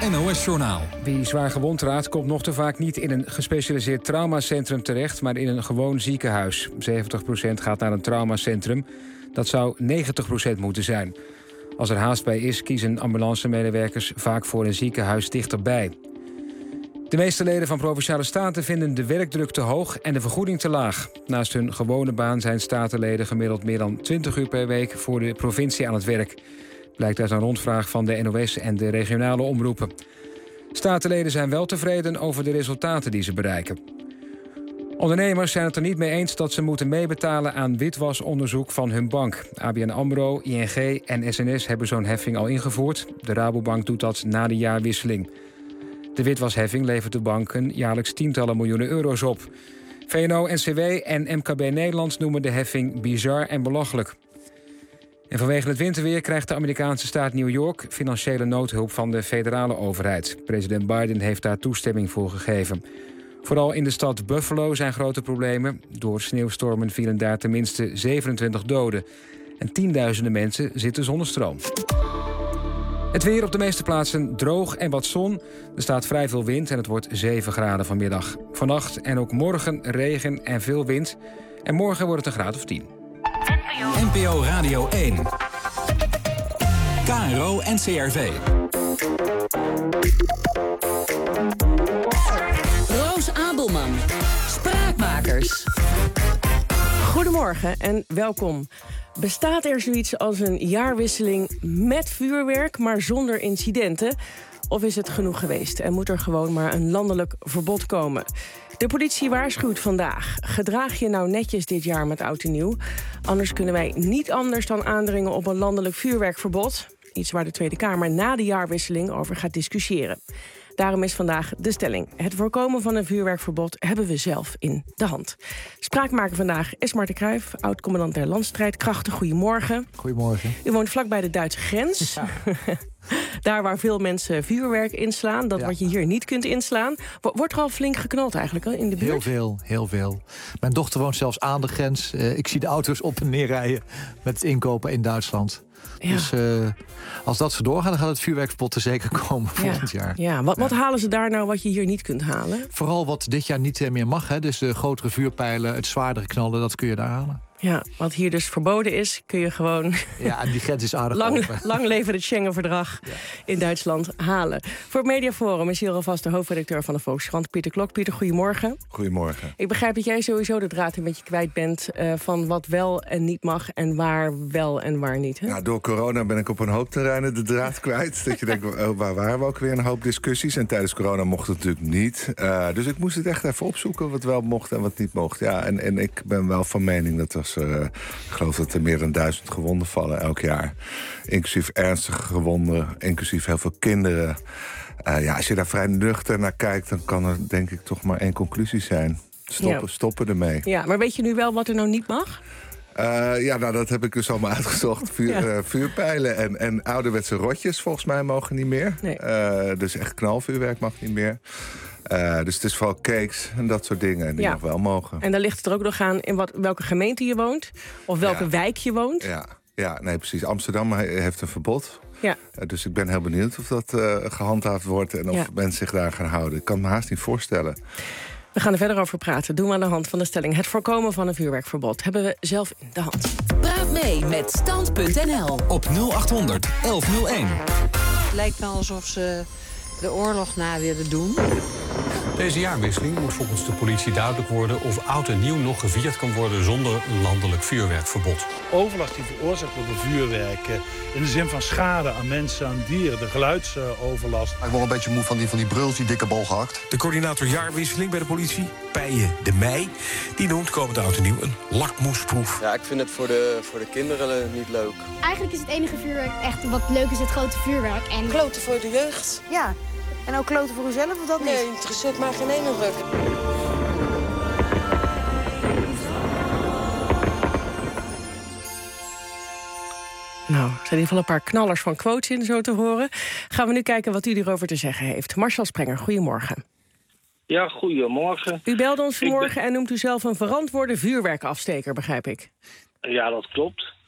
NOS-journaal. Wie zwaar gewond raakt, komt nog te vaak niet in een gespecialiseerd traumacentrum terecht, maar in een gewoon ziekenhuis. 70% gaat naar een traumacentrum. Dat zou 90% moeten zijn. Als er haast bij is, kiezen ambulancemedewerkers vaak voor een ziekenhuis dichterbij. De meeste leden van Provinciale Staten vinden de werkdruk te hoog en de vergoeding te laag. Naast hun gewone baan zijn statenleden gemiddeld meer dan 20 uur per week voor de provincie aan het werk. Blijkt uit een rondvraag van de NOS en de regionale omroepen. Statenleden zijn wel tevreden over de resultaten die ze bereiken. Ondernemers zijn het er niet mee eens dat ze moeten meebetalen aan witwasonderzoek van hun bank. ABN AMRO, ING en SNS hebben zo'n heffing al ingevoerd. De Rabobank doet dat na de jaarwisseling. De witwasheffing levert de banken jaarlijks tientallen miljoenen euro's op. VNO-NCW en MKB Nederland noemen de heffing bizar en belachelijk. En vanwege het winterweer krijgt de Amerikaanse staat New York financiële noodhulp van de federale overheid. President Biden heeft daar toestemming voor gegeven. Vooral in de stad Buffalo zijn grote problemen. Door sneeuwstormen vielen daar tenminste 27 doden. En tienduizenden mensen zitten zonder stroom. Het weer op de meeste plaatsen droog en wat zon. Er staat vrij veel wind en het wordt 7 graden vanmiddag. Vannacht en ook morgen regen en veel wind. En morgen wordt het een graad of 10. NPO Radio 1. KRO NCRV. Roos Abelman. Spraakmakers. Goedemorgen en welkom. Bestaat er zoiets als een jaarwisseling met vuurwerk, maar zonder incidenten? Of is het genoeg geweest en moet er gewoon maar een landelijk verbod komen? De politie waarschuwt vandaag. Gedraag je nou netjes dit jaar met oud en nieuw? Anders kunnen wij niet anders dan aandringen op een landelijk vuurwerkverbod. Iets waar de Tweede Kamer na de jaarwisseling over gaat discussiëren. Daarom is vandaag de stelling. Het voorkomen van een vuurwerkverbod hebben we zelf in de hand. Spraakmaker vandaag is Marten Cruijff, oud-commandant der landstrijdkrachten. Goedemorgen. Goedemorgen. U woont vlakbij de Duitse grens. Ja. Daar waar veel mensen vuurwerk inslaan, dat wat je hier niet kunt inslaan. Wordt er al flink geknald eigenlijk in de buurt? Heel veel. Mijn dochter woont zelfs aan de grens. Ik zie de auto's op en neer rijden met het inkopen in Duitsland. Ja. Dus als dat zo doorgaat, dan gaat het vuurwerkverbod er zeker komen volgend jaar. Ja, wat halen ze daar nou wat je hier niet kunt halen? Vooral wat dit jaar niet meer mag. Hè. Dus de grotere vuurpijlen, het zwaardere knallen, dat kun je daar halen. Ja, wat hier dus verboden is, kun je gewoon... Ja, en die grens is aardig lang leven het Schengen-verdrag in Duitsland halen. Voor het Mediaforum is hier alvast de hoofdredacteur van de Volkskrant, Pieter Klok. Pieter, goedemorgen. Goedemorgen. Ik begrijp dat jij sowieso de draad een beetje kwijt bent van wat wel en niet mag en waar wel en waar niet. Hè? Ja, door corona ben ik op een hoop terreinen de draad kwijt. Dat je denkt, waar waren we ook weer een hoop discussies? En tijdens corona mocht het natuurlijk niet. Dus ik moest het echt even opzoeken wat wel mocht en wat niet mocht. Ja, en ik ben wel van mening dat ik geloof dat er meer dan 1000 gewonden vallen elk jaar. Inclusief ernstige gewonden, inclusief heel veel kinderen. Als je daar vrij nuchter naar kijkt, dan kan er denk ik toch maar één conclusie zijn. Stoppen ermee. Ja, maar weet je nu wel wat er nou niet mag? Dat heb ik dus allemaal uitgezocht. Vuurpijlen en ouderwetse rotjes volgens mij mogen niet meer. Nee. Dus echt knalvuurwerk mag niet meer. Dus het is vooral cakes en dat soort dingen die nog wel mogen. En dan ligt het er ook nog aan in welke gemeente je woont. Of welke wijk je woont. Ja, nee, precies. Amsterdam heeft een verbod. Ja. Dus ik ben heel benieuwd of dat gehandhaafd wordt en of mensen zich daar gaan houden. Ik kan me haast niet voorstellen. We gaan er verder over praten. Doen we aan de hand van de stelling. Het voorkomen van een vuurwerkverbod hebben we zelf in de hand. Praat mee met Stand.nl op 0800 1101. Het lijkt wel alsof ze de oorlog na willen doen. Deze jaarwisseling moet volgens de politie duidelijk worden of oud en nieuw nog gevierd kan worden zonder landelijk vuurwerkverbod. Overlast die veroorzaakt wordt door vuurwerk, in de zin van schade aan mensen, aan dieren, de geluidsoverlast. Ik word een beetje moe van die bruls, die dikke bal gehakt. De coördinator jaarwisseling bij de politie, Pijen de Meij, die noemt komend oud en nieuw een lakmoesproef. Ja, ik vind het voor de kinderen niet leuk. Eigenlijk is het enige vuurwerk echt wat leuk is, het grote vuurwerk. En kloten voor de jeugd. Ja. En ook kloten voor uzelf of dat niet? Nee, het interesseert maar geen ene ruk. Nou, er zijn in ieder geval een paar knallers van quotes in, zo te horen. Gaan we nu kijken wat u erover te zeggen heeft. Marcel Sprenger, goedemorgen. Ja, goedemorgen. U belde ons vanmorgen en noemt u zelf een verantwoorde vuurwerkafsteker, begrijp ik. Ja, dat klopt.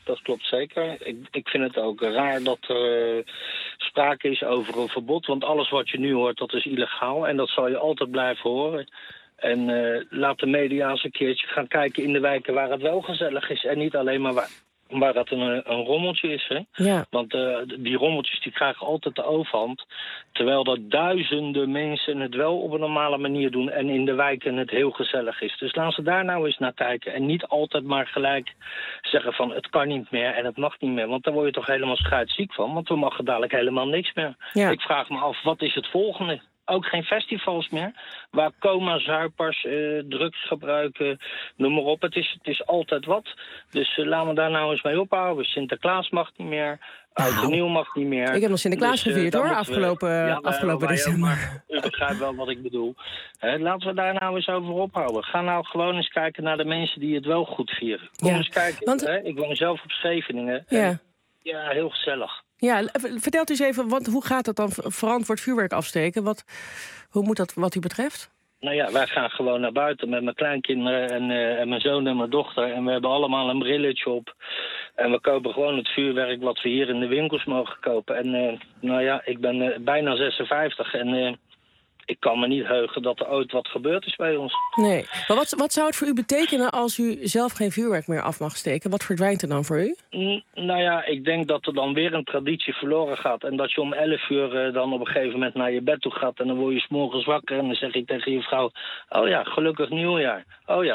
dat klopt zeker. Ik vind het ook raar dat er sprake is over een verbod. Want alles wat je nu hoort, dat is illegaal. En dat zal je altijd blijven horen. En laat de media eens een keertje gaan kijken in de wijken waar het wel gezellig is. En niet alleen maar waar dat een rommeltje is. Hè? Ja. Want die rommeltjes die krijgen altijd de overhand. Terwijl dat duizenden mensen het wel op een normale manier doen. En in de wijken het heel gezellig is. Dus laten ze daar nou eens naar kijken. En niet altijd maar gelijk zeggen van het kan niet meer en het mag niet meer. Want daar word je toch helemaal scheidsziek van. Want we mogen dadelijk helemaal niks meer. Ja. Ik vraag me af, wat is het volgende? Ook geen festivals meer. Waar coma-zuipers, drugs gebruiken, noem maar op. Het is altijd wat. Dus laten we daar nou eens mee ophouden. Sinterklaas mag niet meer. Oud en nieuw mag niet meer. Ik heb nog Sinterklaas gevierd hoor, afgelopen december. U begrijpt wel wat ik bedoel. Laten we daar nou eens over ophouden. Ga nou gewoon eens kijken naar de mensen die het wel goed vieren. Kom eens kijken. Want ik woon zelf op Scheveningen. Ja. Ja, heel gezellig. Ja, vertelt u eens even, hoe gaat het dan verantwoord vuurwerk afsteken? Hoe moet dat wat u betreft? Nou ja, wij gaan gewoon naar buiten met mijn kleinkinderen en mijn zoon en mijn dochter. En we hebben allemaal een brilletje op. En we kopen gewoon het vuurwerk wat we hier in de winkels mogen kopen. En nou ja, ik ben bijna 56 en ik kan me niet heugen dat er ooit wat gebeurd is bij ons. Nee, maar wat zou het voor u betekenen als u zelf geen vuurwerk meer af mag steken? Wat verdwijnt er dan voor u? Nou ja, ik denk dat er dan weer een traditie verloren gaat. En dat je om 11 uur dan op een gegeven moment naar je bed toe gaat. En dan word je 's morgens wakker en dan zeg je tegen je vrouw: oh ja, gelukkig nieuwjaar. Oh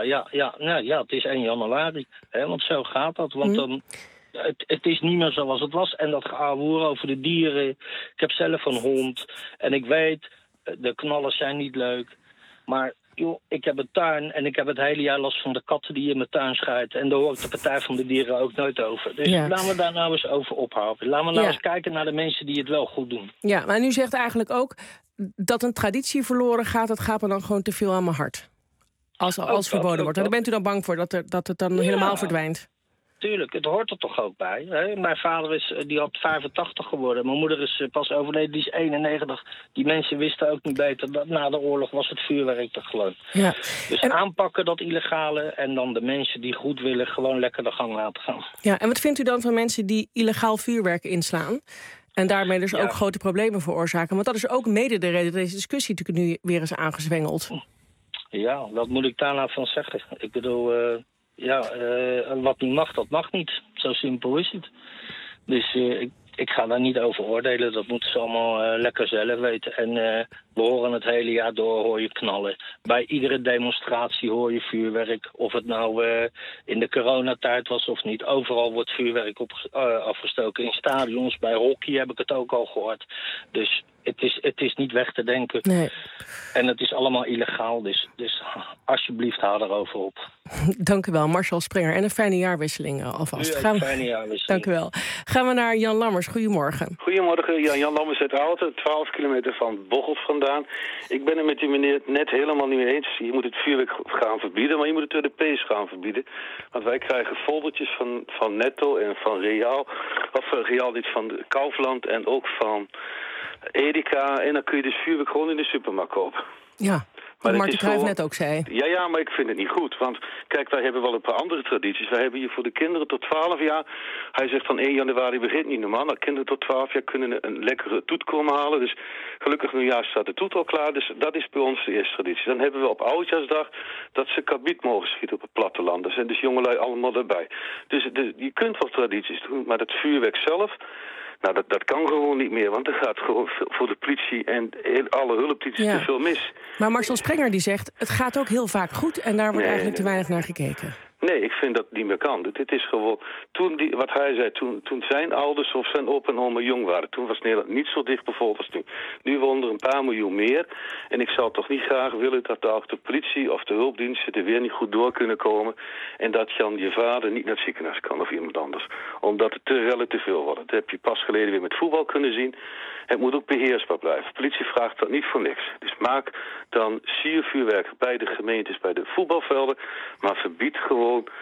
ja, het is 1 januari. Want zo gaat dat. Want het is niet meer zoals het was. En dat geouwehoer over de dieren. Ik heb zelf een hond. En ik weet, de knallen zijn niet leuk. Maar joh, ik heb een tuin en ik heb het hele jaar last van de katten die in mijn tuin schuiten. En daar hoor ik de Partij van de Dieren ook nooit over. Dus laten we daar nou eens over ophouden. Laten we nou eens kijken naar de mensen die het wel goed doen. Ja, maar u zegt eigenlijk ook dat een traditie verloren gaat. Dat gaat me dan gewoon te veel aan mijn hart. Als verboden wordt. En daar bent u dan bang voor dat het dan helemaal verdwijnt? Tuurlijk, het hoort er toch ook bij. Hè? Mijn vader die had 85 geworden. Mijn moeder is pas overleden, die is 91. Die mensen wisten ook niet beter. Dat na de oorlog was het vuurwerk toch gewoon. Ja. Dus aanpakken dat illegale en dan de mensen die goed willen gewoon lekker de gang laten gaan. Ja, en wat vindt u dan van mensen die illegaal vuurwerk inslaan? En daarmee dus ook grote problemen veroorzaken. Want dat is ook mede de reden dat deze discussie natuurlijk nu weer is aangezwengeld. Ja, wat moet ik daar nou van zeggen? Ik bedoel, wat niet mag, dat mag niet. Zo simpel is het. Dus ik ga daar niet over oordelen. Dat moeten ze allemaal lekker zelf weten. En we horen het hele jaar door, hoor je knallen. Bij iedere demonstratie hoor je vuurwerk. Of het nou in de coronatijd was of niet. Overal wordt vuurwerk afgestoken. In stadions, bij hockey heb ik het ook al gehoord. Dus het is niet weg te denken. Nee. En het is allemaal illegaal. Dus alsjeblieft, haal erover op. Dank u wel, Marcel Sprenger. En een fijne jaarwisseling alvast. Fijne jaarwisseling. Dank u wel. Gaan we naar Jan Lammers. Goedemorgen. Goedemorgen, Jan Lammers uit Aalten, 12 kilometer van Bocholt vandaan. Ik ben het met die meneer net helemaal niet mee eens. Je moet het vuurwerk gaan verbieden, maar je moet het door de P's gaan verbieden. Want wij krijgen foldertjes van Netto en van Real. Of Real niet, van Kaufland en ook van Edeka. En dan kun je dus vuurwerk gewoon in de supermarkt kopen. Ja. Wat Marten Cruijff net ook zei. Ja, maar ik vind het niet goed. Want kijk, wij hebben wel een paar andere tradities. Wij hebben hier voor de kinderen tot 12 jaar... Hij zegt van 1 januari begint niet normaal. Nou, kinderen tot 12 jaar kunnen een lekkere toet komen halen. Dus gelukkig nieuwjaar staat de toet al klaar. Dus dat is bij ons de eerste traditie. Dan hebben we op Oudjaarsdag dat ze kabiet mogen schieten op het platteland. Daar zijn dus jongelui allemaal erbij. Dus je kunt wel tradities doen, maar dat vuurwerk zelf... Nou, dat kan gewoon niet meer, want er gaat gewoon voor de politie en alle hulpdiensten te veel mis. Maar Marcel Sprenger die zegt, het gaat ook heel vaak goed en daar wordt eigenlijk te weinig naar gekeken. Nee, ik vind dat het niet meer kan. Het is gewoon, wat hij zei, toen zijn ouders of zijn opa en oma jong waren, toen was Nederland niet zo dicht bevolkt als nu. Nu wonen er een paar miljoen meer. En ik zou toch niet graag willen dat ook de politie of de hulpdiensten er weer niet goed door kunnen komen. En dat Jan, je vader, niet naar het ziekenhuis kan of iemand anders. Omdat het te rellen te veel wordt. Dat heb je pas geleden weer met voetbal kunnen zien. Het moet ook beheersbaar blijven. De politie vraagt dat niet voor niks. Dus maak dan siervuurwerk bij de gemeentes, bij de voetbalvelden. Maar verbied gewoon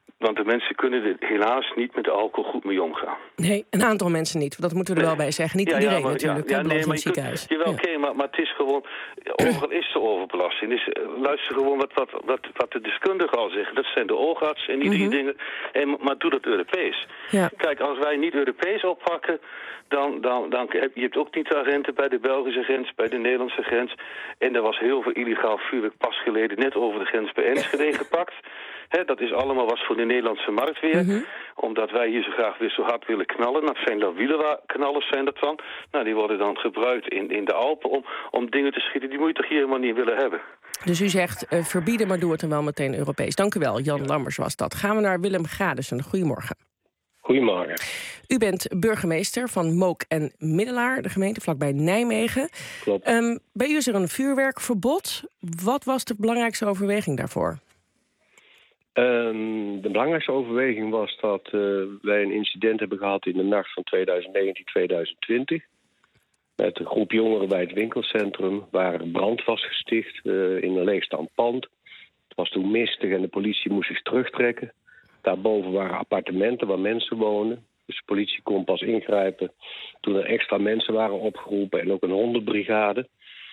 Want de mensen kunnen er helaas niet met de alcohol goed mee omgaan. Nee, een aantal mensen niet. Dat moeten we er wel bij zeggen. Niet iedereen natuurlijk. Ja, in het ziekenhuis. Maar het is gewoon... Overal is de overbelasting. Dus luister gewoon wat de deskundigen al zeggen. Dat zijn de oogartsen en die drie dingen. Maar doe dat Europees. Ja. Kijk, als wij niet Europees oppakken... Dan je hebt ook niet agenten bij de Belgische grens, bij de Nederlandse grens. En er was heel veel illegaal vuurwerk pas geleden net over de grens bij Enschede gepakt. Dat is allemaal was voor de Nederlandse markt weer. Omdat wij hier zo graag weer zo hard willen knallen. Dat zijn dan wielerknallers zijn dat dan. Nou, die worden dan gebruikt in de Alpen om dingen te schieten. Die moet je toch hier helemaal niet willen hebben. Dus u zegt verbieden, maar doe het dan wel meteen Europees. Dank u wel, Jan Lammers was dat. Gaan we naar Willem Gadessen. Goedemorgen. Goedemorgen. U bent burgemeester van Mook en Middelaar, de gemeente vlakbij Nijmegen. Klopt. Bij u is er een vuurwerkverbod. Wat was de belangrijkste overweging daarvoor? De belangrijkste overweging was dat wij een incident hebben gehad in de nacht van 2019-2020. Met een groep jongeren bij het winkelcentrum waar brand was gesticht in een leegstaand pand. Het was toen mistig en de politie moest zich terugtrekken. Daarboven waren appartementen waar mensen wonen. Dus de politie kon pas ingrijpen toen er extra mensen waren opgeroepen en ook een hondenbrigade.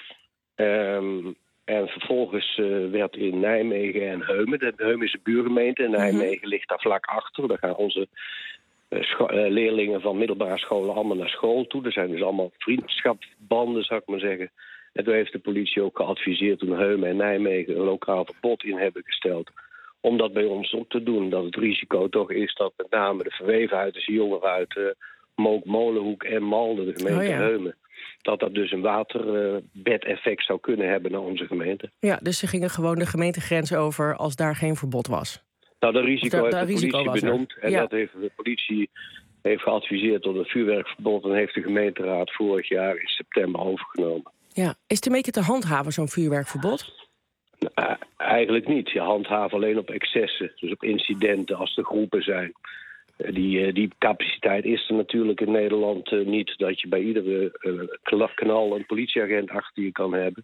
En vervolgens werd in Nijmegen en Heumen... Heumen is de buurgemeente en Nijmegen ligt daar vlak achter. Daar gaan onze leerlingen van middelbare scholen allemaal naar school toe. Er zijn dus allemaal vriendschapsbanden, zou ik maar zeggen. En toen heeft de politie ook geadviseerd toen Heumen en Nijmegen een lokaal verbod in hebben gesteld... om dat bij ons op te doen. Dat het risico toch is dat met name de verwevenheid... dus jongeren uit Mook, Molenhoek en Malden, de gemeente Heumen... dat dus een waterbedeffect zou kunnen hebben naar onze gemeente. Ja, dus ze gingen gewoon de gemeentegrens over als daar geen verbod was? Nou, dat risico heeft de politie benoemd. En dat heeft de politie geadviseerd tot een vuurwerkverbod... en heeft de gemeenteraad vorig jaar in september overgenomen. Ja, is het een beetje te handhaven, zo'n vuurwerkverbod? Eigenlijk niet. Je handhaaft alleen op excessen. Dus op incidenten als er groepen zijn. Die capaciteit is er natuurlijk in Nederland niet... dat je bij iedere knal een politieagent achter je kan hebben.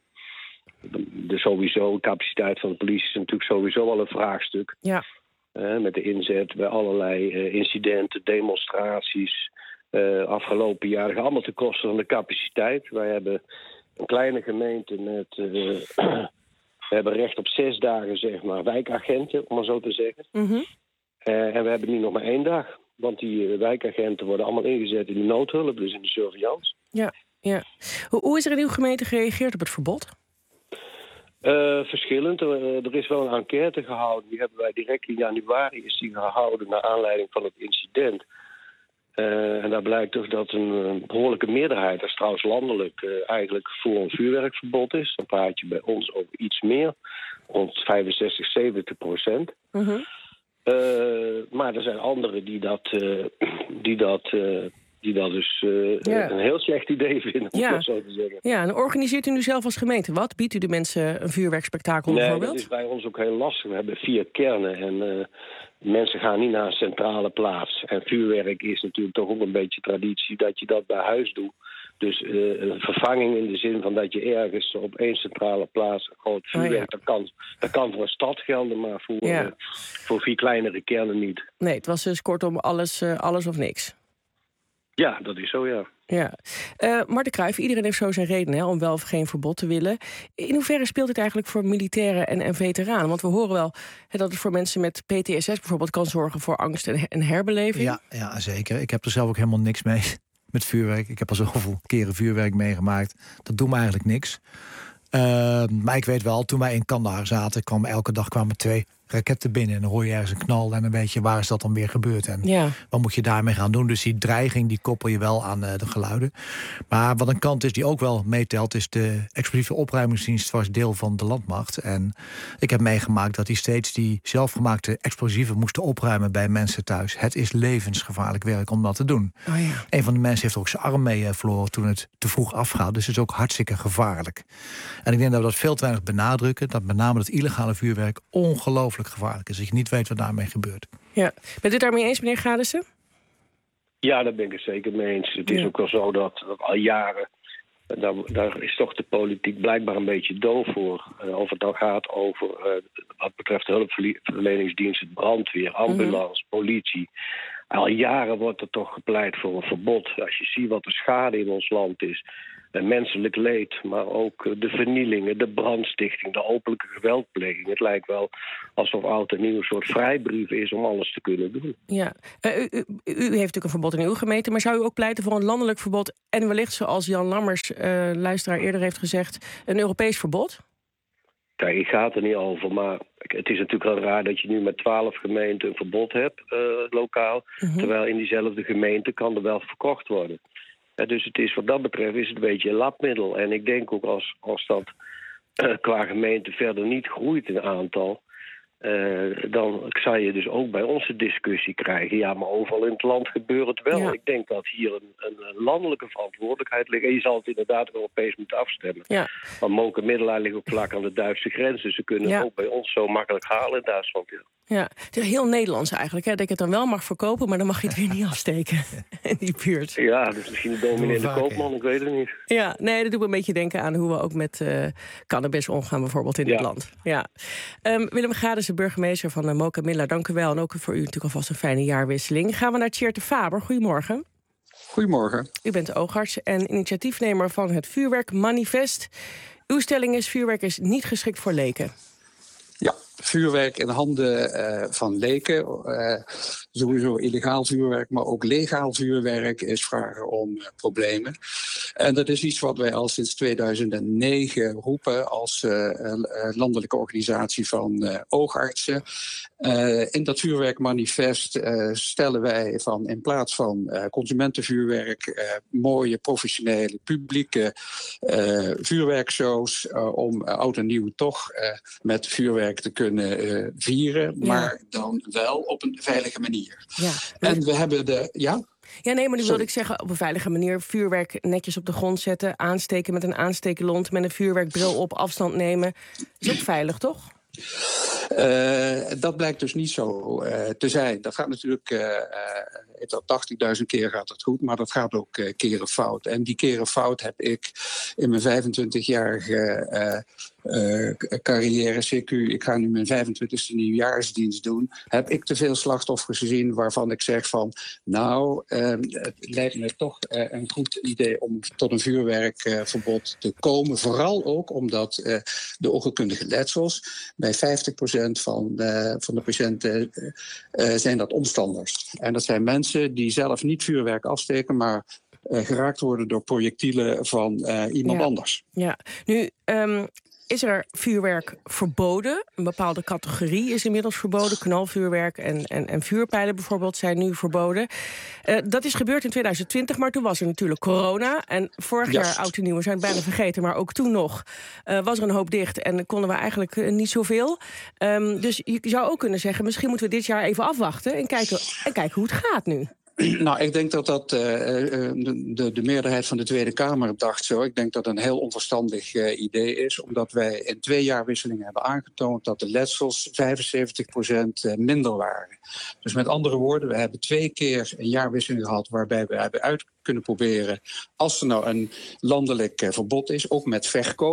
De capaciteit van de politie is natuurlijk sowieso al een vraagstuk. Ja. Met de inzet bij allerlei incidenten, demonstraties... afgelopen jaren, allemaal ten koste van de capaciteit. Wij hebben een kleine gemeente met... we hebben recht op 6 dagen, zeg maar, wijkagenten, om maar zo te zeggen. En we hebben nu nog maar 1 dag. Want die wijkagenten worden allemaal ingezet in de noodhulp, dus in de surveillance. Ja. Hoe is er in uw gemeente gereageerd op het verbod? Verschillend. Er is wel een enquête gehouden. Die hebben wij direct in januari is die gehouden naar aanleiding van het incident. En daar blijkt dus dat een behoorlijke meerderheid, dat is trouwens landelijk, eigenlijk voor een vuurwerkverbod is. Dan praat je bij ons over iets meer, rond 65-70%. Maar er zijn anderen die dat dus een heel slecht idee vinden, om dat zo te zeggen. Ja, en organiseert u nu zelf als gemeente wat? Biedt u de mensen een vuurwerkspektakel bijvoorbeeld? Nee, dat is bij ons ook heel lastig. We hebben 4 kernen en mensen gaan niet naar een centrale plaats. En vuurwerk is natuurlijk toch ook een beetje traditie dat je dat bij huis doet. Dus een vervanging in de zin van dat je ergens op 1 centrale plaats een groot vuurwerk... Dat kan voor een stad gelden, maar voor 4 kleinere kernen niet. Nee, het was dus kortom alles of niks. Ja, dat is zo, ja. Marten Cruijff, iedereen heeft zo zijn reden om wel of geen verbod te willen. In hoeverre speelt dit eigenlijk voor militairen en veteranen? Want we horen wel dat het voor mensen met PTSS bijvoorbeeld kan zorgen voor angst en herbeleving. Ja, zeker. Ik heb er zelf ook helemaal niks mee met vuurwerk. Ik heb al zoveel keren vuurwerk meegemaakt. Dat doet me eigenlijk niks. Maar ik weet wel, toen wij in Kandahar zaten, elke dag kwamen 2 raketten binnen. En dan hoor je ergens een knal en dan weet je waar is dat dan weer gebeurd. En wat moet je daarmee gaan doen? Dus die dreiging, die koppel je wel aan de geluiden. Maar wat een kant is die ook wel meetelt, is de explosieve opruimingsdienst was deel van de landmacht. En ik heb meegemaakt dat die steeds die zelfgemaakte explosieven moesten opruimen bij mensen thuis. Het is levensgevaarlijk werk om dat te doen. Een van de mensen heeft ook zijn arm mee verloren toen het te vroeg afgaat. Dus het is ook hartstikke gevaarlijk. En ik denk dat we dat veel te weinig benadrukken. Dat met name het illegale vuurwerk ongelooflijk gevaarlijk is. Dat je niet weet wat daarmee gebeurt. Ja. Bent u het daarmee eens, meneer Gadessen? Ja, daar ben ik het zeker mee eens. Het is ook wel zo dat al jaren Daar is toch de politiek blijkbaar een beetje doof voor. Of het dan gaat over wat betreft de hulpverleningsdiensten, brandweer, ambulance, politie. Al jaren wordt er toch gepleit voor een verbod. Als je ziet wat de schade in ons land is, menselijk leed, maar ook de vernielingen, de brandstichting, de openlijke geweldpleging. Het lijkt wel alsof oud en nieuw een soort vrijbrief is om alles te kunnen doen. Ja, u heeft natuurlijk een verbod in uw gemeente, maar zou u ook pleiten voor een landelijk verbod en wellicht, zoals Jan Lammers, luisteraar, eerder heeft gezegd, een Europees verbod? Kijk, ik ga het er niet over, maar het is natuurlijk wel raar dat je nu met 12 gemeenten een verbod hebt, lokaal, terwijl in diezelfde gemeente kan er wel verkocht worden. Dus het is, wat dat betreft is het een beetje een labmiddel. En ik denk ook als dat qua gemeente verder niet groeit in aantal, dan zal je dus ook bij ons de discussie krijgen. Ja, maar overal in het land gebeurt het wel. Ja. Ik denk dat hier een landelijke verantwoordelijkheid ligt. En je zal het inderdaad Europees moeten afstemmen. Ja. Want Mook en Middelaar liggen ook vlak aan de Duitse grens. Dus ze kunnen het ook bij ons zo makkelijk halen in Duitsland. Ja, het is heel Nederlands eigenlijk. Hè? Dat ik het dan wel mag verkopen, maar dan mag je het weer niet afsteken in die buurt. Ja, dus misschien de dominerende koopman, ik weet het niet. Ja, nee, dat doet me een beetje denken aan hoe we ook met cannabis omgaan bijvoorbeeld in dit land. Ja. Willem Gades, de burgemeester van Mook en Middelaar, dank u wel. En ook voor u natuurlijk alvast een fijne jaarwisseling. Gaan we naar Tjeerd de Faber. Goedemorgen. Goedemorgen. U bent oogarts en initiatiefnemer van het Vuurwerkmanifest. Uw stelling is: vuurwerk is niet geschikt voor leken. Ja, vuurwerk in handen van leken, sowieso illegaal vuurwerk, maar ook legaal vuurwerk is vragen om problemen. En dat is iets wat wij al sinds 2009 roepen als landelijke organisatie van oogartsen. In dat vuurwerkmanifest stellen wij van in plaats van consumentenvuurwerk mooie professionele publieke vuurwerkshows om oud en nieuw toch met vuurwerk te kunnen vieren, maar dan wel op een veilige manier. Ja. En we hebben Ja, nee, maar nu wilde ik zeggen, op een veilige manier vuurwerk netjes op de grond zetten, aansteken met een aanstekelont, met een vuurwerkbril op, afstand nemen. Is ook veilig, toch? Dat blijkt dus niet zo te zijn. Dat gaat natuurlijk, 80.000 keer gaat het goed, maar dat gaat ook keren fout. En die keren fout heb ik in mijn 25-jarige carrière, CQ, ik ga nu mijn 25e nieuwjaarsdienst doen, heb ik te veel slachtoffers gezien waarvan ik zeg van, het lijkt me toch een goed idee om tot een vuurwerkverbod te komen. Vooral ook omdat de ongekundige letsels bij 50% van de patiënten zijn dat omstanders. En dat zijn mensen die zelf niet vuurwerk afsteken, maar geraakt worden door projectielen van iemand anders. Ja, nu is er vuurwerk verboden. Een bepaalde categorie is inmiddels verboden. Knalvuurwerk en vuurpijlen bijvoorbeeld zijn nu verboden. Dat is gebeurd in 2020, maar toen was er natuurlijk corona. En vorig jaar, oud en nieuw, we zijn het bijna vergeten, maar ook toen nog was er een hoop dicht en konden we eigenlijk niet zoveel. Dus je zou ook kunnen zeggen, misschien moeten we dit jaar even afwachten en kijken hoe het gaat nu. Nou, ik denk dat de meerderheid van de Tweede Kamer dacht zo. Ik denk dat het een heel onverstandig idee is, omdat wij in 2 jaarwisselingen hebben aangetoond dat de letsels 75% minder waren. Dus met andere woorden, we hebben 2 keer een jaarwisseling gehad waarbij we hebben uit kunnen proberen, als er nou een landelijk verbod is, ook met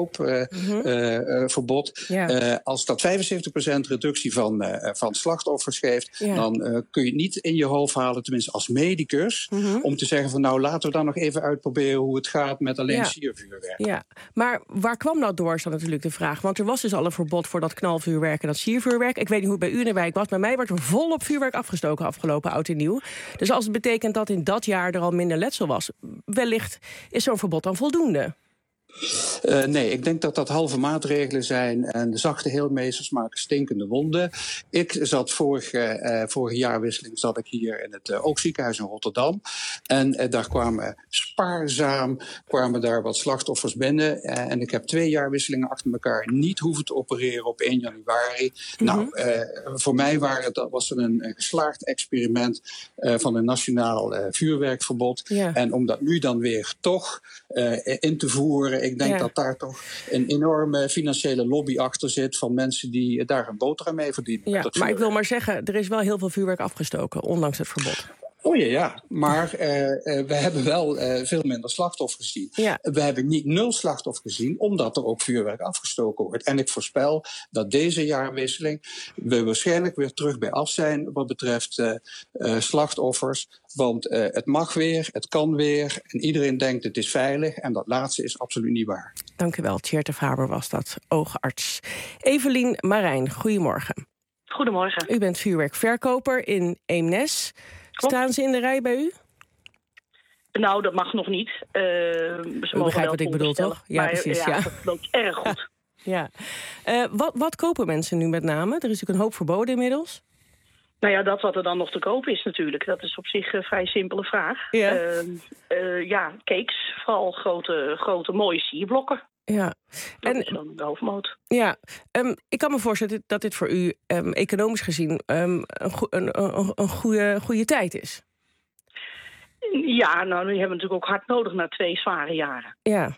verkoopverbod. Als dat 75% reductie van slachtoffers geeft, dan kun je het niet in je hoofd halen, tenminste als medicus, om te zeggen van nou laten we dan nog even uitproberen hoe het gaat met alleen siervuurwerk. Ja, maar waar kwam dat door, is dan natuurlijk de vraag. Want er was dus al een verbod voor dat knalvuurwerk en dat siervuurwerk. Ik weet niet hoe het bij u in de wijk was. Bij mij werd er volop vuurwerk afgestoken afgelopen oud en nieuw. Dus als het betekent dat in dat jaar er al minder letsel was, wellicht is zo'n verbod dan voldoende. Nee, ik denk dat dat halve maatregelen zijn en de zachte heelmeesters maken stinkende wonden. Ik zat vorige jaarwisseling zat ik hier in het Oogziekenhuis in Rotterdam. En daar kwamen daar wat slachtoffers binnen. En ik heb 2 jaarwisselingen achter elkaar niet hoeven te opereren op 1 januari. Voor mij was het een geslaagd experiment van een nationaal vuurwerkverbod. Ja. En om dat nu dan weer toch in te voeren, ik denk dat daar toch een enorme financiële lobby achter zit van mensen die daar een boterham mee verdienen. Ja, maar ik wil maar zeggen, er is wel heel veel vuurwerk afgestoken, ondanks het verbod. Ja. Maar we hebben wel veel minder slachtoffers gezien. Ja. We hebben niet 0 slachtoffers gezien, omdat er ook vuurwerk afgestoken wordt. En ik voorspel dat deze jaarwisseling we waarschijnlijk weer terug bij af zijn wat betreft slachtoffers. Want het mag weer, het kan weer. En iedereen denkt het is veilig. En dat laatste is absoluut niet waar. Dank u wel. Tjerte Faber was dat, oogarts. Evelien Marijn, goedemorgen. Goedemorgen. U bent vuurwerkverkoper in Eemnes. Klopt. Staan ze in de rij bij u? Nou, dat mag nog niet. U begrijpt wat ik bedoel, toch? Ja, maar, precies. Ja, dat loopt erg goed. Ja. Wat kopen mensen nu met name? Er is natuurlijk een hoop verboden inmiddels. Nou ja, dat wat er dan nog te kopen is natuurlijk. Dat is op zich een vrij simpele vraag. Ja, cakes, vooral grote mooie sierblokken. Ja. Dat is dan de hoofdmoot. Ja, ik kan me voorstellen dat dit voor u economisch gezien een goede tijd is. Ja, nou, nu hebben we natuurlijk ook hard nodig na 2 zware jaren. Ja.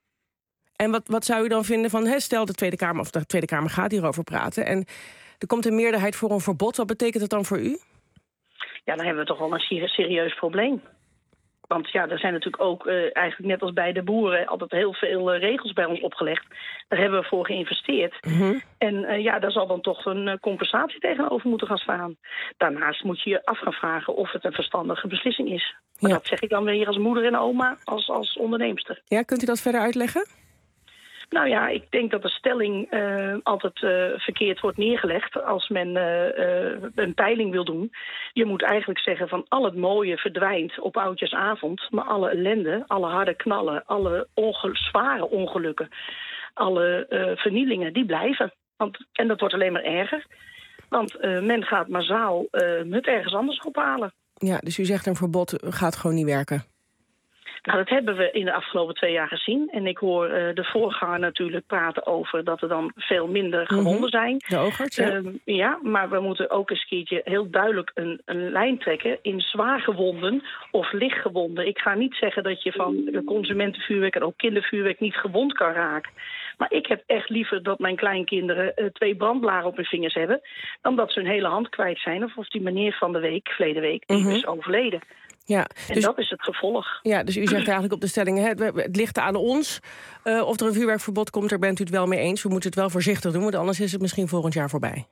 En wat zou u dan vinden van, stel de Tweede Kamer, of de Tweede Kamer gaat hierover praten, en er komt een meerderheid voor een verbod. Wat betekent dat dan voor u? Ja, dan hebben we toch wel een serieus probleem. Want ja, er zijn natuurlijk ook, eigenlijk net als bij de boeren, altijd heel veel regels bij ons opgelegd. Daar hebben we voor geïnvesteerd. Mm-hmm. En daar zal dan toch een compensatie tegenover moeten gaan staan. Daarnaast moet je je af gaan vragen of het een verstandige beslissing is. Maar dat zeg ik dan weer als moeder en oma, als onderneemster. Ja, kunt u dat verder uitleggen? Nou ja, ik denk dat de stelling altijd verkeerd wordt neergelegd als men een peiling wil doen. Je moet eigenlijk zeggen van al het mooie verdwijnt op oudjesavond, maar alle ellende, alle harde knallen, alle zware ongelukken, alle vernielingen, die blijven. En dat wordt alleen maar erger, want men gaat massaal het ergens anders ophalen. Ja, dus u zegt een verbod gaat gewoon niet werken? Nou, dat hebben we in de afgelopen 2 jaar gezien. En ik hoor de voorganger natuurlijk praten over dat er dan veel minder gewonden zijn. De oogarts, ja. Ja, maar we moeten ook eens een keertje heel duidelijk een lijn trekken in zwaargewonden of lichtgewonden. Ik ga niet zeggen dat je van de consumentenvuurwerk en ook kindervuurwerk niet gewond kan raken. Maar ik heb echt liever dat mijn kleinkinderen 2 brandblaren op hun vingers hebben, dan dat ze hun hele hand kwijt zijn. Of die meneer van de week, verleden week, die is overleden. Ja, en dus, dat is het gevolg. Ja, dus u zegt eigenlijk op de stelling, het ligt aan ons. Of er een vuurwerkverbod komt, daar bent u het wel mee eens. We moeten het wel voorzichtig doen, want anders is het misschien volgend jaar voorbij.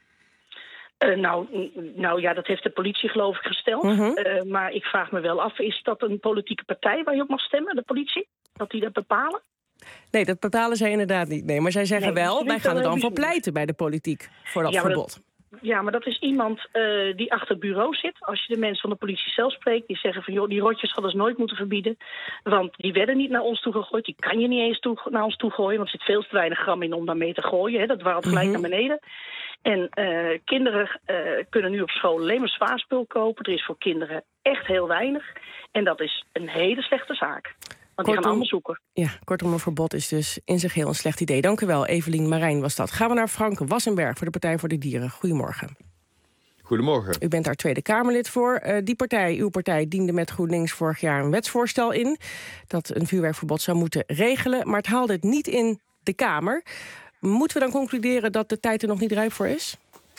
Nou ja, dat heeft de politie geloof ik gesteld. Maar ik vraag me wel af, is dat een politieke partij waar je op mag stemmen, de politie? Dat die dat bepalen? Nee, dat bepalen zij inderdaad niet. Nee, maar zij zeggen wel, wij gaan er dan voor pleiten bij de politiek voor dat verbod. Ja, maar dat is iemand die achter het bureau zit. Als je de mensen van de politie zelf spreekt, die zeggen van joh, die rotjes hadden ze nooit moeten verbieden. Want die werden niet naar ons toe gegooid. Die kan je niet eens naar ons toe gooien, want er zit veel te weinig gram in om daarmee te gooien. Hè. Dat warmt gelijk naar beneden. En kinderen kunnen nu op school alleen maar zwaar spul kopen. Er is voor kinderen echt heel weinig. En dat is een hele slechte zaak. Want die gaan allemaal zoeken. Ja, kortom, een verbod is dus in zich heel een slecht idee. Dank u wel, Evelien Marijn was dat. Gaan we naar Frank Wassenberg voor de Partij voor de Dieren. Goedemorgen. Goedemorgen. U bent daar Tweede Kamerlid voor. Die partij, uw partij, diende met GroenLinks vorig jaar een wetsvoorstel in dat een vuurwerkverbod zou moeten regelen, maar het haalde het niet in de Kamer. Moeten we dan concluderen dat de tijd er nog niet rijp voor is?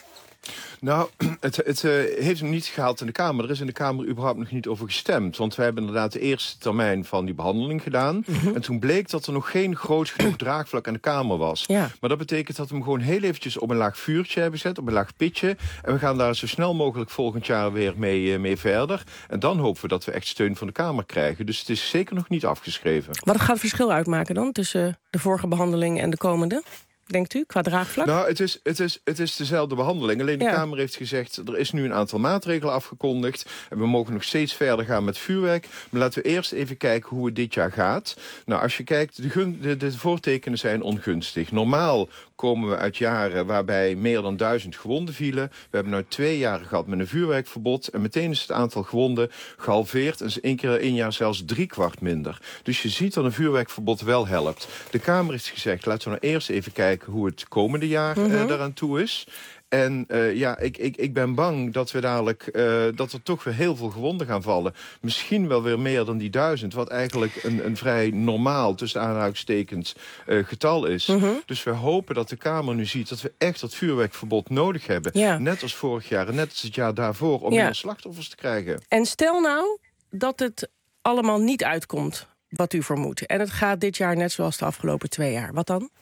Nou, het heeft hem niet gehaald in de Kamer. Er is in de Kamer überhaupt nog niet over gestemd. Want wij hebben inderdaad de eerste termijn van die behandeling gedaan. En toen bleek dat er nog geen groot genoeg draagvlak aan de Kamer was. Ja. Maar dat betekent dat we hem gewoon heel eventjes op een laag vuurtje hebben gezet, op een laag pitje. En we gaan daar zo snel mogelijk volgend jaar weer mee verder. En dan hopen we dat we echt steun van de Kamer krijgen. Dus het is zeker nog niet afgeschreven. Wat gaat het verschil uitmaken dan tussen de vorige behandeling en de komende? Denkt u, qua draagvlak? Nou, het is dezelfde behandeling. Alleen de Kamer heeft gezegd, er is nu een aantal maatregelen afgekondigd. En we mogen nog steeds verder gaan met vuurwerk. Maar laten we eerst even kijken hoe het dit jaar gaat. Nou, als je kijkt, de voortekenen zijn ongunstig. Normaal komen we uit jaren waarbij meer dan 1000 gewonden vielen. We hebben nu 2 jaar gehad met een vuurwerkverbod. En meteen is het aantal gewonden gehalveerd. En is 1 jaar zelfs 3/4 minder. Dus je ziet dat een vuurwerkverbod wel helpt. De Kamer heeft gezegd, laten we nou eerst even kijken hoe het komende jaar daaraan toe is. En ik ben bang dat we dadelijk dat er toch weer heel veel gewonden gaan vallen. Misschien wel weer meer dan die 1000, wat eigenlijk een vrij normaal, tussen aanhalingstekens, getal is. Dus we hopen dat de Kamer nu ziet dat we echt dat vuurwerkverbod nodig hebben. Ja. Net als vorig jaar en net als het jaar daarvoor, om meer slachtoffers te krijgen. En stel nou dat het allemaal niet uitkomt wat u vermoedt. En het gaat dit jaar net zoals de afgelopen 2 jaar. Wat dan?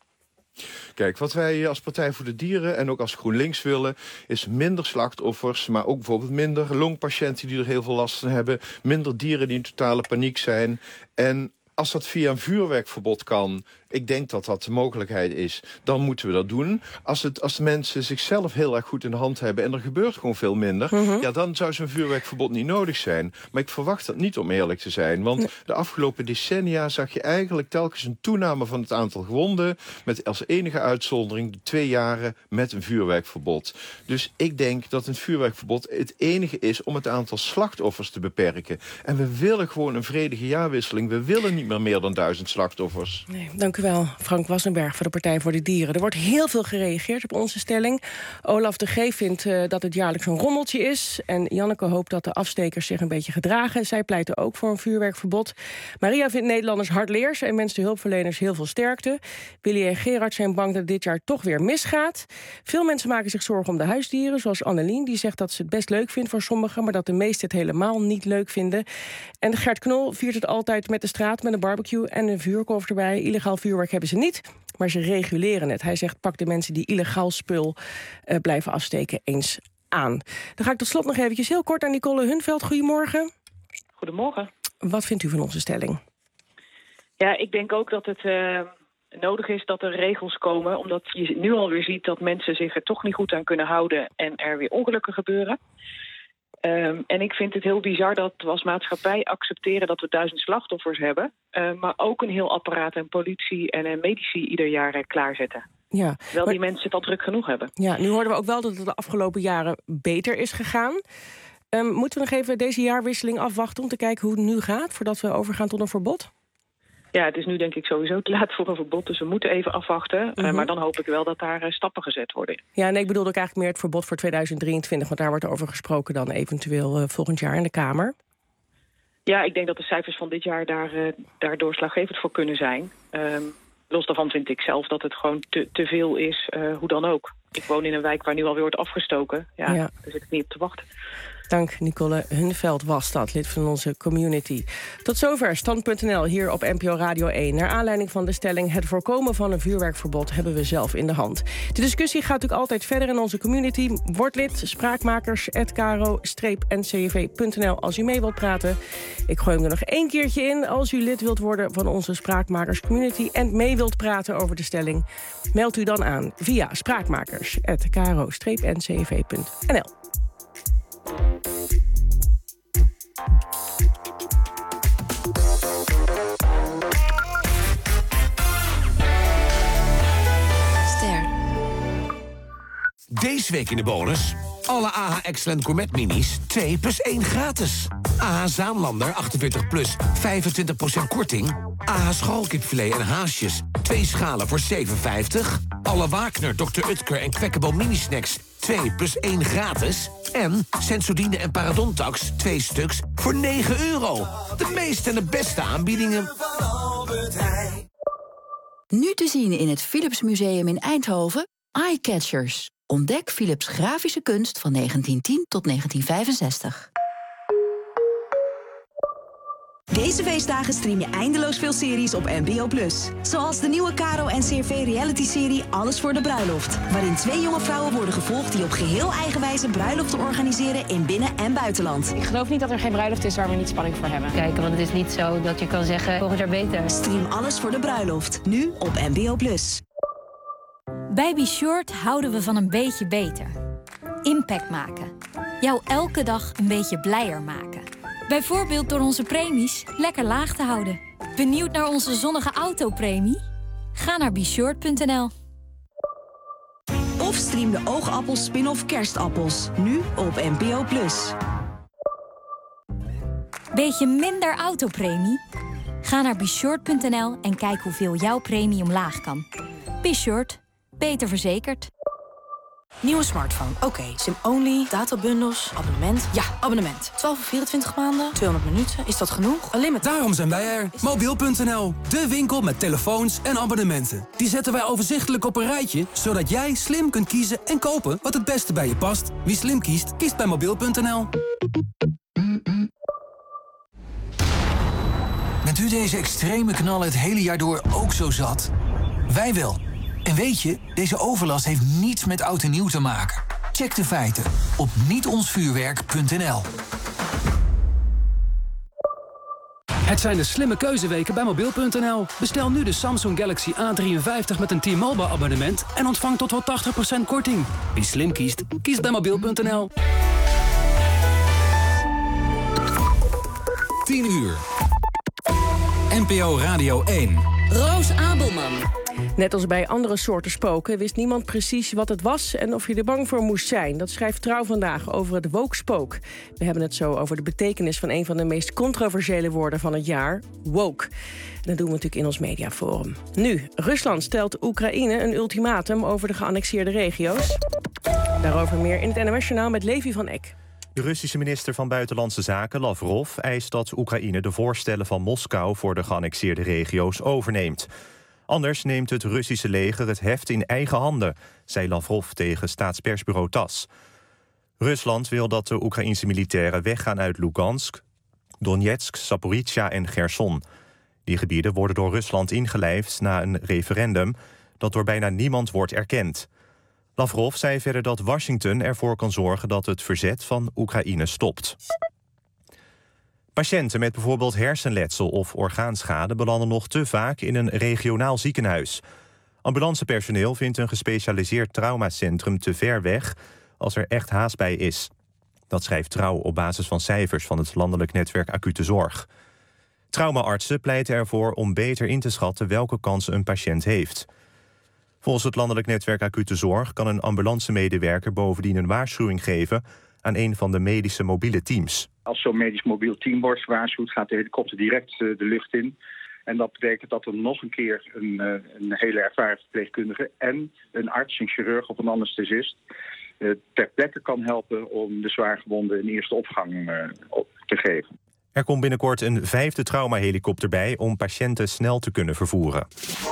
Kijk, wat wij als Partij voor de Dieren en ook als GroenLinks willen, is minder slachtoffers, maar ook bijvoorbeeld minder longpatiënten die er heel veel last van hebben, minder dieren die in totale paniek zijn. En als dat via een vuurwerkverbod kan, ik denk dat dat de mogelijkheid is, dan moeten we dat doen. Als de mensen zichzelf heel erg goed in de hand hebben en er gebeurt gewoon veel minder, ja, dan zou zo'n vuurwerkverbod niet nodig zijn. Maar ik verwacht dat niet, om eerlijk te zijn. Want de afgelopen decennia zag je eigenlijk telkens een toename van het aantal gewonden, met als enige uitzondering de 2 jaren met een vuurwerkverbod. Dus ik denk dat een vuurwerkverbod het enige is om het aantal slachtoffers te beperken. En we willen gewoon een vredige jaarwisseling. We willen niet meer dan 1000 slachtoffers. Nee, dank u wel, Frank Wassenberg van de Partij voor de Dieren. Er wordt heel veel gereageerd op onze stelling. Olaf de G. vindt dat het jaarlijks een rommeltje is. En Janneke hoopt dat de afstekers zich een beetje gedragen. Zij pleiten ook voor een vuurwerkverbod. Maria vindt Nederlanders hardleers en wenst de hulpverleners heel veel sterkte. Willy en Gerard zijn bang dat het dit jaar toch weer misgaat. Veel mensen maken zich zorgen om de huisdieren, zoals Annelien. Die zegt dat ze het best leuk vindt voor sommigen, maar dat de meesten het helemaal niet leuk vinden. En Gert Knol viert het altijd met de straat, met een barbecue en een vuurkorf erbij. Illegaal vuurwerk hebben ze niet, maar ze reguleren het. Hij zegt, pak de mensen die illegaal spul blijven afsteken eens aan. Dan ga ik tot slot nog eventjes heel kort aan Nicole Hunveld. Goedemorgen. Goedemorgen. Wat vindt u van onze stelling? Ja, ik denk ook dat het nodig is dat er regels komen, omdat je nu alweer ziet dat mensen zich er toch niet goed aan kunnen houden en er weer ongelukken gebeuren. En ik vind het heel bizar dat we als maatschappij accepteren dat we 1000 slachtoffers hebben, maar ook een heel apparaat en politie en medici ieder jaar klaarzetten. Ja, terwijl die mensen het al druk genoeg hebben. Ja, nu hoorden we ook wel dat het de afgelopen jaren beter is gegaan. Moeten we nog even deze jaarwisseling afwachten om te kijken hoe het nu gaat, voordat we overgaan tot een verbod? Ja, het is nu denk ik sowieso te laat voor een verbod, dus we moeten even afwachten. Maar dan hoop ik wel dat daar stappen gezet worden. Ja, nee, ik bedoelde ook eigenlijk meer het verbod voor 2023... want daar wordt over gesproken dan eventueel volgend jaar in de Kamer. Ja, ik denk dat de cijfers van dit jaar daar doorslaggevend voor kunnen zijn. Los daarvan vind ik zelf dat het gewoon te veel is, hoe dan ook. Ik woon in een wijk waar nu alweer wordt afgestoken. Ja. Daar zit ik niet op te wachten. Dank, Nicole Hunveld was dat, lid van onze community. Tot zover Stand.nl hier op NPO Radio 1. Naar aanleiding van de stelling, het voorkomen van een vuurwerkverbod hebben we zelf in de hand. De discussie gaat natuurlijk altijd verder in onze community. Word lid, spraakmakers@karo-ncv.nl als u mee wilt praten. Ik gooi hem er nog 1 keertje in. Als u lid wilt worden van onze Spraakmakers community en mee wilt praten over de stelling, meld u dan aan via spraakmakers@karo-ncv.nl. Deze week in de bonus. Alle AH Excellent Gourmet Minis 2 + 1 gratis. AH Zaanlander 48 plus 25% korting. AH schoolkipfilet en haasjes 2 schalen voor €7,50. Alle Wagner, Dr. Utker en Quackable Mini Snacks 2 + 1 gratis. En Sensodyne en Parodontax 2 stuks voor €9. De meeste en de beste aanbiedingen. Nu te zien in het Philips Museum in Eindhoven, Eyecatchers. Ontdek Philips grafische kunst van 1910 tot 1965. Deze feestdagen stream je eindeloos veel series op NPO+. Zoals de nieuwe Caro NCRV reality-serie Alles voor de Bruiloft. Waarin 2 jonge vrouwen worden gevolgd die op geheel eigen wijze bruiloften organiseren in binnen- en buitenland. Ik geloof niet dat er geen bruiloft is waar we niet spanning voor hebben. Kijken, want het is niet zo dat je kan zeggen volgend jaar beter. Stream Alles voor de Bruiloft. Nu op NPO+. Bij Be Short houden we van een beetje beter. Impact maken. Jou elke dag een beetje blijer maken. Bijvoorbeeld door onze premies lekker laag te houden. Benieuwd naar onze zonnige autopremie? Ga naar BeShort.nl. Of stream de Oogappels spin-off Kerstappels. Nu op NPO+. Beetje minder autopremie? Ga naar BeShort.nl en kijk hoeveel jouw premie omlaag kan. Be Short. Beter verzekerd. Nieuwe smartphone. Oké, SIM-only, databundels, abonnement. Ja, abonnement. 12 of 24 maanden, 200 minuten. Is dat genoeg? Alleen met... Daarom zijn wij er. Mobiel.nl, de winkel met telefoons en abonnementen. Die zetten wij overzichtelijk op een rijtje, zodat jij slim kunt kiezen en kopen wat het beste bij je past. Wie slim kiest, kiest bij Mobiel.nl. Bent u deze extreme knallen het hele jaar door ook zo zat? Wij wel. En weet je, deze overlast heeft niets met oud en nieuw te maken. Check de feiten op nietonsvuurwerk.nl. Het zijn de slimme keuzeweken bij Mobiel.nl. Bestel nu de Samsung Galaxy A53 met een T-Mobile abonnement en ontvang tot wel 80% korting. Wie slim kiest, kiest bij Mobiel.nl. 10 uur. NPO Radio 1. Roos Abelman. Net als bij andere soorten spoken wist niemand precies wat het was en of je er bang voor moest zijn. Dat schrijft Trouw vandaag over het woke-spook. We hebben het zo over de betekenis van een van de meest controversiële woorden van het jaar, woke. En dat doen we natuurlijk in ons mediaforum. Nu, Rusland stelt Oekraïne een ultimatum over de geannexeerde regio's. Daarover meer in het NOS-journaal met Levi van Eck. De Russische minister van Buitenlandse Zaken, Lavrov, eist dat Oekraïne de voorstellen van Moskou voor de geannexeerde regio's overneemt. Anders neemt het Russische leger het heft in eigen handen, zei Lavrov tegen staatspersbureau TASS. Rusland wil dat de Oekraïense militairen weggaan uit Lugansk, Donetsk, Zaporizhzhia en Gerson. Die gebieden worden door Rusland ingelijfd na een referendum dat door bijna niemand wordt erkend. Lavrov zei verder dat Washington ervoor kan zorgen dat het verzet van Oekraïne stopt. Patiënten met bijvoorbeeld hersenletsel of orgaanschade belanden nog te vaak in een regionaal ziekenhuis. Ambulancepersoneel vindt een gespecialiseerd traumacentrum te ver weg als er echt haast bij is. Dat schrijft Trouw op basis van cijfers van het landelijk netwerk Acute Zorg. Traumaartsen pleiten ervoor om beter in te schatten welke kansen een patiënt heeft. Volgens het landelijk netwerk Acute Zorg kan een ambulancemedewerker bovendien een waarschuwing geven aan een van de medische mobiele teams. Als zo'n medisch mobiel team wordt gewaarschuwd, gaat de helikopter direct de lucht in. En dat betekent dat er nog een keer een hele ervaren verpleegkundige en een arts, een chirurg of een anesthesist ter plekke kan helpen om de zwaargewonden een eerste opvang te geven. Er komt binnenkort een 5e traumahelikopter bij om patiënten snel te kunnen vervoeren.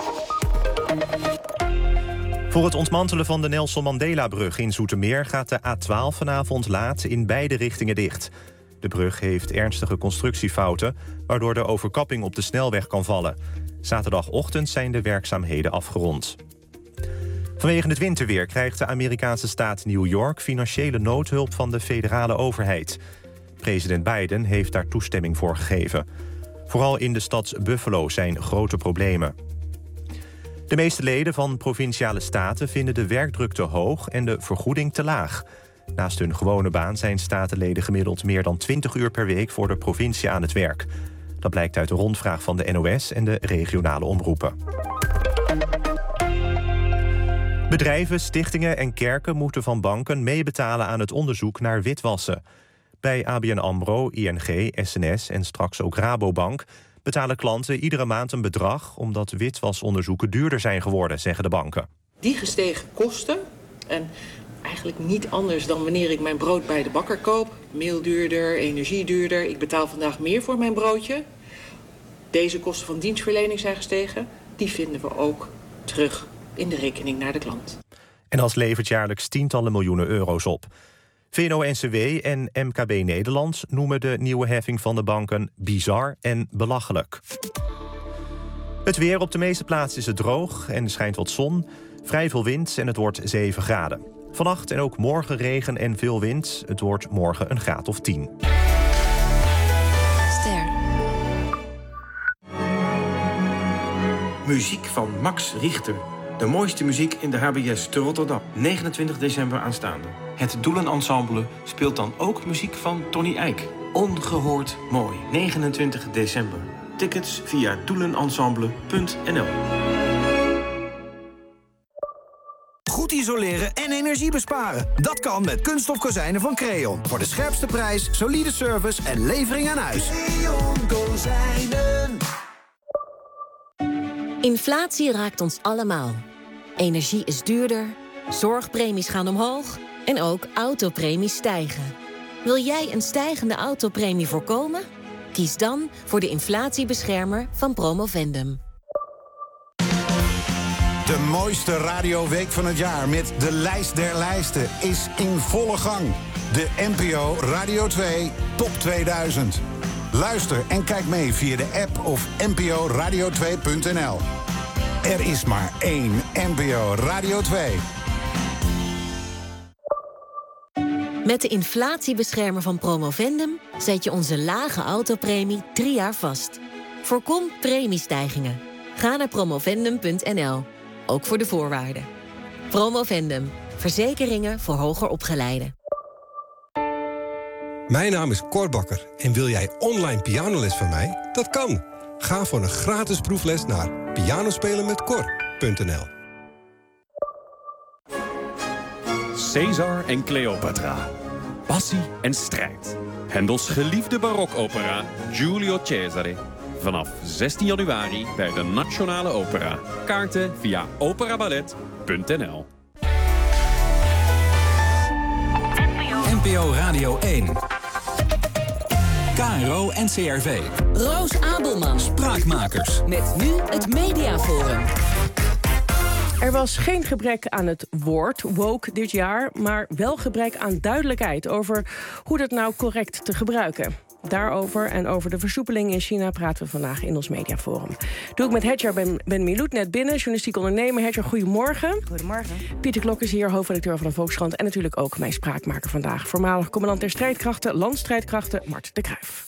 Voor het ontmantelen van de Nelson Mandela-brug in Zoetermeer gaat de A12 vanavond laat in beide richtingen dicht. De brug heeft ernstige constructiefouten, waardoor de overkapping op de snelweg kan vallen. Zaterdagochtend zijn de werkzaamheden afgerond. Vanwege het winterweer krijgt de Amerikaanse staat New York financiële noodhulp van de federale overheid. President Biden heeft daar toestemming voor gegeven. Vooral in de stad Buffalo zijn grote problemen. De meeste leden van provinciale staten vinden de werkdruk te hoog en de vergoeding te laag. Naast hun gewone baan zijn statenleden gemiddeld meer dan 20 uur per week voor de provincie aan het werk. Dat blijkt uit de rondvraag van de NOS en de regionale omroepen. Bedrijven, stichtingen en kerken moeten van banken meebetalen aan het onderzoek naar witwassen. Bij ABN AMRO, ING, SNS en straks ook Rabobank betalen klanten iedere maand een bedrag omdat witwasonderzoeken duurder zijn geworden, zeggen de banken. Die gestegen kosten, en eigenlijk niet anders dan wanneer ik mijn brood bij de bakker koop, meel duurder, energie duurder, ik betaal vandaag meer voor mijn broodje. Deze kosten van dienstverlening zijn gestegen, die vinden we ook terug in de rekening naar de klant. En dat levert jaarlijks tientallen miljoenen euro's op. VNO-NCW en MKB Nederland noemen de nieuwe heffing van de banken bizar en belachelijk. Het weer: op de meeste plaatsen is het droog en er schijnt wat zon. Vrij veel wind en het wordt 7 graden. Vannacht en ook morgen regen en veel wind. Het wordt morgen een graad of 10. Ster. Muziek van Max Richter. De mooiste muziek in de HBS te Rotterdam. 29 december aanstaande. Het Doelenensemble speelt dan ook muziek van Tony Eijk. Ongehoord mooi. 29 december. Tickets via doelenensemble.nl. Goed isoleren en energie besparen. Dat kan met kunststof kozijnen van Creon. Voor de scherpste prijs, solide service en levering aan huis. Creon Kozijnen. Inflatie raakt ons allemaal. Energie is duurder, Zorgpremies gaan omhoog en ook autopremies stijgen. Wil jij een stijgende autopremie voorkomen? Kies dan voor de inflatiebeschermer van Promovendum. De mooiste radioweek van het jaar met de lijst der lijsten is in volle gang. De NPO Radio 2 Top 2000. Luister en kijk mee via de app of nporadio2.nl. Er is maar één NPO Radio 2. Met de inflatiebeschermer van Promovendum zet je onze lage autopremie 3 jaar vast. Voorkom premiestijgingen. Ga naar promovendum.nl. Ook voor de voorwaarden. Promovendum. Verzekeringen voor hoger opgeleiden. Mijn naam is Cor Bakker en wil jij online pianoles van mij? Dat kan. Ga voor een gratis proefles naar pianospelenmetcor.nl. Caesar en Cleopatra. Passie en strijd. Hendels geliefde barokopera Giulio Cesare. Vanaf 16 januari bij de Nationale Opera. Kaarten via operaballet.nl. NPO Radio 1. KRO NCRV. Roos Abelman. Spraakmakers. Met nu het Mediaforum. Er was geen gebrek aan het woord woke dit jaar, maar wel gebrek aan duidelijkheid over hoe dat nou correct te gebruiken. Daarover en over de versoepeling in China praten we vandaag in ons Mediaforum. Doe ik met Hedjar Ben Miloud net binnen, journalistiek ondernemer. Hedjar, goedemorgen. Goedemorgen. Pieter Klok is hier, hoofdredacteur van de Volkskrant en natuurlijk ook mijn spraakmaker vandaag. Voormalig commandant der strijdkrachten, landstrijdkrachten, Mart de Kruijf.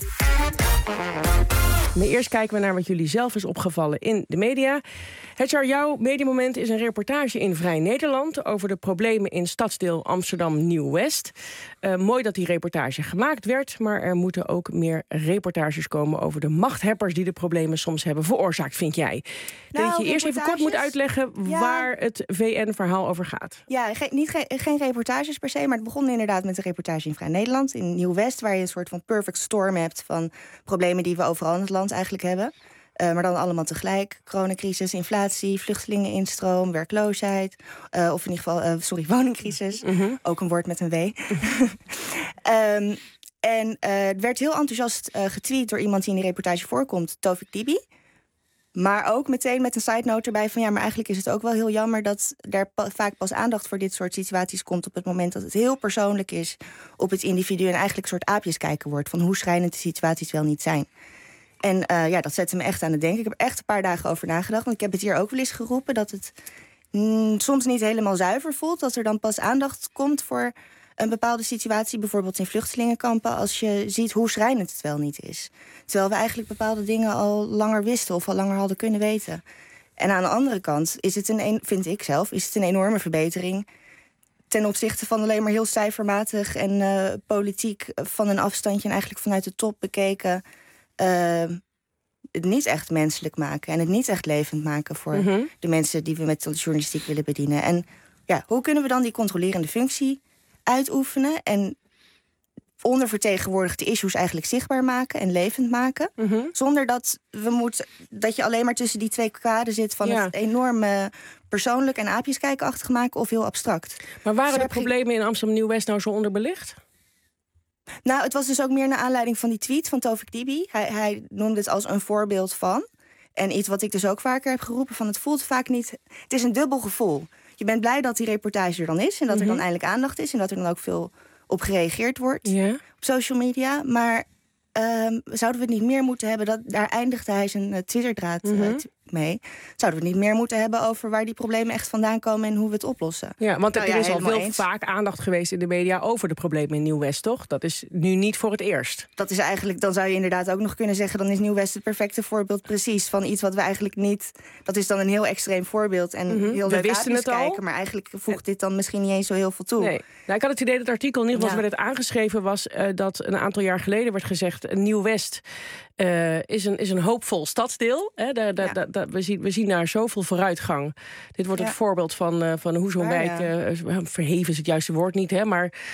Maar eerst kijken we naar wat jullie zelf is opgevallen in de media. Hedjar, jouw mediamoment is een reportage in Vrij Nederland over de problemen in stadsdeel Amsterdam Nieuw-West. Mooi dat die reportage gemaakt werd, maar er moeten ook meer reportages komen over de machthebbers die de problemen soms hebben veroorzaakt, vind jij? Dat je eerst even kort moet uitleggen waar het VN-verhaal over gaat. Ja, geen reportages per se, maar het begon inderdaad met een reportage in Vrij Nederland, in Nieuw-West, waar je een soort van perfect storm hebt van problemen die we overal in het land eigenlijk hebben. Maar dan allemaal tegelijk. Coronacrisis, inflatie, vluchtelingeninstroom, werkloosheid. Of in ieder geval, woningcrisis. Ook een woord met een W. Het werd heel enthousiast getweet door iemand die in die reportage voorkomt, Tovik Dibi. Maar ook meteen met een side note erbij van ja, maar eigenlijk is het ook wel heel jammer dat er vaak pas aandacht voor dit soort situaties komt op het moment dat het heel persoonlijk is op het individu en eigenlijk een soort aapjes kijken wordt van hoe schrijnend de situaties wel niet zijn. En dat zette me echt aan het denken. Ik heb echt een paar dagen over nagedacht. Want ik heb het hier ook wel eens geroepen dat het soms niet helemaal zuiver voelt. Dat er dan pas aandacht komt voor een bepaalde situatie. Bijvoorbeeld in vluchtelingenkampen. Als je ziet hoe schrijnend het wel niet is. Terwijl we eigenlijk bepaalde dingen al langer wisten. Of al langer hadden kunnen weten. En aan de andere kant is het vind ik zelf, is het een enorme verbetering. Ten opzichte van alleen maar heel cijfermatig en politiek van een afstandje. En eigenlijk vanuit de top bekeken. Het niet echt menselijk maken en het niet echt levend maken voor de mensen die we met de journalistiek willen bedienen. En ja, hoe kunnen we dan die controlerende functie uitoefenen en ondervertegenwoordigde issues eigenlijk zichtbaar maken en levend maken, zonder dat dat je alleen maar tussen die twee kaden zit van het enorme persoonlijk en aapjeskijkachtig maken of heel abstract. Maar waren de problemen in Amsterdam Nieuw-West nou zo onderbelicht? Nou, het was dus ook meer naar aanleiding van die tweet van Tovik Dibi. Hij noemde het als een voorbeeld van. En iets wat ik dus ook vaker heb geroepen, van het voelt vaak niet. Het is een dubbel gevoel. Je bent blij dat die reportage er dan is en dat er dan eindelijk aandacht is en dat er dan ook veel op gereageerd wordt op social media. Maar zouden we het niet meer moeten hebben, daar eindigde hij zijn Twitterdraad mee. Zouden we het niet meer moeten hebben over waar die problemen echt vandaan komen en hoe we het oplossen? Ja, want er is al veel vaak aandacht geweest in de media over de problemen in Nieuw-West, toch? Dat is nu niet voor het eerst. Dat is eigenlijk, dan zou je inderdaad ook nog kunnen zeggen, dan is Nieuw-West het perfecte voorbeeld precies van iets wat we eigenlijk niet. Dat is dan een heel extreem voorbeeld en heel leuk aapjes kijken, maar eigenlijk voegt dit dan misschien niet eens zo heel veel toe. Nee. Nou, ik had het idee dat het artikel in ieder geval werd aangeschreven was dat een aantal jaar geleden werd gezegd, Nieuw-West is een hoopvol stadsdeel. Hè? We zien daar zoveel vooruitgang. Dit wordt het voorbeeld van hoe zo'n wijk, verheven is het juiste woord niet, hè, maar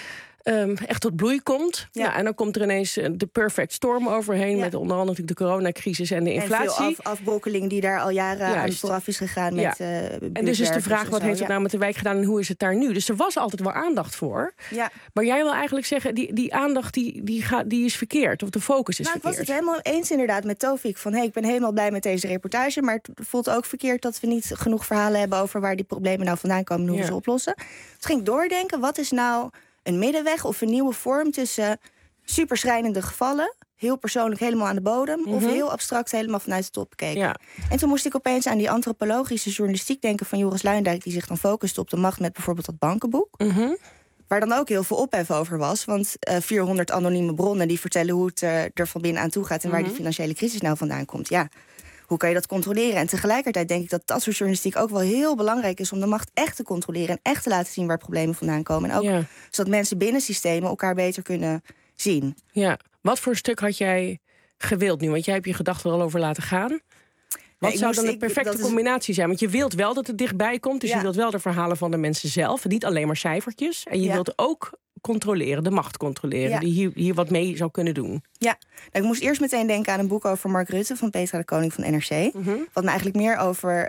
echt tot bloei komt. Ja. Nou, en dan komt er ineens de perfect storm overheen... met onder andere natuurlijk de coronacrisis en de inflatie. En veel afbrokkeling die daar al jaren aan vooraf is gegaan. Met, en dus is de vraag, wat heeft het nou met de wijk gedaan... en hoe is het daar nu? Dus er was altijd wel aandacht voor. Ja. Maar jij wil eigenlijk zeggen, die aandacht die is verkeerd. Of de focus is verkeerd. Ik was het helemaal eens inderdaad met Tovik. Van ik ben helemaal blij met deze reportage... maar het voelt ook verkeerd dat we niet genoeg verhalen hebben... over waar die problemen nou vandaan komen en hoe we ze oplossen. Dus ging ik doordenken, wat is nou... een middenweg of een nieuwe vorm tussen superschrijnende gevallen... heel persoonlijk helemaal aan de bodem... of heel abstract helemaal vanuit de top bekeken. Ja. En toen moest ik opeens aan die antropologische journalistiek denken... van Joris Luijendijk, die zich dan focuste op de macht... met bijvoorbeeld dat bankenboek. Waar dan ook heel veel ophef over was. Want 400 anonieme bronnen die vertellen hoe het er van binnen aan toe gaat... en waar die financiële crisis nou vandaan komt. Ja, hoe kan je dat controleren? En tegelijkertijd denk ik dat soort journalistiek ook wel heel belangrijk is... om de macht echt te controleren en echt te laten zien waar problemen vandaan komen. En ook zodat mensen binnen systemen elkaar beter kunnen zien. Ja, wat voor stuk had jij gewild nu? Want jij hebt je gedachten er al over laten gaan. Wat zou dan de perfecte combinatie zijn? Want je wilt wel dat het dichtbij komt. Dus je wilt wel de verhalen van de mensen zelf. Niet alleen maar cijfertjes. En je wilt ook controleren, de macht controleren... die hier wat mee zou kunnen doen. Ja, ik moest eerst meteen denken aan een boek over Mark Rutte... van Petra de Koning van NRC. Wat me eigenlijk meer over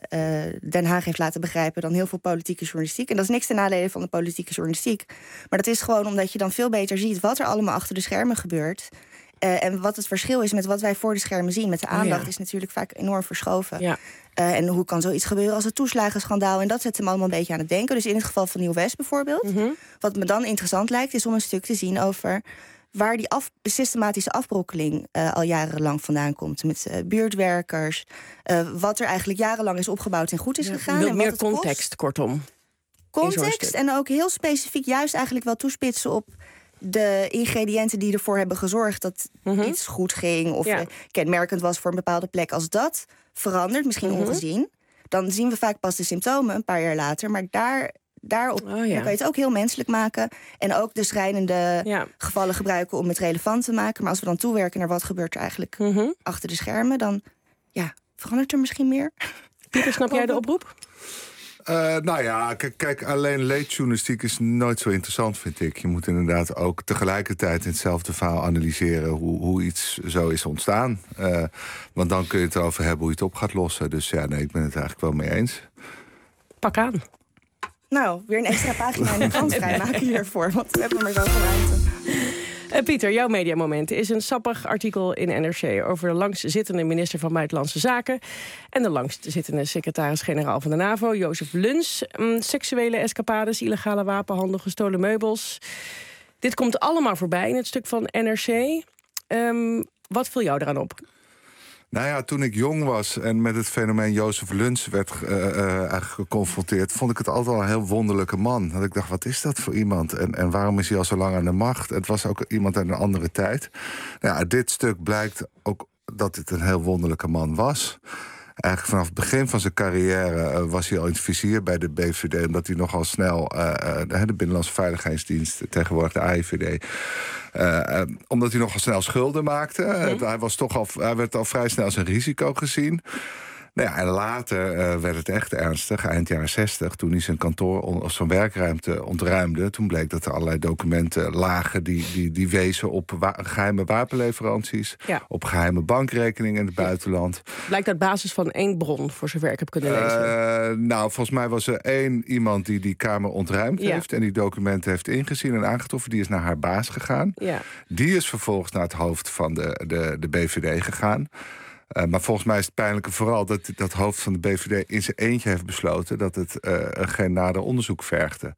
Den Haag heeft laten begrijpen... dan heel veel politieke journalistiek. En dat is niks ten nadele van de politieke journalistiek. Maar dat is gewoon omdat je dan veel beter ziet... wat er allemaal achter de schermen gebeurt... en wat het verschil is met wat wij voor de schermen zien. Met de aandacht is natuurlijk vaak enorm verschoven. Ja. En hoe kan zoiets gebeuren als het toeslagenschandaal? En dat zet hem allemaal een beetje aan het denken. Dus in het geval van Nieuw-West bijvoorbeeld. Wat me dan interessant lijkt, is om een stuk te zien over... waar die systematische afbrokkeling al jarenlang vandaan komt. Met buurtwerkers. Wat er eigenlijk jarenlang is opgebouwd en goed is gegaan. En meer context, kortom. Context en ook heel specifiek juist eigenlijk wel toespitsen op... de ingrediënten die ervoor hebben gezorgd dat iets goed ging... of kenmerkend was voor een bepaalde plek. Als dat verandert, misschien ongezien... dan zien we vaak pas de symptomen een paar jaar later. Maar daarop kan je het ook heel menselijk maken... en ook de schrijnende gevallen gebruiken om het relevant te maken. Maar als we dan toewerken naar wat gebeurt er eigenlijk achter de schermen... dan verandert er misschien meer. Pieter, snap jij de oproep? Nou ja, kijk, alleen leedjournalistiek is nooit zo interessant, vind ik. Je moet inderdaad ook tegelijkertijd in hetzelfde verhaal analyseren... hoe iets zo is ontstaan. Want dan kun je het erover hebben hoe je het op gaat lossen. Dus ik ben het eigenlijk wel mee eens. Pak aan. Nou, weer een extra pagina in de krant vrijmaken hiervoor. Want we hebben maar zoveel ruimte. Pieter, jouw mediamoment is een sappig artikel in NRC... over de langstzittende minister van Buitenlandse Zaken... en de langstzittende secretaris-generaal van de NAVO, Jozef Luns. Seksuele escapades, illegale wapenhandel, gestolen meubels. Dit komt allemaal voorbij in het stuk van NRC. Wat viel jou eraan op? Nou ja, toen ik jong was en met het fenomeen Jozef Luns werd eigenlijk geconfronteerd... vond ik het altijd al een heel wonderlijke man. Dat ik dacht, wat is dat voor iemand? En waarom is hij al zo lang aan de macht? Het was ook iemand uit een andere tijd. Nou ja, dit stuk blijkt ook dat dit een heel wonderlijke man was. Eigenlijk vanaf het begin van zijn carrière was hij al in het vizier bij de BVD... omdat hij nogal snel, de Binnenlandse Veiligheidsdienst, tegenwoordig de AIVD... omdat hij nogal snel schulden maakte. Hij werd al vrij snel als een risico gezien. Nou ja, en later werd het echt ernstig, eind jaren 60... toen hij zijn kantoor of zijn werkruimte ontruimde. Toen bleek dat er allerlei documenten lagen die wezen op geheime wapenleveranties... op geheime bankrekeningen in het buitenland. Blijkt uit basis van één bron, voor zover ik heb kunnen lezen. Nou, volgens mij was er één iemand die kamer ontruimd heeft... en die documenten heeft ingezien en aangetroffen. Die is naar haar baas gegaan. Ja. Die is vervolgens naar het hoofd van de BVD gegaan. Maar volgens mij is het pijnlijke vooral dat hoofd van de BVD in zijn eentje heeft besloten... dat het geen nader onderzoek vergde.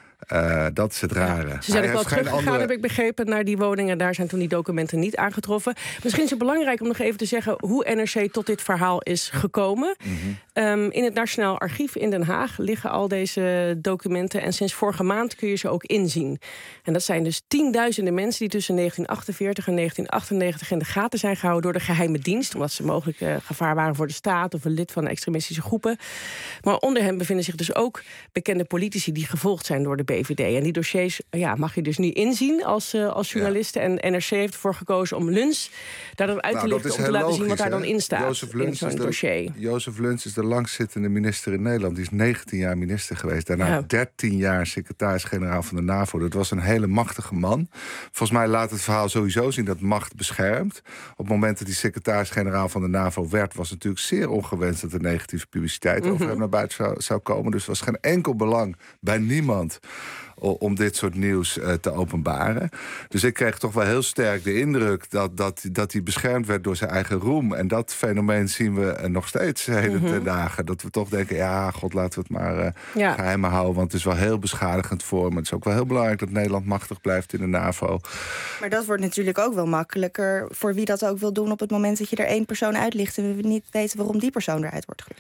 Dat is het rare. Ze zijn ook wel teruggegaan, heb ik begrepen, naar die woningen. Daar zijn toen die documenten niet aangetroffen. Misschien is het belangrijk om nog even te zeggen hoe NRC tot dit verhaal is gekomen. In het Nationaal Archief in Den Haag liggen al deze documenten. En sinds vorige maand kun je ze ook inzien. En dat zijn dus tienduizenden mensen die tussen 1948 en 1998 in de gaten zijn gehouden door de geheime dienst. Omdat ze mogelijk gevaar waren voor de staat of een lid van extremistische groepen. Maar onder hen bevinden zich dus ook bekende politici die gevolgd zijn door de BVD. En die dossiers mag je dus niet inzien als journalist. Ja. En NRC heeft ervoor gekozen om Luns daar dan uit te lichten... om te laten zien wat daar dan in staat in zo'n dossier. Jozef Luns is de langstzittende minister in Nederland. Die is 19 jaar minister geweest. Daarna 13 jaar secretaris-generaal van de NAVO. Dat was een hele machtige man. Volgens mij laat het verhaal sowieso zien dat macht beschermt. Op het moment dat hij secretaris-generaal van de NAVO werd... was het natuurlijk zeer ongewenst dat er negatieve publiciteit over hem naar buiten zou komen. Dus er was geen enkel belang bij niemand om dit soort nieuws te openbaren. Dus ik kreeg toch wel heel sterk de indruk dat hij beschermd werd door zijn eigen roem. En dat fenomeen zien we nog steeds heden ten dagen. Dat we toch denken, god, laten we het maar geheim houden. Want het is wel heel beschadigend voor hem. Het is ook wel heel belangrijk dat Nederland machtig blijft in de NAVO. Maar dat wordt natuurlijk ook wel makkelijker voor wie dat ook wil doen op het moment dat je er één persoon uitlicht en we niet weten waarom die persoon eruit wordt gelicht.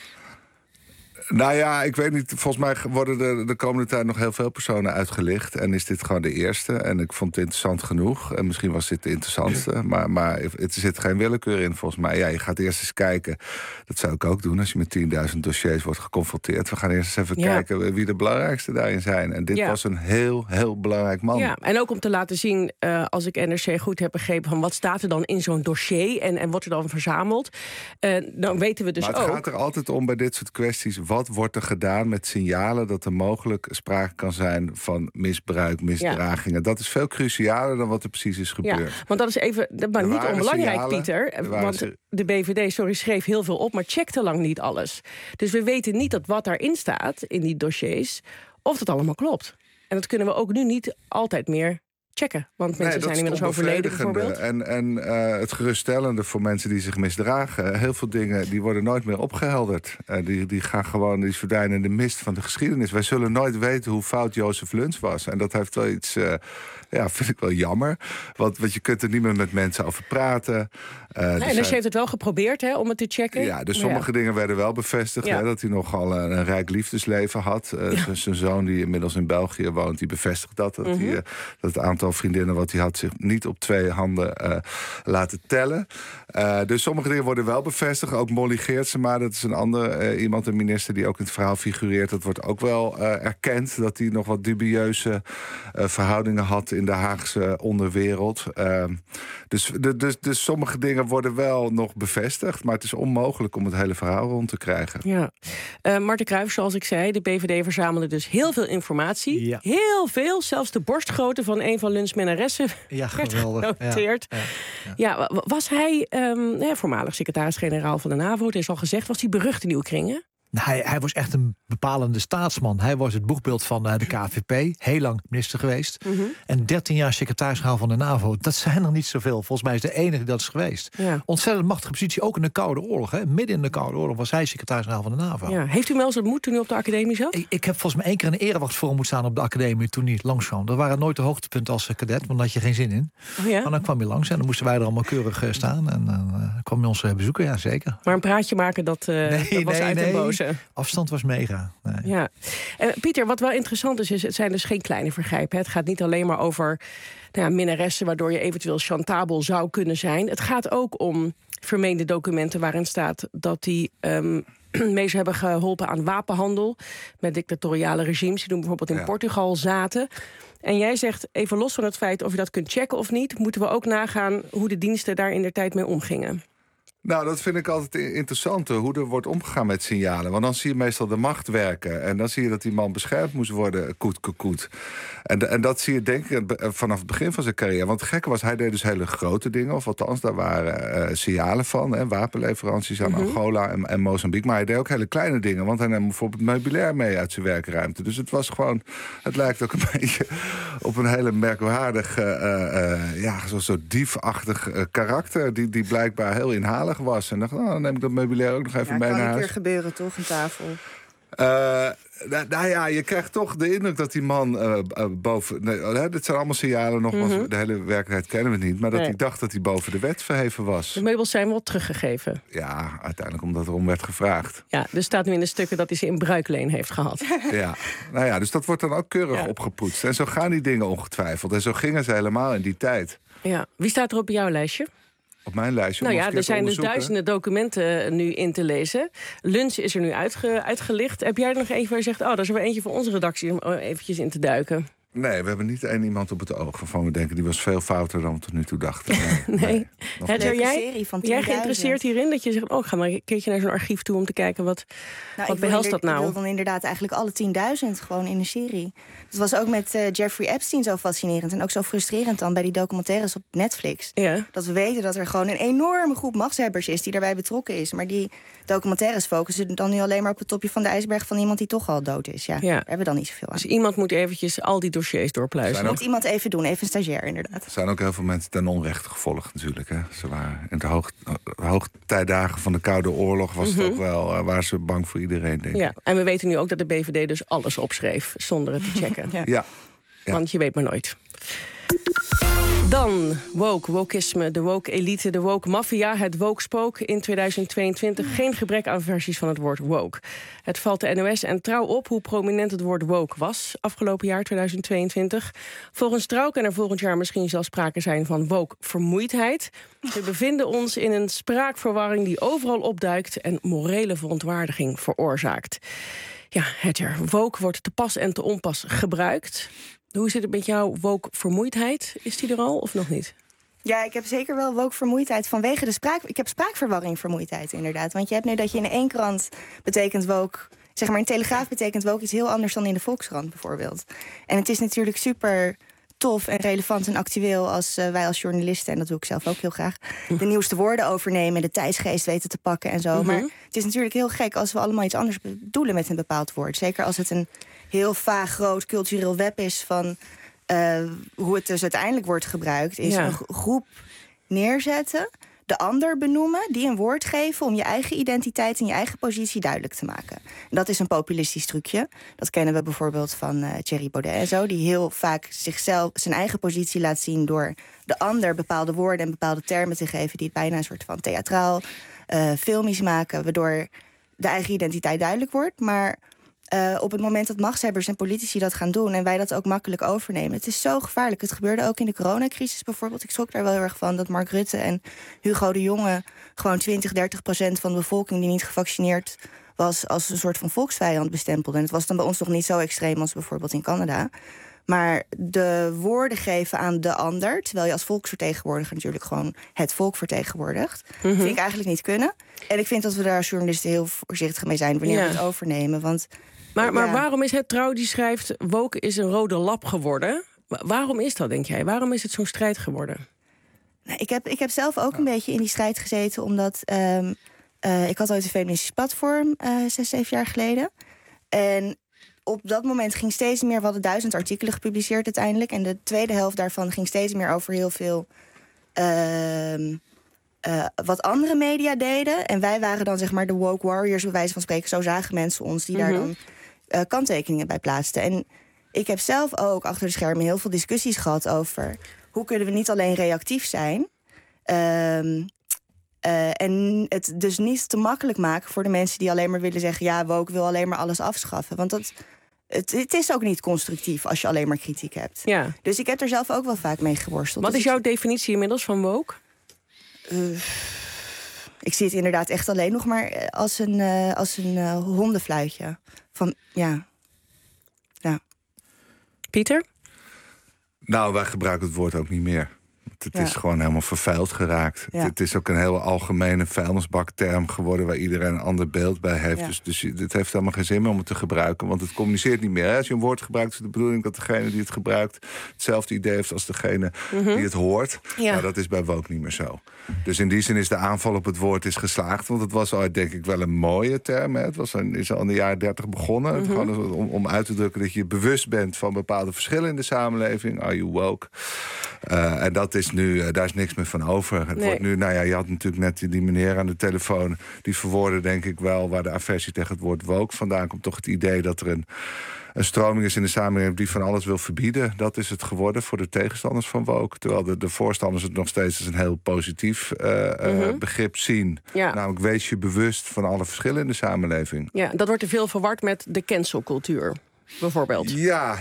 Nou ja, ik weet niet. Volgens mij worden er de komende tijd nog heel veel personen uitgelicht. En is dit gewoon de eerste. En ik vond het interessant genoeg. En misschien was dit de interessantste. Maar er zit geen willekeur in, volgens mij. Ja, je gaat eerst eens kijken. Dat zou ik ook doen als je met 10.000 dossiers wordt geconfronteerd. We gaan eerst eens even kijken wie de belangrijkste daarin zijn. En dit was een heel, heel belangrijk man. Ja, en ook om te laten zien, als ik NRC goed heb begrepen, van wat staat er dan in zo'n dossier en wordt er dan verzameld. Dan weten we dus ook. Maar het gaat er altijd om bij dit soort kwesties. Wat wordt er gedaan met signalen dat er mogelijk sprake kan zijn van misbruik, misdragingen? Ja. Dat is veel crucialer dan wat er precies is gebeurd. Ja, want dat is even, maar niet onbelangrijk, Pieter. Want de BVD, schreef heel veel op, maar checkte lang niet alles. Dus we weten niet dat wat daarin staat, in die dossiers, of dat allemaal klopt. En dat kunnen we ook nu niet altijd meer checken. Want mensen zijn inmiddels overleden, bijvoorbeeld. En het geruststellende voor mensen die zich misdragen. Heel veel dingen die worden nooit meer opgehelderd. Die gaan gewoon, die verdwijnen in de mist van de geschiedenis. Wij zullen nooit weten hoe fout Jozef Luns was. En dat heeft wel iets, vind ik wel jammer. Want je kunt er niet meer met mensen over praten. En dus heeft het wel geprobeerd om het te checken. Ja, dus sommige dingen werden wel bevestigd. Ja. Dat hij nogal een rijk liefdesleven had. Zijn zoon die inmiddels in België woont, die bevestigt dat. Dat het aantal vriendinnen wat hij had zich niet op 2 handen laten tellen. Dus sommige dingen worden wel bevestigd. Ook Molly Geertsema, dat is een een minister die ook in het verhaal figureert. Dat wordt ook wel erkend dat hij nog wat dubieuze verhoudingen had in de Haagse onderwereld. Dus sommige dingen worden wel nog bevestigd, maar het is onmogelijk om het hele verhaal rond te krijgen. Ja. Marten Cruijff, zoals ik zei, de BVD verzamelde dus heel veel informatie. Ja. Heel veel, zelfs de borstgrootte van een van Luns minnaressen werd genoteerd. Ja, was hij voormalig secretaris-generaal van de NAVO? Het is al gezegd, was hij berucht in uw kringen? Nou, hij was echt een bepalende staatsman. Hij was het boegbeeld van de KVP, heel lang minister geweest. En 13 jaar secretaris-generaal van de NAVO. Dat zijn er niet zoveel. Volgens mij is de enige die dat is geweest. Ja. Ontzettend machtige positie, ook in de Koude Oorlog. Midden in de Koude Oorlog was hij secretaris-generaal van de NAVO. Ja. Heeft u hem wel eens ontmoet toen u op de academie zat? Ik heb volgens mij 1 keer een erewacht voor hem moeten staan op de academie toen hij langskwam. Dat waren nooit de hoogtepunten als cadet, want daar had je geen zin in. Maar dan kwam hij langs en dan moesten wij er allemaal keurig staan. En dan kwam hij ons bezoeken, ja zeker. Maar een praatje maken, dat was uit de boze. Afstand was mega. Nee. Ja. Pieter, wat wel interessant is, het zijn dus geen kleine vergrijpen. Het gaat niet alleen maar over minnaressen, waardoor je eventueel chantabel zou kunnen zijn. Het gaat ook om vermeende documenten waarin staat dat die mee hebben geholpen aan wapenhandel met dictatoriale regimes. Die doen bijvoorbeeld in Portugal zaten. En jij zegt, even los van het feit of je dat kunt checken of niet, moeten we ook nagaan hoe de diensten daar indertijd mee omgingen. Nou, dat vind ik altijd interessant, hoe er wordt omgegaan met signalen. Want dan zie je meestal de macht werken. En dan zie je dat die man beschermd moest worden, koet. En dat zie je denk ik vanaf het begin van zijn carrière. Want het gekke was, hij deed dus hele grote dingen. Of althans, daar waren signalen van. Wapenleveranties aan Angola en Mozambique. Maar hij deed ook hele kleine dingen. Want hij nam bijvoorbeeld meubilair mee uit zijn werkruimte. Dus het was gewoon, het lijkt ook een beetje op een hele merkwaardig, zo diefachtig karakter. Die blijkbaar heel inhalig was. En dacht, dan neem ik dat meubilair ook nog even mee naar huis. Kan een keer gebeuren, toch, een tafel? Je krijgt toch de indruk dat die man boven... dit zijn allemaal signalen nog, de hele werkelijkheid kennen we niet. Maar dat hij dacht dat hij boven de wet verheven was. De meubels zijn wel teruggegeven. Ja, uiteindelijk omdat erom werd gevraagd. Ja, er staat nu in de stukken dat hij ze in bruikleen heeft gehad. Ja, dus dat wordt dan ook keurig opgepoetst. En zo gaan die dingen ongetwijfeld. En zo gingen ze helemaal in die tijd. Ja. Wie staat er op jouw lijstje? Op mijn lijstje. Nou ja, er zijn dus duizenden documenten nu in te lezen. Lunch is er nu uitgelicht. Heb jij er nog eentje waar je zegt... daar is er wel eentje voor onze redactie om eventjes in te duiken? Nee, we hebben niet één iemand op het oog waarvan we denken... die was veel fouter dan we tot nu toe dachten. Nee. Jij geïnteresseerd hierin? Dat je zegt, ik ga maar een keertje naar zo'n archief toe... om te kijken wat behelst dat nou? Ik wil dan inderdaad eigenlijk alle 10.000 gewoon in een serie. Het was ook met Jeffrey Epstein zo fascinerend... en ook zo frustrerend dan bij die documentaires op Netflix. Ja. Dat we weten dat er gewoon een enorme groep machtshebbers is... die daarbij betrokken is. Maar die documentaires focussen dan nu alleen maar op het topje van de ijsberg... van iemand die toch al dood is. Ja. Daar hebben we dan niet zoveel aan. Dus iemand moet eventjes al die dossiers doorpluizen. Dat moet iemand even doen, even een stagiair inderdaad. Er zijn ook heel veel mensen ten onrechte gevolgd natuurlijk. Hè. Ze waren in de hoogtijdagen van de Koude Oorlog... was het ook wel, waren ze bang voor iedereen, denk ik. Ja, en we weten nu ook dat de BVD dus alles opschreef... zonder het te checken. Ja. Want je weet maar nooit. Dan wokisme, de woke-elite, de woke-maffia, het woke-spook in 2022. Geen gebrek aan versies van het woord woke. Het valt de NOS en Trouw op hoe prominent het woord woke was... afgelopen jaar 2022. Volgens Trouw kan er volgend jaar misschien zelfs sprake zijn van woke-vermoeidheid. We bevinden ons in een spraakverwarring die overal opduikt... en morele verontwaardiging veroorzaakt. Ja, Hedger, woke wordt te pas en te onpas gebruikt... Hoe zit het met jouw woke-vermoeidheid? Is die er al of nog niet? Ja, ik heb zeker wel woke-vermoeidheid vanwege de ik heb spraakverwarring-vermoeidheid, inderdaad. Want je hebt nu dat je in één krant betekent woke... zeg maar in Telegraaf betekent woke iets heel anders dan in de Volkskrant, bijvoorbeeld. En het is natuurlijk super tof en relevant en actueel als wij als journalisten... en dat doe ik zelf ook heel graag... de nieuwste woorden overnemen, de tijdsgeest weten te pakken en zo. Maar het is natuurlijk heel gek als we allemaal iets anders bedoelen met een bepaald woord. Zeker als het een heel vaag, groot cultureel web is van hoe het dus uiteindelijk wordt gebruikt... is een groep neerzetten, de ander benoemen, die een woord geven... om je eigen identiteit en je eigen positie duidelijk te maken. En dat is een populistisch trucje. Dat kennen we bijvoorbeeld van Thierry Baudet en zo... die heel vaak zichzelf, zijn eigen positie laat zien... door de ander bepaalde woorden en bepaalde termen te geven... die het bijna een soort van theatraal, filmisch maken... waardoor de eigen identiteit duidelijk wordt, maar... op het moment dat machtshebbers en politici dat gaan doen... en wij dat ook makkelijk overnemen. Het is zo gevaarlijk. Het gebeurde ook in de coronacrisis bijvoorbeeld. Ik schrok daar wel heel erg van dat Mark Rutte en Hugo de Jonge... gewoon 20-30% van de bevolking die niet gevaccineerd was... als een soort van volksvijand bestempelden. En het was dan bij ons nog niet zo extreem als bijvoorbeeld in Canada. Maar de woorden geven aan de ander... terwijl je als volksvertegenwoordiger natuurlijk gewoon het volk vertegenwoordigt... vind ik eigenlijk niet kunnen. En ik vind dat we daar als journalisten heel voorzichtig mee zijn... wanneer we het overnemen, want... Maar waarom is het Trouw die schrijft... woke is een rode lap geworden? Waarom is dat, denk jij? Waarom is het zo'n strijd geworden? Nou, ik heb zelf ook een beetje in die strijd gezeten... omdat ik had ooit een feministisch platform 6-7 jaar geleden. En op dat moment ging steeds meer... we hadden 1000 artikelen gepubliceerd uiteindelijk... en de tweede helft daarvan ging steeds meer over heel veel... wat andere media deden. En wij waren dan zeg maar de woke warriors, bij wijze van spreken. Zo zagen mensen ons die daar dan kanttekeningen bij plaatsten. En ik heb zelf ook achter de schermen heel veel discussies gehad over... hoe kunnen we niet alleen reactief zijn... en het dus niet te makkelijk maken voor de mensen die alleen maar willen zeggen... ja, woke wil alleen maar alles afschaffen. Want het is ook niet constructief als je alleen maar kritiek hebt. Ja. Dus ik heb er zelf ook wel vaak mee geworsteld. Wat is jouw definitie inmiddels van woke? Ik zie het inderdaad echt alleen nog maar als een hondenfluitje. Ja. Pieter? Nou, wij gebruiken het woord ook niet meer. Het is gewoon helemaal vervuild geraakt. Ja. Het is ook een hele algemene vuilnisbakterm geworden... waar iedereen een ander beeld bij heeft. Ja. Dus het heeft helemaal geen zin meer om het te gebruiken. Want het communiceert niet meer. Hè? Als je een woord gebruikt, is de bedoeling dat degene die het gebruikt... hetzelfde idee heeft als degene die het hoort. Ja. Nou, dat is bij woke niet meer zo. Dus in die zin is de aanval op het woord geslaagd. Want het was al, denk ik, wel een mooie term. Hè? Het is al in de jaren 30 begonnen. Gewoon om uit te drukken dat je bewust bent... van bepaalde verschillen in de samenleving. Are you woke? En dat is nu, daar is niks meer van over. Het wordt nu, nou ja, je had natuurlijk net die meneer aan de telefoon... die verwoordde denk ik wel waar de aversie tegen het woord woke vandaan komt. Toch het idee dat er een stroming is in de samenleving die van alles wil verbieden. Dat is het geworden voor de tegenstanders van woke. Terwijl de voorstanders het nog steeds als een heel positief begrip zien. Ja. Namelijk, wees je bewust van alle verschillen in de samenleving. Ja, dat wordt te veel verward met de cancelcultuur. bijvoorbeeld. Ja,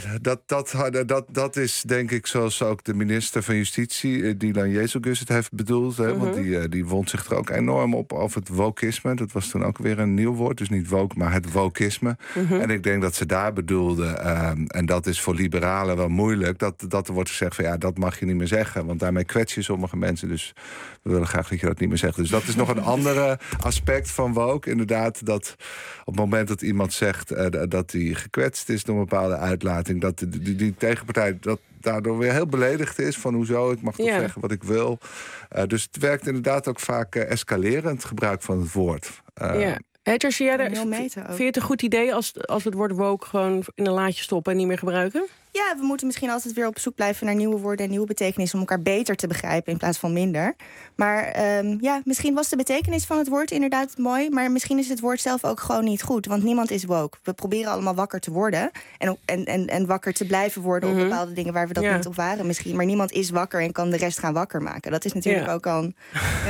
dat is denk ik zoals ook de minister van Justitie, Dylan Jezus, het heeft bedoeld. Hè, want die wond zich er ook enorm op over het wokisme. Dat was toen ook weer een nieuw woord. Dus niet woke, maar het wokisme. En ik denk dat ze daar bedoelde, en dat is voor liberalen wel moeilijk, dat er wordt gezegd van ja, dat mag je niet meer zeggen. Want daarmee kwets je sommige mensen. Dus we willen graag dat je dat niet meer zegt. Dus dat is nog een andere aspect van woke. Inderdaad, dat op het moment dat iemand zegt dat hij gekwetst is door een bepaalde uitlating, dat die tegenpartij dat daardoor weer heel beledigd is van hoezo, ik mag toch zeggen wat ik wil. Dus het werkt inderdaad ook vaak escalerend, gebruik van het woord. Vind je het een goed idee als we het woord woke gewoon in een laadje stoppen en niet meer gebruiken? Ja, we moeten misschien altijd weer op zoek blijven naar nieuwe woorden en nieuwe betekenissen om elkaar beter te begrijpen in plaats van minder. Maar misschien was de betekenis van het woord inderdaad mooi, maar misschien is het woord zelf ook gewoon niet goed, want niemand is woke. We proberen allemaal wakker te worden en wakker te blijven worden op bepaalde dingen waar we dat niet op waren misschien. Maar niemand is wakker en kan de rest gaan wakker maken. Dat is natuurlijk ook al een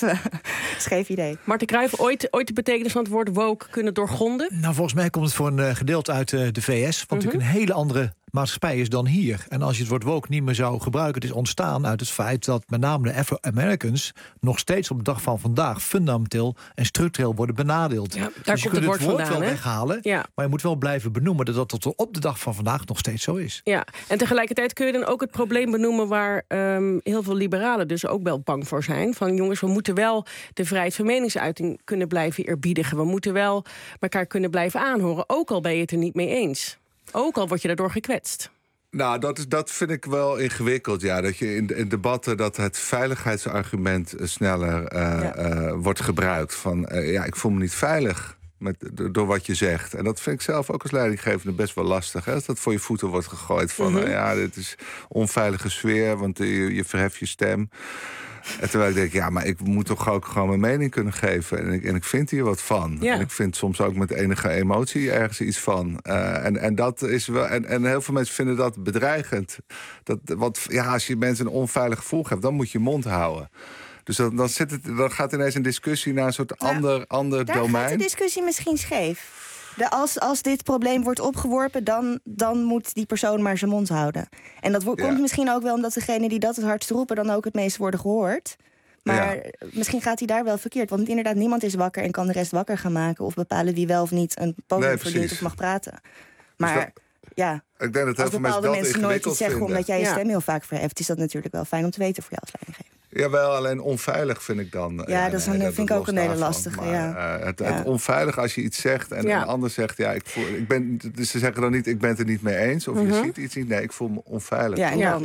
scheef idee. Marten Cruijff, ooit de betekenis van het woord woke kunnen doorgronden? Nou, volgens mij komt het voor een gedeelte uit de VS, wat natuurlijk een hele andere maatschappij is dan hier. En als je het woord woke niet meer zou gebruiken, het is ontstaan uit het feit dat met name de Afro-Americans nog steeds op de dag van vandaag fundamenteel en structureel worden benadeeld. Ja, daar dus je kunt het woord wel weghalen, maar je moet wel blijven benoemen dat tot op de dag van vandaag nog steeds zo is. Ja, en tegelijkertijd kun je dan ook het probleem benoemen waar heel veel liberalen dus ook wel bang voor zijn. Van jongens, we moeten wel de vrijheid van meningsuiting kunnen blijven eerbiedigen. We moeten wel elkaar kunnen blijven aanhoren, ook al ben je het er niet mee eens. Ook al word je daardoor gekwetst. Nou, dat vind ik wel ingewikkeld, ja. Dat je in debatten dat het veiligheidsargument sneller wordt gebruikt. Van, ik voel me niet veilig door wat je zegt. En dat vind ik zelf ook als leidinggevende best wel lastig. Hè? Als dat voor je voeten wordt gegooid van, dit is onveilige sfeer, want je verheft je stem. En terwijl ik denk, maar ik moet toch ook gewoon mijn mening kunnen geven. En ik vind hier wat van. Ja. En ik vind soms ook met enige emotie ergens iets van. En dat is wel. En heel veel mensen vinden dat bedreigend. Als je mensen een onveilig gevoel geeft, dan moet je mond houden. Dus dan gaat ineens een discussie naar een soort ander domein. Daar gaat de discussie misschien scheef. Als dit probleem wordt opgeworpen, dan moet die persoon maar zijn mond houden. En dat komt misschien ook wel omdat degene die dat het hardst roepen dan ook het meest worden gehoord. Maar misschien gaat hij daar wel verkeerd. Want inderdaad, niemand is wakker en kan de rest wakker gaan maken of bepalen wie wel of niet een podium verdient of mag praten. Maar dus ik denk dat als bepaalde mensen nooit iets zeggen vinden. Omdat jij je stem heel vaak verheft, is dat natuurlijk wel fijn om te weten voor jou als leidinggever. Jawel, alleen onveilig vind ik dan. Vind ik ook een hele lastige. Het onveilig als je iets zegt en een ander zegt, dus ze zeggen dan niet, ik ben het er niet mee eens, of je ziet iets niet. Nee, ik voel me onveilig.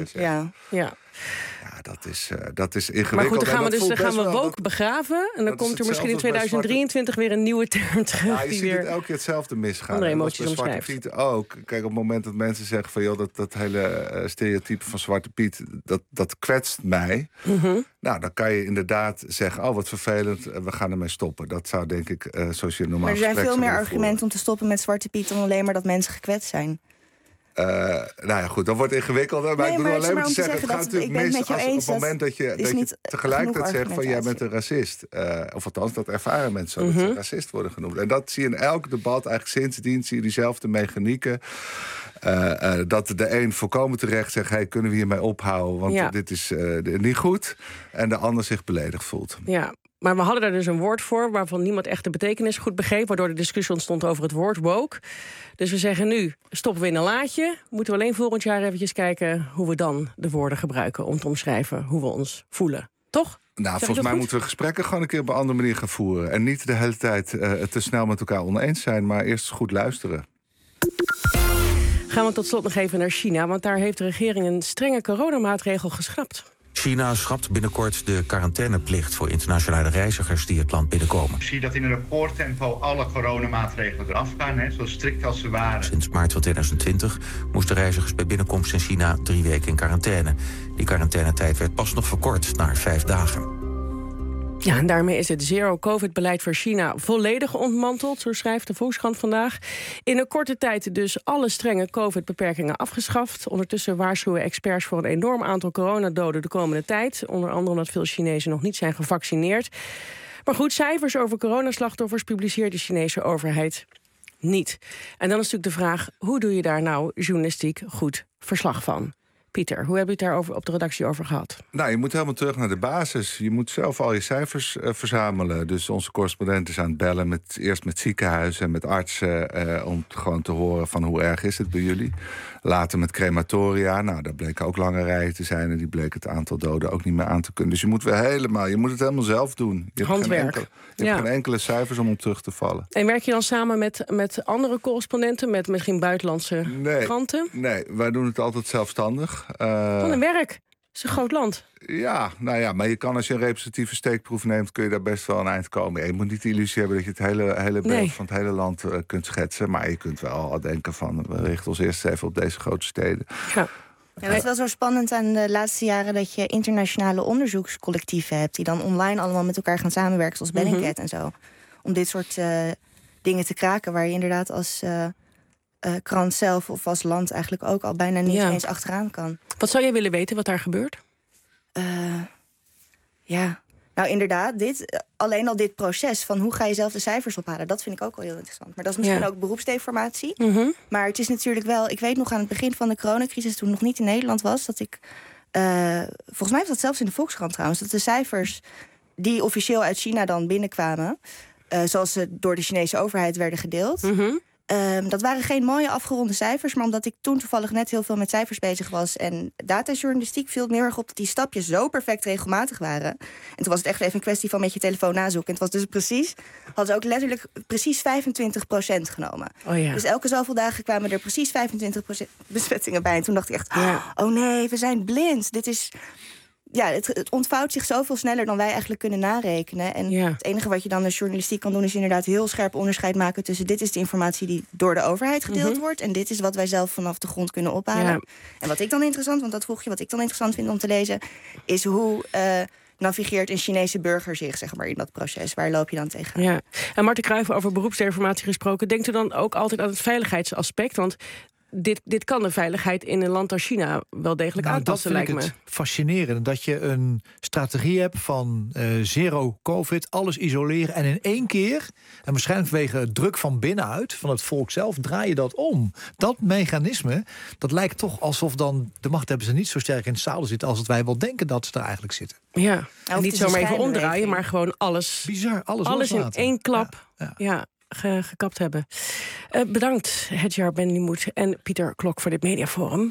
Dat is ingewikkeld. Maar goed, dan gaan we woke begraven. En dan komt er misschien in 2023 weer een nieuwe term terug. Ja, je ziet het elke keer hetzelfde misgaan. Andere emoties bij Zwarte Piet ook. Kijk, op het moment dat mensen zeggen van dat hele stereotype van Zwarte Piet, dat kwetst mij. Nou, dan kan je inderdaad zeggen, wat vervelend, we gaan ermee stoppen. Dat zou denk ik, zoals je normaal. Maar er zijn veel meer argumenten om te stoppen met Zwarte Piet dan alleen maar dat mensen gekwetst zijn. Goed, dat wordt ingewikkelder. Maar ik bedoel alleen maar te zeggen, het gaat natuurlijk mis als op het moment dat je tegelijkertijd zegt van jij bent een racist. Of althans, dat ervaren mensen zo, dat ze racist worden genoemd. En dat zie je in elk debat, eigenlijk sindsdien zie je diezelfde mechanieken. Dat de een volkomen terecht zegt, kunnen we hiermee ophouden, want dit is niet goed. En de ander zich beledigd voelt. Ja. Maar we hadden daar dus een woord voor waarvan niemand echt de betekenis goed begreep, waardoor de discussie ontstond over het woord woke. Dus we zeggen nu, stoppen we in een laadje. Moeten we alleen volgend jaar eventjes kijken hoe we dan de woorden gebruiken om te omschrijven hoe we ons voelen. Toch? Nou, volgens mij moeten we gesprekken gewoon een keer op een andere manier gaan voeren. En niet de hele tijd te snel met elkaar oneens zijn, maar eerst goed luisteren. Gaan we tot slot nog even naar China, want daar heeft de regering een strenge coronamaatregel geschrapt. China schrapt binnenkort de quarantaineplicht voor internationale reizigers die het land binnenkomen. Ik zie dat in een recordtempo alle coronamaatregelen eraf gaan, zo strikt als ze waren. Sinds maart van 2020 moesten reizigers bij binnenkomst in China 3 weken in quarantaine. Die quarantainetijd werd pas nog verkort naar 5 dagen. Ja, en daarmee is het zero-covid-beleid voor China volledig ontmanteld, zo schrijft de Volkskrant vandaag. In een korte tijd dus alle strenge covid-beperkingen afgeschaft. Ondertussen waarschuwen experts voor een enorm aantal coronadoden de komende tijd. Onder andere omdat veel Chinezen nog niet zijn gevaccineerd. Maar goed, cijfers over coronaslachtoffers publiceert de Chinese overheid niet. En dan is natuurlijk de vraag, hoe doe je daar nou journalistiek goed verslag van? Pieter, hoe heb je het daar op de redactie over gehad? Nou, je moet helemaal terug naar de basis. Je moet zelf al je cijfers verzamelen. Dus onze correspondent is aan het bellen eerst met ziekenhuizen en met artsen, om gewoon te horen van hoe erg is het bij jullie. Later met crematoria. Nou, daar bleken ook lange rijen te zijn en die bleek het aantal doden ook niet meer aan te kunnen. Dus je moet het helemaal zelf doen. Je Handwerk. hebt geen enkele cijfers om terug te vallen. En werk je dan samen met andere correspondenten, met misschien buitenlandse kranten? Nee, wij doen het altijd zelfstandig. Wat een werk. Het is een groot land. Ja, nou ja, maar je kan als je een representatieve steekproef neemt, kun je daar best wel een eind komen. Je moet niet de illusie hebben dat je het hele beeld van het hele land kunt schetsen. Maar je kunt wel al denken van, we richten ons eerst even op deze grote steden. Ja. Ja, het is wel zo spannend aan de laatste jaren dat je internationale onderzoekscollectieven hebt die dan online allemaal met elkaar gaan samenwerken, zoals Bellingcat en zo. Om dit soort dingen te kraken waar je inderdaad als krant zelf of als land eigenlijk ook al bijna niet eens achteraan kan. Wat zou jij willen weten wat daar gebeurt? Nou inderdaad, alleen al dit proces van hoe ga je zelf de cijfers ophalen, dat vind ik ook wel heel interessant. Maar dat is misschien ook beroepsdeformatie. Maar het is natuurlijk wel, ik weet nog aan het begin van de coronacrisis, toen nog niet in Nederland was, dat ik, volgens mij was dat zelfs in de Volkskrant trouwens, dat de cijfers die officieel uit China dan binnenkwamen, zoals ze door de Chinese overheid werden gedeeld, dat waren geen mooie afgeronde cijfers, maar omdat ik toen toevallig net heel veel met cijfers bezig was en datajournalistiek, viel het me heel erg op dat die stapjes zo perfect regelmatig waren. En toen was het echt even een kwestie van met je telefoon nazoeken. En het was dus hadden ze ook letterlijk precies 25% genomen. Oh ja. Dus elke zoveel dagen kwamen er precies 25% besmettingen bij. En toen dacht ik echt, oh nee, we zijn blind. Dit is... Ja, het ontvouwt zich zoveel sneller dan wij eigenlijk kunnen narekenen. En het enige wat je dan als journalistiek kan doen is inderdaad heel scherp onderscheid maken tussen dit is de informatie die door de overheid gedeeld wordt en dit is wat wij zelf vanaf de grond kunnen ophalen. Ja. En wat ik dan interessant, want dat vroeg je, wat ik dan interessant vind om te lezen, is hoe navigeert een Chinese burger zich, zeg maar, in dat proces? Waar loop je dan tegenaan? Ja. En Marten Cruijff, over beroepsdeformatie gesproken, denkt u dan ook altijd aan het veiligheidsaspect? Want dit kan de veiligheid in een land als China wel degelijk aanpassen, lijkt me. Dat vind ik het fascinerend. Dat je een strategie hebt van zero covid, alles isoleren en in één keer, en waarschijnlijk vanwege druk van binnenuit, van het volk zelf, draai je dat om. Dat mechanisme, dat lijkt toch alsof dan de machthebbers er niet zo sterk in het zadel zitten als het wij wel denken dat ze er eigenlijk zitten. Ja, en niet zomaar even omdraaien, maar gewoon alles. Bizar, alles in één klap. Ja. Gekapt hebben. Bedankt, Hedjar Ben-Limoet en Pieter Klok voor dit mediaforum.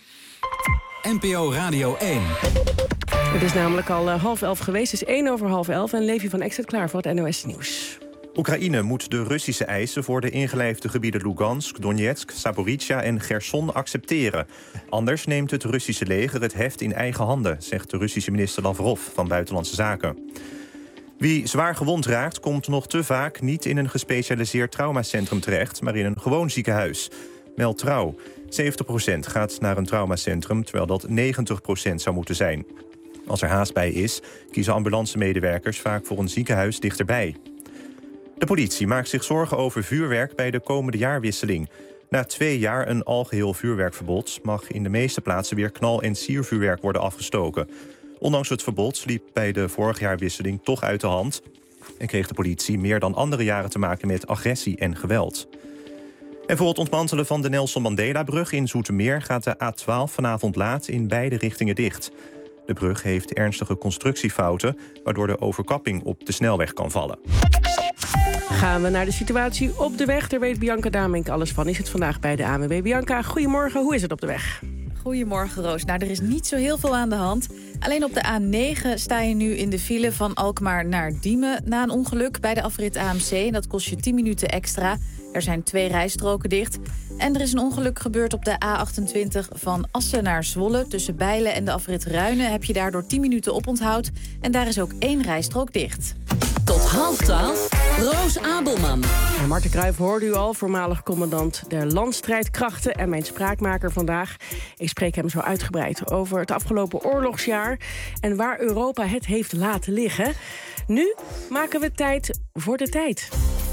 NPO Radio 1. Het is namelijk al 10:30 geweest. Het is 11:01 en Levi van Eck staat klaar voor het NOS Nieuws. Oekraïne moet de Russische eisen voor de ingelijfde gebieden Lugansk, Donetsk, Zaporizhzhia en Gerson accepteren. Anders neemt het Russische leger het heft in eigen handen, zegt de Russische minister Lavrov van Buitenlandse Zaken. Wie zwaar gewond raakt, komt nog te vaak niet in een gespecialiseerd traumacentrum terecht, maar in een gewoon ziekenhuis. Meldt Trouw. 70% gaat naar een traumacentrum, terwijl dat 90% zou moeten zijn. Als er haast bij is, kiezen ambulancemedewerkers vaak voor een ziekenhuis dichterbij. De politie maakt zich zorgen over vuurwerk bij de komende jaarwisseling. Na 2 jaar een algeheel vuurwerkverbod mag in de meeste plaatsen weer knal- en siervuurwerk worden afgestoken. Ondanks het verbod liep bij de vorige jaarwisseling toch uit de hand en kreeg de politie meer dan andere jaren te maken met agressie en geweld. En voor het ontmantelen van de Nelson Mandela-brug in Zoetermeer gaat de A12 vanavond laat in beide richtingen dicht. De brug heeft ernstige constructiefouten, waardoor de overkapping op de snelweg kan vallen. Gaan we naar de situatie op de weg. Daar weet Bianca Damink alles van. Is het vandaag bij de ANWB. Bianca, goedemorgen. Hoe is het op de weg? Goedemorgen, Roos. Nou, er is niet zo heel veel aan de hand. Alleen op de A9 sta je nu in de file van Alkmaar naar Diemen na een ongeluk bij de afrit AMC. En dat kost je 10 minuten extra. Er zijn 2 rijstroken dicht. En er is een ongeluk gebeurd op de A28 van Assen naar Zwolle. Tussen Bijlen en de afrit Ruinen heb je daardoor 10 minuten oponthoud. En daar is ook 1 rijstrook dicht. Tot 11:30, Roos Abelman. En Marten Cruijff hoorde u al, voormalig commandant der landstrijdkrachten en mijn spraakmaker vandaag. Ik spreek hem zo uitgebreid over het afgelopen oorlogsjaar en waar Europa het heeft laten liggen. Nu maken we tijd voor de tijd.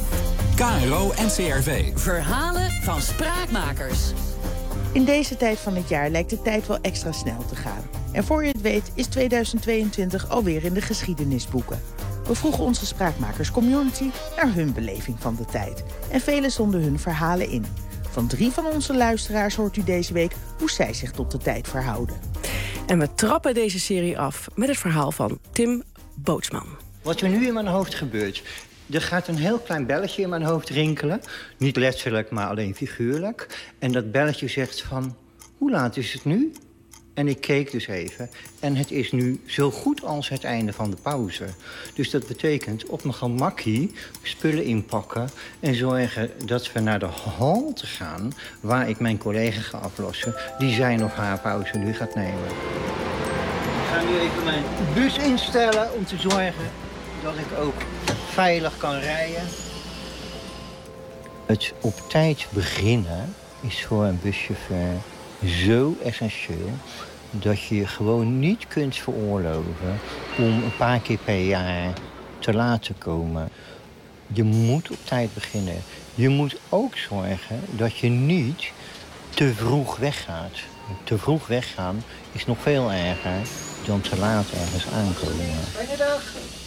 KRO NCRV. Verhalen van spraakmakers. In deze tijd van het jaar lijkt de tijd wel extra snel te gaan. En voor je het weet is 2022 alweer in de geschiedenisboeken. We vroegen onze spraakmakers-community naar hun beleving van de tijd. En velen zonden hun verhalen in. Van 3 van onze luisteraars hoort u deze week hoe zij zich tot de tijd verhouden. En we trappen deze serie af met het verhaal van Tim Bootsman. Wat er nu in mijn hoofd gebeurt... Er gaat een heel klein belletje in mijn hoofd rinkelen. Niet letterlijk, maar alleen figuurlijk. En dat belletje zegt van, hoe laat is het nu? En ik keek dus even. En het is nu zo goed als het einde van de pauze. Dus dat betekent op mijn gemakkie spullen inpakken... en zorgen dat we naar de halte gaan... waar ik mijn collega ga aflossen... die zijn of haar pauze nu gaat nemen. Ik ga nu even mijn bus instellen om te zorgen... dat ik ook veilig kan rijden. Het op tijd beginnen is voor een buschauffeur zo essentieel... dat je je gewoon niet kunt veroorloven om een paar keer per jaar te laat te komen. Je moet op tijd beginnen. Je moet ook zorgen dat je niet te vroeg weggaat. Te vroeg weggaan is nog veel erger dan te laat ergens aankomen. Goeiedag.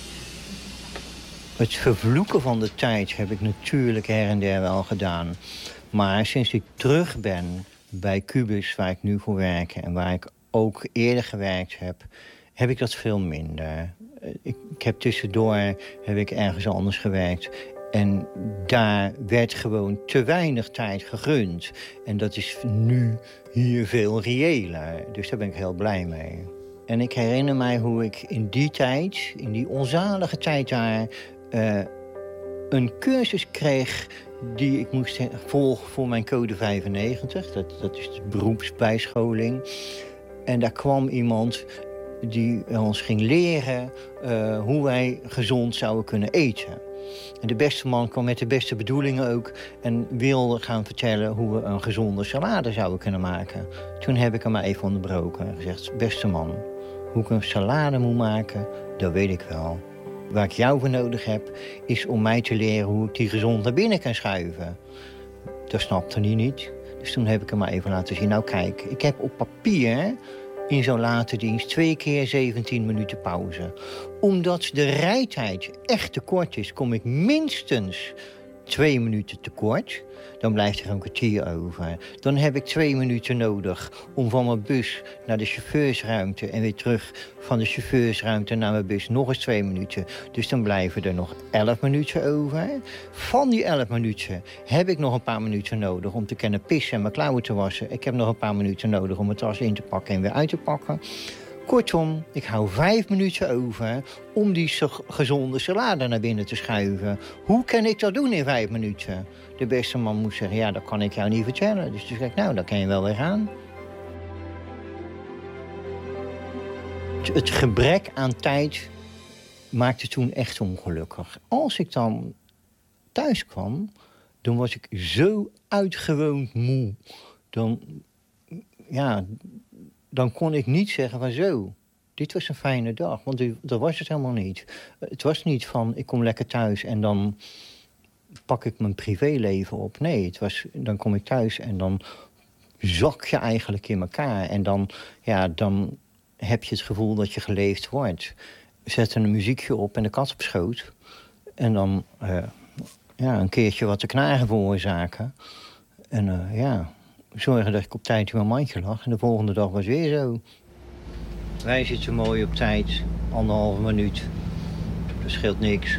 Het vervloeken van de tijd heb ik natuurlijk her en der wel gedaan. Maar sinds ik terug ben bij Cubus, waar ik nu voor werk... en waar ik ook eerder gewerkt heb ik dat veel minder. Ik heb tussendoor heb ik ergens anders gewerkt. En daar werd gewoon te weinig tijd gegund. En dat is nu hier veel reëler. Dus daar ben ik heel blij mee. En ik herinner mij hoe ik in die tijd, in die onzalige tijd daar... een cursus kreeg die ik moest volgen voor mijn code 95. Dat is de beroepsbijscholing. En daar kwam iemand die ons ging leren hoe wij gezond zouden kunnen eten. En de beste man kwam met de beste bedoelingen ook... en wilde gaan vertellen hoe we een gezonde salade zouden kunnen maken. Toen heb ik hem maar even onderbroken en gezegd... beste man, hoe ik een salade moet maken, dat weet ik wel. Waar ik jou voor nodig heb, is om mij te leren hoe ik die gezond naar binnen kan schuiven. Dat snapte hij niet. Dus toen heb ik hem maar even laten zien. Nou kijk, ik heb op papier in zo'n late dienst 2 keer 17 minuten pauze. Omdat de rijtijd echt te kort is, kom ik minstens 2 minuten tekort. Dan blijft er een kwartier over. Dan heb ik 2 minuten nodig om van mijn bus naar de chauffeursruimte... en weer terug van de chauffeursruimte naar mijn bus nog eens 2 minuten. Dus dan blijven er nog 11 minuten over. Van die 11 minuten heb ik nog een paar minuten nodig... om te kunnen pissen en mijn klauwen te wassen. Ik heb nog een paar minuten nodig om mijn tas in te pakken en weer uit te pakken. Kortom, ik hou 5 minuten over om die gezonde salade naar binnen te schuiven. Hoe kan ik dat doen in 5 minuten? De beste man moest zeggen, ja, dat kan ik jou niet vertellen. Dus toen zei ik, nou, dan kan je wel weer gaan. Het gebrek aan tijd maakte toen echt ongelukkig. Als ik dan thuis kwam, dan was ik zo uitgewoond moe. Dan kon ik niet zeggen van zo, dit was een fijne dag. Want dat was het helemaal niet. Het was niet van, ik kom lekker thuis en dan pak ik mijn privéleven op. Nee, het was, dan kom ik thuis en dan zak je eigenlijk in elkaar. En dan heb je het gevoel dat je geleefd wordt. Zet een muziekje op en de kat op schoot. En dan een keertje wat te knagen veroorzaken. En zorgen dat ik op tijd in mijn mandje lag. En de volgende dag was weer zo. Wij zitten mooi op tijd, 1,5 minuut. Dat scheelt niks.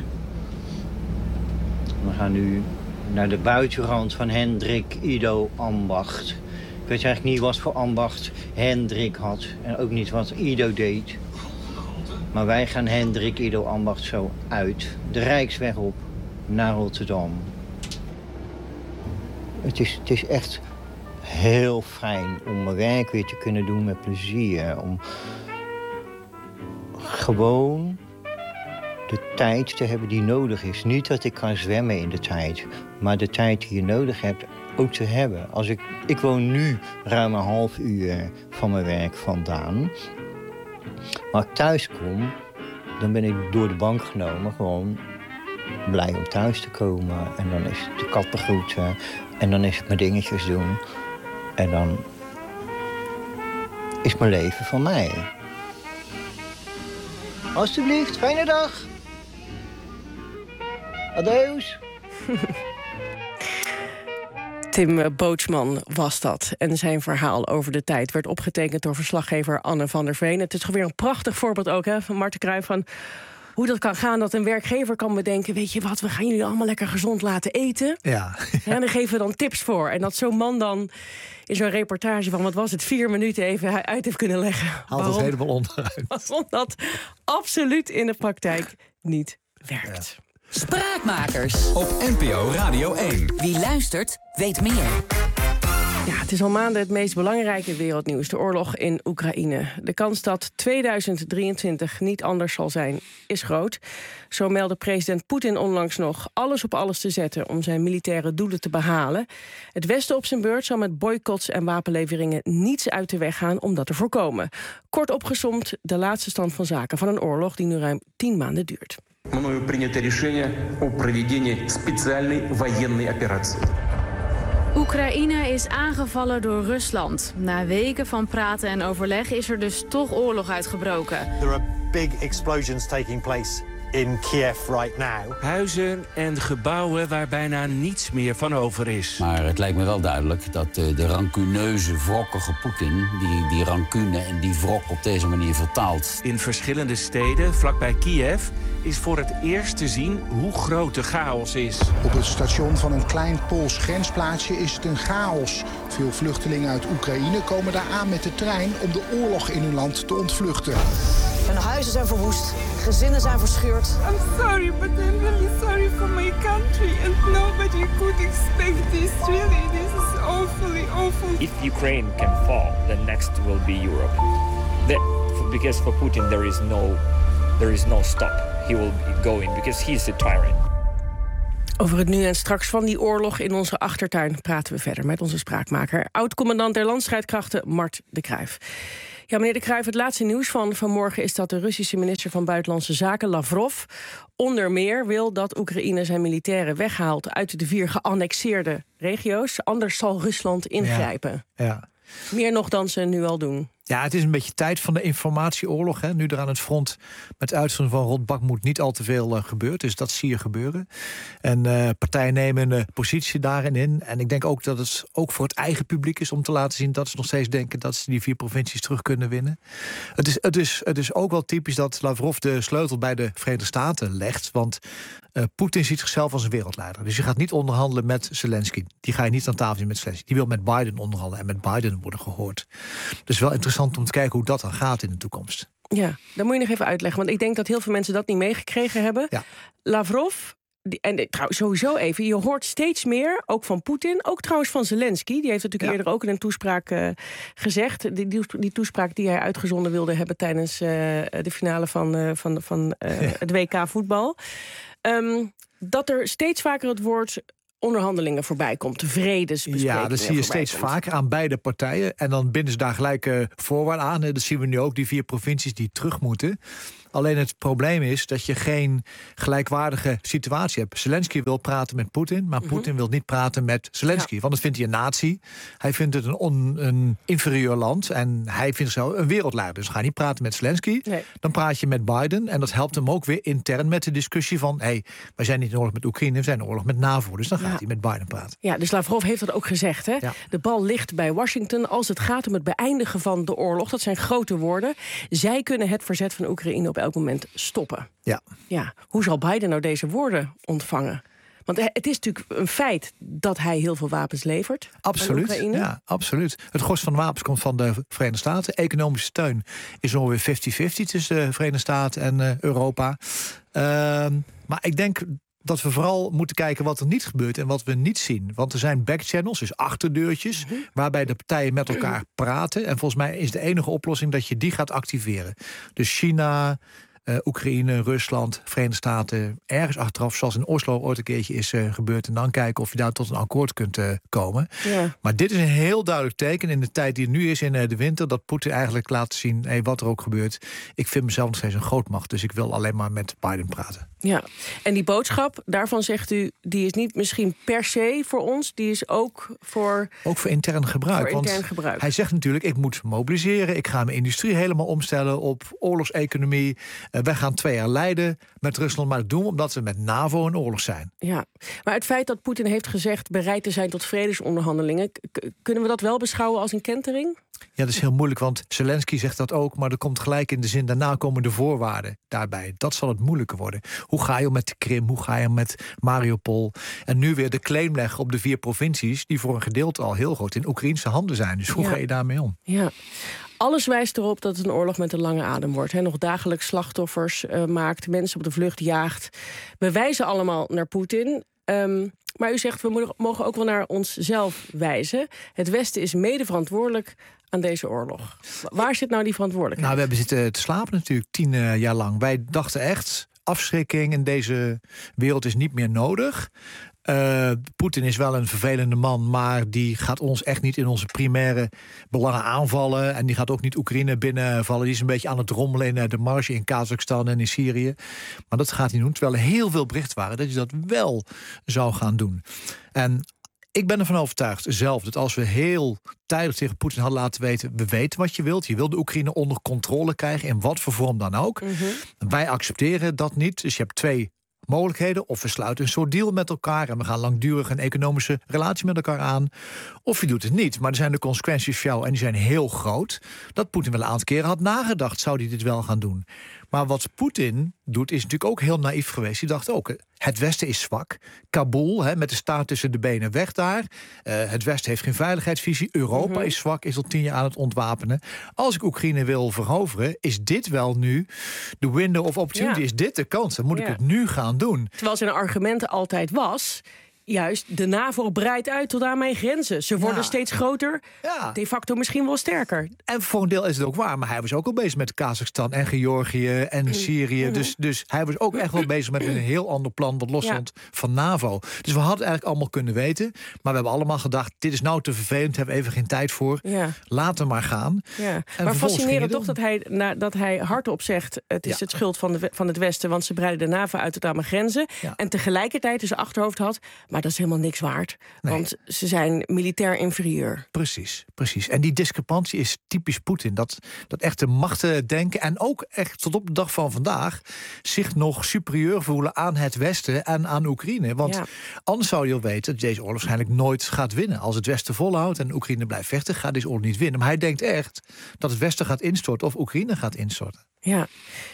We gaan nu naar de buitenrand van Hendrik Ido Ambacht. Ik weet eigenlijk niet wat voor ambacht Hendrik had. En ook niet wat Ido deed. Maar wij gaan Hendrik Ido Ambacht zo uit. De Rijksweg op naar Rotterdam. Het is echt heel fijn om mijn werk weer te kunnen doen met plezier. Om gewoon de tijd te hebben die nodig is. Niet dat ik kan zwemmen in de tijd, maar de tijd die je nodig hebt ook te hebben. Ik woon nu ruim een half uur van mijn werk vandaan. Maar als ik thuis kom, dan ben ik door de bank genomen gewoon blij om thuis te komen. En dan is het de kat begroeten en dan is het mijn dingetjes doen. En dan is mijn leven van mij. Alsjeblieft, fijne dag. Adeus. Tim Bootsman was dat. En zijn verhaal over de tijd werd opgetekend door verslaggever Anne van der Veen. Het is toch weer een prachtig voorbeeld ook van Marten Cruijff van hoe dat kan gaan dat een werkgever kan bedenken, weet je wat, we gaan jullie allemaal lekker gezond laten eten. Ja. En dan geven we dan tips voor. En dat zo'n man dan in zo'n reportage van, wat was het, 4 minuten even uit heeft kunnen leggen. Haalt het helemaal onderuit. Waarom dat absoluut in de praktijk niet werkt. Ja. Spraakmakers op NPO Radio 1. Wie luistert, weet meer. Ja, het is al maanden het meest belangrijke wereldnieuws, de oorlog in Oekraïne. De kans dat 2023 niet anders zal zijn, is groot. Zo meldde president Poetin onlangs nog alles op alles te zetten om zijn militaire doelen te behalen. Het Westen op zijn beurt zal met boycotts en wapenleveringen niets uit de weg gaan om dat te voorkomen. Kort opgesomd de laatste stand van zaken van een oorlog die nu ruim 10 maanden duurt. Мною принято решение о проведении специальной военной операции. Oekraïne is aangevallen door Rusland. Na weken van praten en overleg is er dus toch oorlog uitgebroken. There are big explosions taking place in Kiev right now. Huizen en gebouwen waar bijna niets meer van over is. Maar het lijkt me wel duidelijk dat de rancuneuze, wrokkige Poetin die rancune en die wrok op deze manier vertaalt. In verschillende steden, vlakbij Kiev, is voor het eerst te zien hoe groot de chaos is. Op het station van een klein Pools grensplaatsje is het een chaos. Veel vluchtelingen uit Oekraïne komen daar aan met de trein om de oorlog in hun land te ontvluchten. Hun huizen zijn verwoest, gezinnen zijn verscheurd. I'm sorry, but I'm really sorry for my country and nobody could expect this. Really, this is awful. If Ukraine can fall, the next will be Europe. Because for Putin there is no stop. He will go in because he is a tyrant. Over het nu en straks van die oorlog in onze achtertuin praten we verder met onze spraakmaker, oud-commandant der landstrijdkrachten Mart de Cruijff. Ja, meneer de Cruijff, het laatste nieuws van vanmorgen is dat de Russische minister van Buitenlandse Zaken, Lavrov, onder meer wil dat Oekraïne zijn militairen weghaalt uit de 4 geannexeerde regio's. Anders zal Rusland ingrijpen. Ja. Meer nog dan ze nu al doen. Ja, het is een beetje tijd van de informatieoorlog. Hè. Nu er aan het front met uitzondering van rond Bakhmut niet al te veel gebeurt. Dus dat zie je gebeuren. En partijen nemen een positie daarin in. En ik denk ook dat het ook voor het eigen publiek is om te laten zien dat ze nog steeds denken dat ze die 4 provincies terug kunnen winnen. Het is ook wel typisch dat Lavrov de sleutel bij de Verenigde Staten legt. Want Poetin ziet zichzelf als een wereldleider. Dus je gaat niet onderhandelen met Zelensky. Die ga je niet aan tafel zien met Zelensky. Die wil met Biden onderhandelen en met Biden worden gehoord. Dus wel interessant om te kijken hoe dat dan gaat in de toekomst. Ja, dat moet je nog even uitleggen. Want ik denk dat heel veel mensen dat niet meegekregen hebben. Ja. Lavrov, en trouwens sowieso even, je hoort steeds meer, ook van Poetin, ook trouwens van Zelensky. Die heeft natuurlijk eerder ook in een toespraak gezegd. Die toespraak die hij uitgezonden wilde hebben tijdens de finale van het WK voetbal. Dat er steeds vaker het woord onderhandelingen voorbij komt, vredesbesprekingen. Ja, dat zie je steeds vaker aan beide partijen. En dan binden ze daar gelijk voorwaarden aan. Dat zien we nu ook, die 4 provincies die terug moeten. Alleen het probleem is dat je geen gelijkwaardige situatie hebt. Zelensky wil praten met Poetin, maar Poetin wil niet praten met Zelensky. Ja. Want dat vindt hij een nazi. Hij vindt het een inferieur land. En hij vindt zichzelf een wereldleider. Dus ga niet praten met Zelensky. Nee. Dan praat je met Biden. En dat helpt hem ook weer intern met de discussie van, wij zijn niet in oorlog met Oekraïne, we zijn in oorlog met NAVO. Dus dan gaat hij met Biden praten. Ja, dus Lavrov heeft dat ook gezegd. Hè? Ja. De bal ligt bij Washington als het gaat om het beëindigen van de oorlog. Dat zijn grote woorden. Zij kunnen het verzet van Oekraïne op elk moment stoppen. Ja. Hoe zal Biden nou deze woorden ontvangen? Want het is natuurlijk een feit dat hij heel veel wapens levert. Absoluut. Aan Oekraïne. Ja, absoluut. Het gros van de wapens komt van de Verenigde Staten. Economische steun is ongeveer 50-50 tussen de Verenigde Staten en Europa. Maar ik denk dat we vooral moeten kijken wat er niet gebeurt en wat we niet zien. Want er zijn backchannels, dus achterdeurtjes, waarbij de partijen met elkaar praten. En volgens mij is de enige oplossing dat je die gaat activeren. Dus China, Oekraïne, Rusland, Verenigde Staten, ergens achteraf, zoals in Oslo ooit een keertje is gebeurd, en dan kijken of je daar tot een akkoord kunt komen. Ja. Maar dit is een heel duidelijk teken in de tijd die er nu is in de winter, dat Poetin eigenlijk laat zien, wat er ook gebeurt. Ik vind mezelf nog steeds een grootmacht, dus ik wil alleen maar met Biden praten. Ja, en die boodschap, daarvan zegt u, die is niet misschien per se voor ons, die is ook voor intern gebruik. Hij zegt natuurlijk, ik moet mobiliseren, ik ga mijn industrie helemaal omstellen op oorlogseconomie. wij gaan 2 jaar lijden met Rusland, maar dat doen we omdat we met NAVO in oorlog zijn. Ja, maar het feit dat Poetin heeft gezegd bereid te zijn tot vredesonderhandelingen, kunnen we dat wel beschouwen als een kentering? Ja, dat is heel moeilijk, want Zelensky zegt dat ook, maar er komt gelijk in de zin, daarna komen de voorwaarden daarbij. Dat zal het moeilijker worden. Hoe ga je om met de Krim? Hoe ga je om met Mariupol? En nu weer de claim leggen op de 4 provincies, die voor een gedeelte al heel groot in Oekraïnse handen zijn. Dus hoe ga je daarmee om? Ja. Alles wijst erop dat het een oorlog met een lange adem wordt. Nog dagelijks slachtoffers maakt, mensen op de vlucht jaagt. We wijzen allemaal naar Poetin. Maar u zegt, we mogen ook wel naar onszelf wijzen. Het Westen is mede verantwoordelijk aan deze oorlog. Waar zit nou die verantwoordelijkheid? Nou, we hebben zitten te slapen natuurlijk 10 jaar lang. Wij dachten echt, afschrikking in deze wereld is niet meer nodig. Poetin is wel een vervelende man, maar die gaat ons echt niet in onze primaire belangen aanvallen. En die gaat ook niet Oekraïne binnenvallen. Die is een beetje aan het rommelen in de marge in Kazachstan en in Syrië. Maar dat gaat hij doen, terwijl er heel veel bericht waren dat hij dat wel zou gaan doen. En ik ben ervan overtuigd zelf dat als we heel tijdig tegen Poetin hadden laten weten, we weten wat je wilt. Je wil de Oekraïne onder controle krijgen, in wat voor vorm dan ook. Wij accepteren dat niet. Dus je hebt 2 mogelijkheden. Of we sluiten een soort deal met elkaar en we gaan langdurig een economische relatie met elkaar aan. Of je doet het niet. Maar er zijn de consequenties voor jou en die zijn heel groot. Dat Poetin wel een aantal keren had nagedacht, zou hij dit wel gaan doen. Maar wat Poetin doet is natuurlijk ook heel naïef geweest. Die dacht ook, het Westen is zwak. Kabul, met de staart tussen de benen, weg daar. Het Westen heeft geen veiligheidsvisie. Europa is zwak, is al 10 jaar aan het ontwapenen. Als ik Oekraïne wil veroveren, is dit wel nu de window of opportunity. Is dit de kans? Dan moet ik het nu gaan doen. Terwijl zijn argument altijd was, juist, de NAVO breidt uit tot aan mijn grenzen. Ze worden steeds groter, de facto misschien wel sterker. En voor een deel is het ook waar, maar hij was ook al bezig met Kazachstan en Georgië en Syrië. Dus hij was ook echt wel bezig met een heel ander plan wat losstond van NAVO. Dus we hadden het eigenlijk allemaal kunnen weten. Maar we hebben allemaal gedacht, dit is nou te vervelend, hebben we even geen tijd voor. Laten we maar gaan. Maar fascinerend toch dat hij hardop zegt, het is het schuld van het Westen, want ze breiden de NAVO uit tot aan mijn grenzen. En tegelijkertijd in zijn achterhoofd had, maar dat is helemaal niks waard. Nee. Want ze zijn militair inferieur. Precies. En die discrepantie is typisch Poetin. Dat echte machten denken en ook echt tot op de dag van vandaag zich nog superieur voelen aan het Westen en aan Oekraïne. Want anders zou je al weten dat deze oorlog waarschijnlijk nooit gaat winnen. Als het Westen volhoudt en Oekraïne blijft vechten, gaat deze oorlog niet winnen. Maar hij denkt echt dat het Westen gaat instorten of Oekraïne gaat instorten. Ja.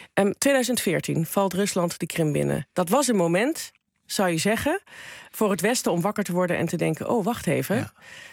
2014 valt Rusland de Krim binnen. Dat was een moment, zou je zeggen, voor het Westen om wakker te worden en te denken, oh, wacht even.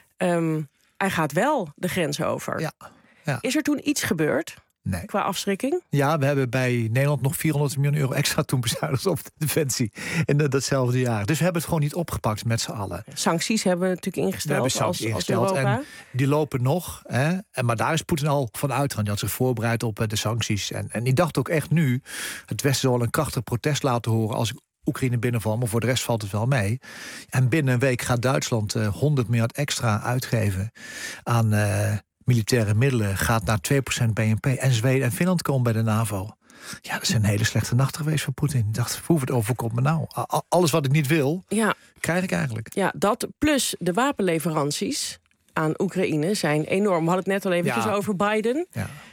Hij gaat wel de grens over. Ja. Is er toen iets gebeurd? Nee. Qua afschrikking? Ja, we hebben bij Nederland nog 400 miljoen euro extra toen bezuinigd op de defensie in datzelfde jaar. Dus we hebben het gewoon niet opgepakt met z'n allen. Sancties hebben we natuurlijk ingesteld. Als Europa. En die lopen nog. Maar daar is Poetin al van uitgegaan. Die had zich voorbereid op de sancties. En die dacht ook echt nu, het Westen zal een krachtig protest laten horen als Oekraïne binnenval, maar voor de rest valt het wel mee. En binnen een week gaat Duitsland 100 miljard extra uitgeven aan militaire middelen. Gaat naar 2% BNP. En Zweden en Finland komen bij de NAVO. Ja, dat is een hele slechte nacht geweest voor Poetin. Ik dacht, hoe het overkomt me nou? Alles wat ik niet wil, krijg ik eigenlijk. Ja, dat plus de wapenleveranties aan Oekraïne zijn enorm. We hadden het net al eventjes over Biden.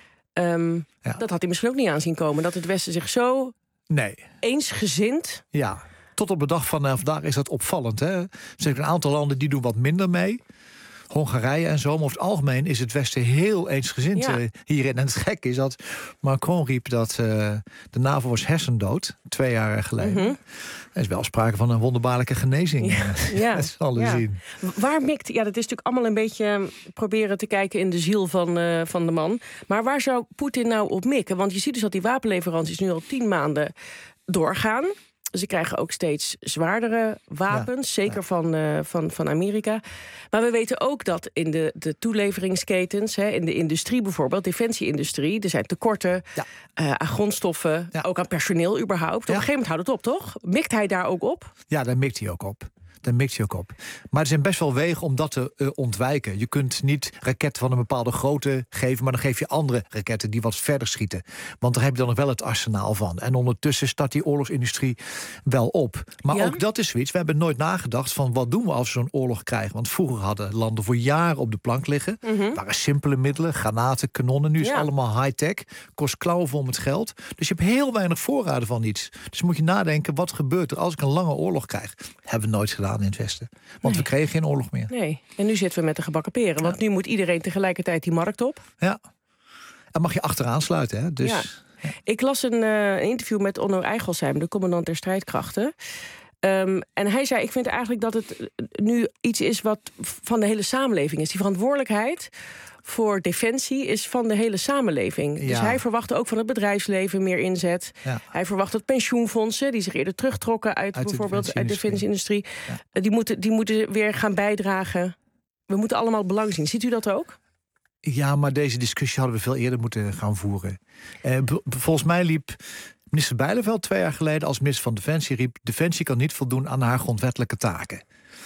Dat had hij misschien ook niet aan zien komen. Dat het Westen zich zo eensgezind. Ja, tot op de dag van vandaag is dat opvallend. Hè? Er zijn een aantal landen die doen wat minder mee. Hongarije en zo, maar over het algemeen is het Westen heel eensgezind hierin. En het gekke is dat Macron riep dat de NAVO was hersendood 2 jaar geleden. Er is wel sprake van een wonderbaarlijke genezing. Dat zal we zien. Waar mikt, dat is natuurlijk allemaal een beetje proberen te kijken in de ziel van de man. Maar waar zou Poetin nou op mikken? Want je ziet dus dat die wapenleveranties nu al 10 maanden doorgaan. Ze krijgen ook steeds zwaardere wapens, zeker van Amerika. Maar we weten ook dat in de toeleveringsketens, in de industrie bijvoorbeeld, defensieindustrie, er zijn tekorten aan grondstoffen, ook aan personeel überhaupt. Op een gegeven moment houdt het op, toch? Mikt hij daar ook op? Ja, daar mikt hij ook op. Dan mikt hij ook op. Maar er zijn best wel wegen om dat te ontwijken. Je kunt niet raketten van een bepaalde grootte geven, maar dan geef je andere raketten die wat verder schieten. Want daar heb je dan nog wel het arsenaal van. En ondertussen start die oorlogsindustrie wel op. Maar ook dat is zoiets. We hebben nooit nagedacht van wat doen we als we zo'n oorlog krijgen. Want vroeger hadden landen voor jaren op de plank liggen. Waren simpele middelen, granaten, kanonnen. Nu is het allemaal high-tech. Kost klauwenvol met geld. Dus je hebt heel weinig voorraden van iets. Dus moet je nadenken, wat gebeurt er als ik een lange oorlog krijg? Hebben we nooit gedaan in het Westen. Want we kregen geen oorlog meer. Nee, en nu zitten we met de gebakken peren. Want nu moet iedereen tegelijkertijd die markt op. Ja. En mag je achteraan sluiten, hè? Dus... Ja. Ik las een interview met Onno Eigelsheim, de commandant der strijdkrachten. En hij zei, ik vind eigenlijk dat het nu iets is wat van de hele samenleving is. Die verantwoordelijkheid voor defensie is van de hele samenleving. Ja. Dus hij verwacht ook van het bedrijfsleven meer inzet. Ja. Hij verwacht dat pensioenfondsen, die zich eerder terugtrokken uit bijvoorbeeld uit de defensieindustrie, die moeten weer gaan bijdragen. We moeten allemaal belang zien. Ziet u dat ook? Ja, maar deze discussie hadden we veel eerder moeten gaan voeren. Volgens mij liep minister Bijleveld 2 jaar geleden als minister van Defensie riep: Defensie kan niet voldoen aan haar grondwettelijke taken.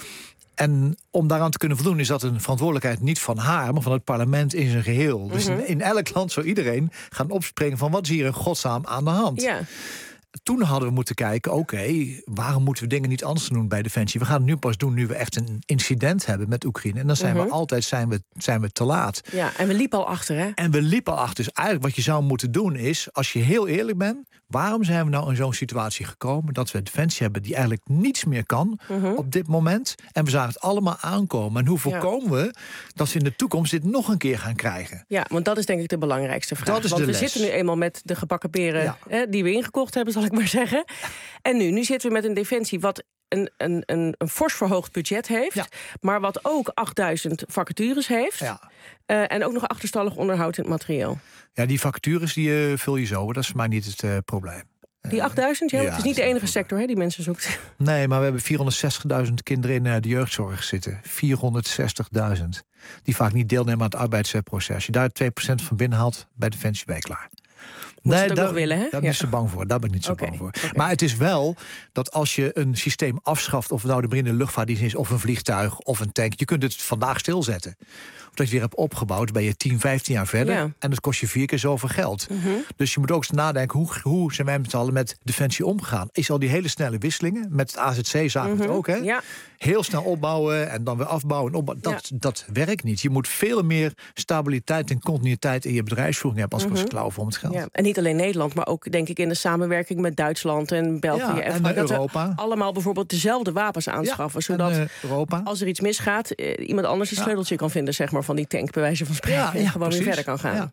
En om daaraan te kunnen voldoen is dat een verantwoordelijkheid niet van haar, maar van het parlement in zijn geheel. Dus in elk land zou iedereen gaan opspringen van wat is hier in godsnaam aan de hand. Ja. Toen hadden we moeten kijken, oké, waarom moeten we dingen niet anders doen bij Defensie? We gaan het nu pas doen nu we echt een incident hebben met Oekraïne. En dan zijn we altijd zijn we te laat. Ja, en we liepen al achter, hè? En we liepen al achter. Dus eigenlijk wat je zou moeten doen is, als je heel eerlijk bent, waarom zijn we nou in zo'n situatie gekomen dat we Defensie hebben die eigenlijk niets meer kan op dit moment? En we zagen het allemaal aankomen. En hoe voorkomen we dat we in de toekomst dit nog een keer gaan krijgen? Ja, want dat is denk ik de belangrijkste vraag. Want we zitten nu eenmaal met de gebakken peren die we ingekocht hebben, zal ik maar zeggen. En nu zitten we met een Defensie wat een fors verhoogd budget heeft, maar wat ook 8000 vacatures heeft. Ja. En ook nog achterstallig onderhoud in het materieel. Ja, die vacatures die vul je zo. Dat is voor mij niet het probleem. Die 8000? Ja, het is niet de enige sector die mensen zoekt. Nee, maar we hebben 460.000 kinderen in de jeugdzorg zitten. 460.000. Die vaak niet deelnemen aan het arbeidsproces. Als je daar 2% van binnenhaalt, bij Defensie ben je klaar. Nee, daar willen, hè? Daar ben ik zo bang voor. Daar ben ik niet zo bang voor. Okay. Maar het is wel dat als je een systeem afschaft, of het nou de marine luchtvaartdienst is, of een vliegtuig, of een tank, je kunt het vandaag stilzetten. Of dat je weer hebt opgebouwd, ben je 10, 15 jaar verder. Ja. En dat kost je 4 keer zoveel geld. Dus je moet ook eens nadenken, hoe zijn wij met z'n allen met Defensie omgegaan? Is al die hele snelle wisselingen, met het AZC zagen we het ook, hè? Ja. Heel snel opbouwen en dan weer afbouwen. En opbouwen. Dat werkt niet. Je moet veel meer stabiliteit en continuïteit in je bedrijfsvoering hebben als kost klauwen om het geld. Ja. En niet alleen Nederland, maar ook denk ik in de samenwerking met Duitsland en België en Europa. Allemaal bijvoorbeeld dezelfde wapens aanschaffen, zodat als er iets misgaat, iemand anders een sleuteltje kan vinden, zeg maar, van die tank, bij wijze van spreken, en gewoon weer verder kan gaan.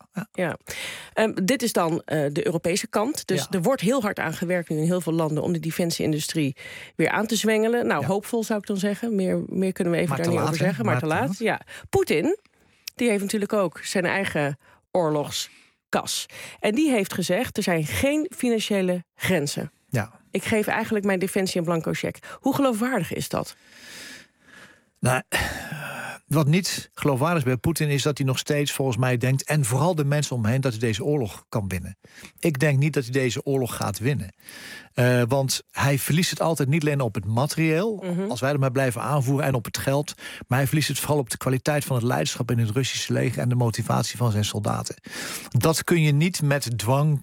Dit is dan de Europese kant. Dus er wordt heel hard aan gewerkt nu in heel veel landen om de defensieindustrie weer aan te zwengelen. Nou, hoopvol zou ik dan zeggen. Meer kunnen we even daar niet over zeggen, maar te laat. Ja. Poetin, die heeft natuurlijk ook zijn eigen oorlogskas. En die heeft gezegd, er zijn geen financiële grenzen. Ja. Ik geef eigenlijk mijn defensie een blanco cheque. Hoe geloofwaardig is dat? Nou, wat niet geloofwaardig is bij Poetin is dat hij nog steeds volgens mij denkt, en vooral de mensen om hem heen, dat hij deze oorlog kan winnen. Ik denk niet dat hij deze oorlog gaat winnen. Want hij verliest het altijd niet alleen op het materieel, als wij er maar blijven aanvoeren, en op het geld. Maar hij verliest het vooral op de kwaliteit van het leiderschap in het Russische leger en de motivatie van zijn soldaten. Dat kun je niet met dwang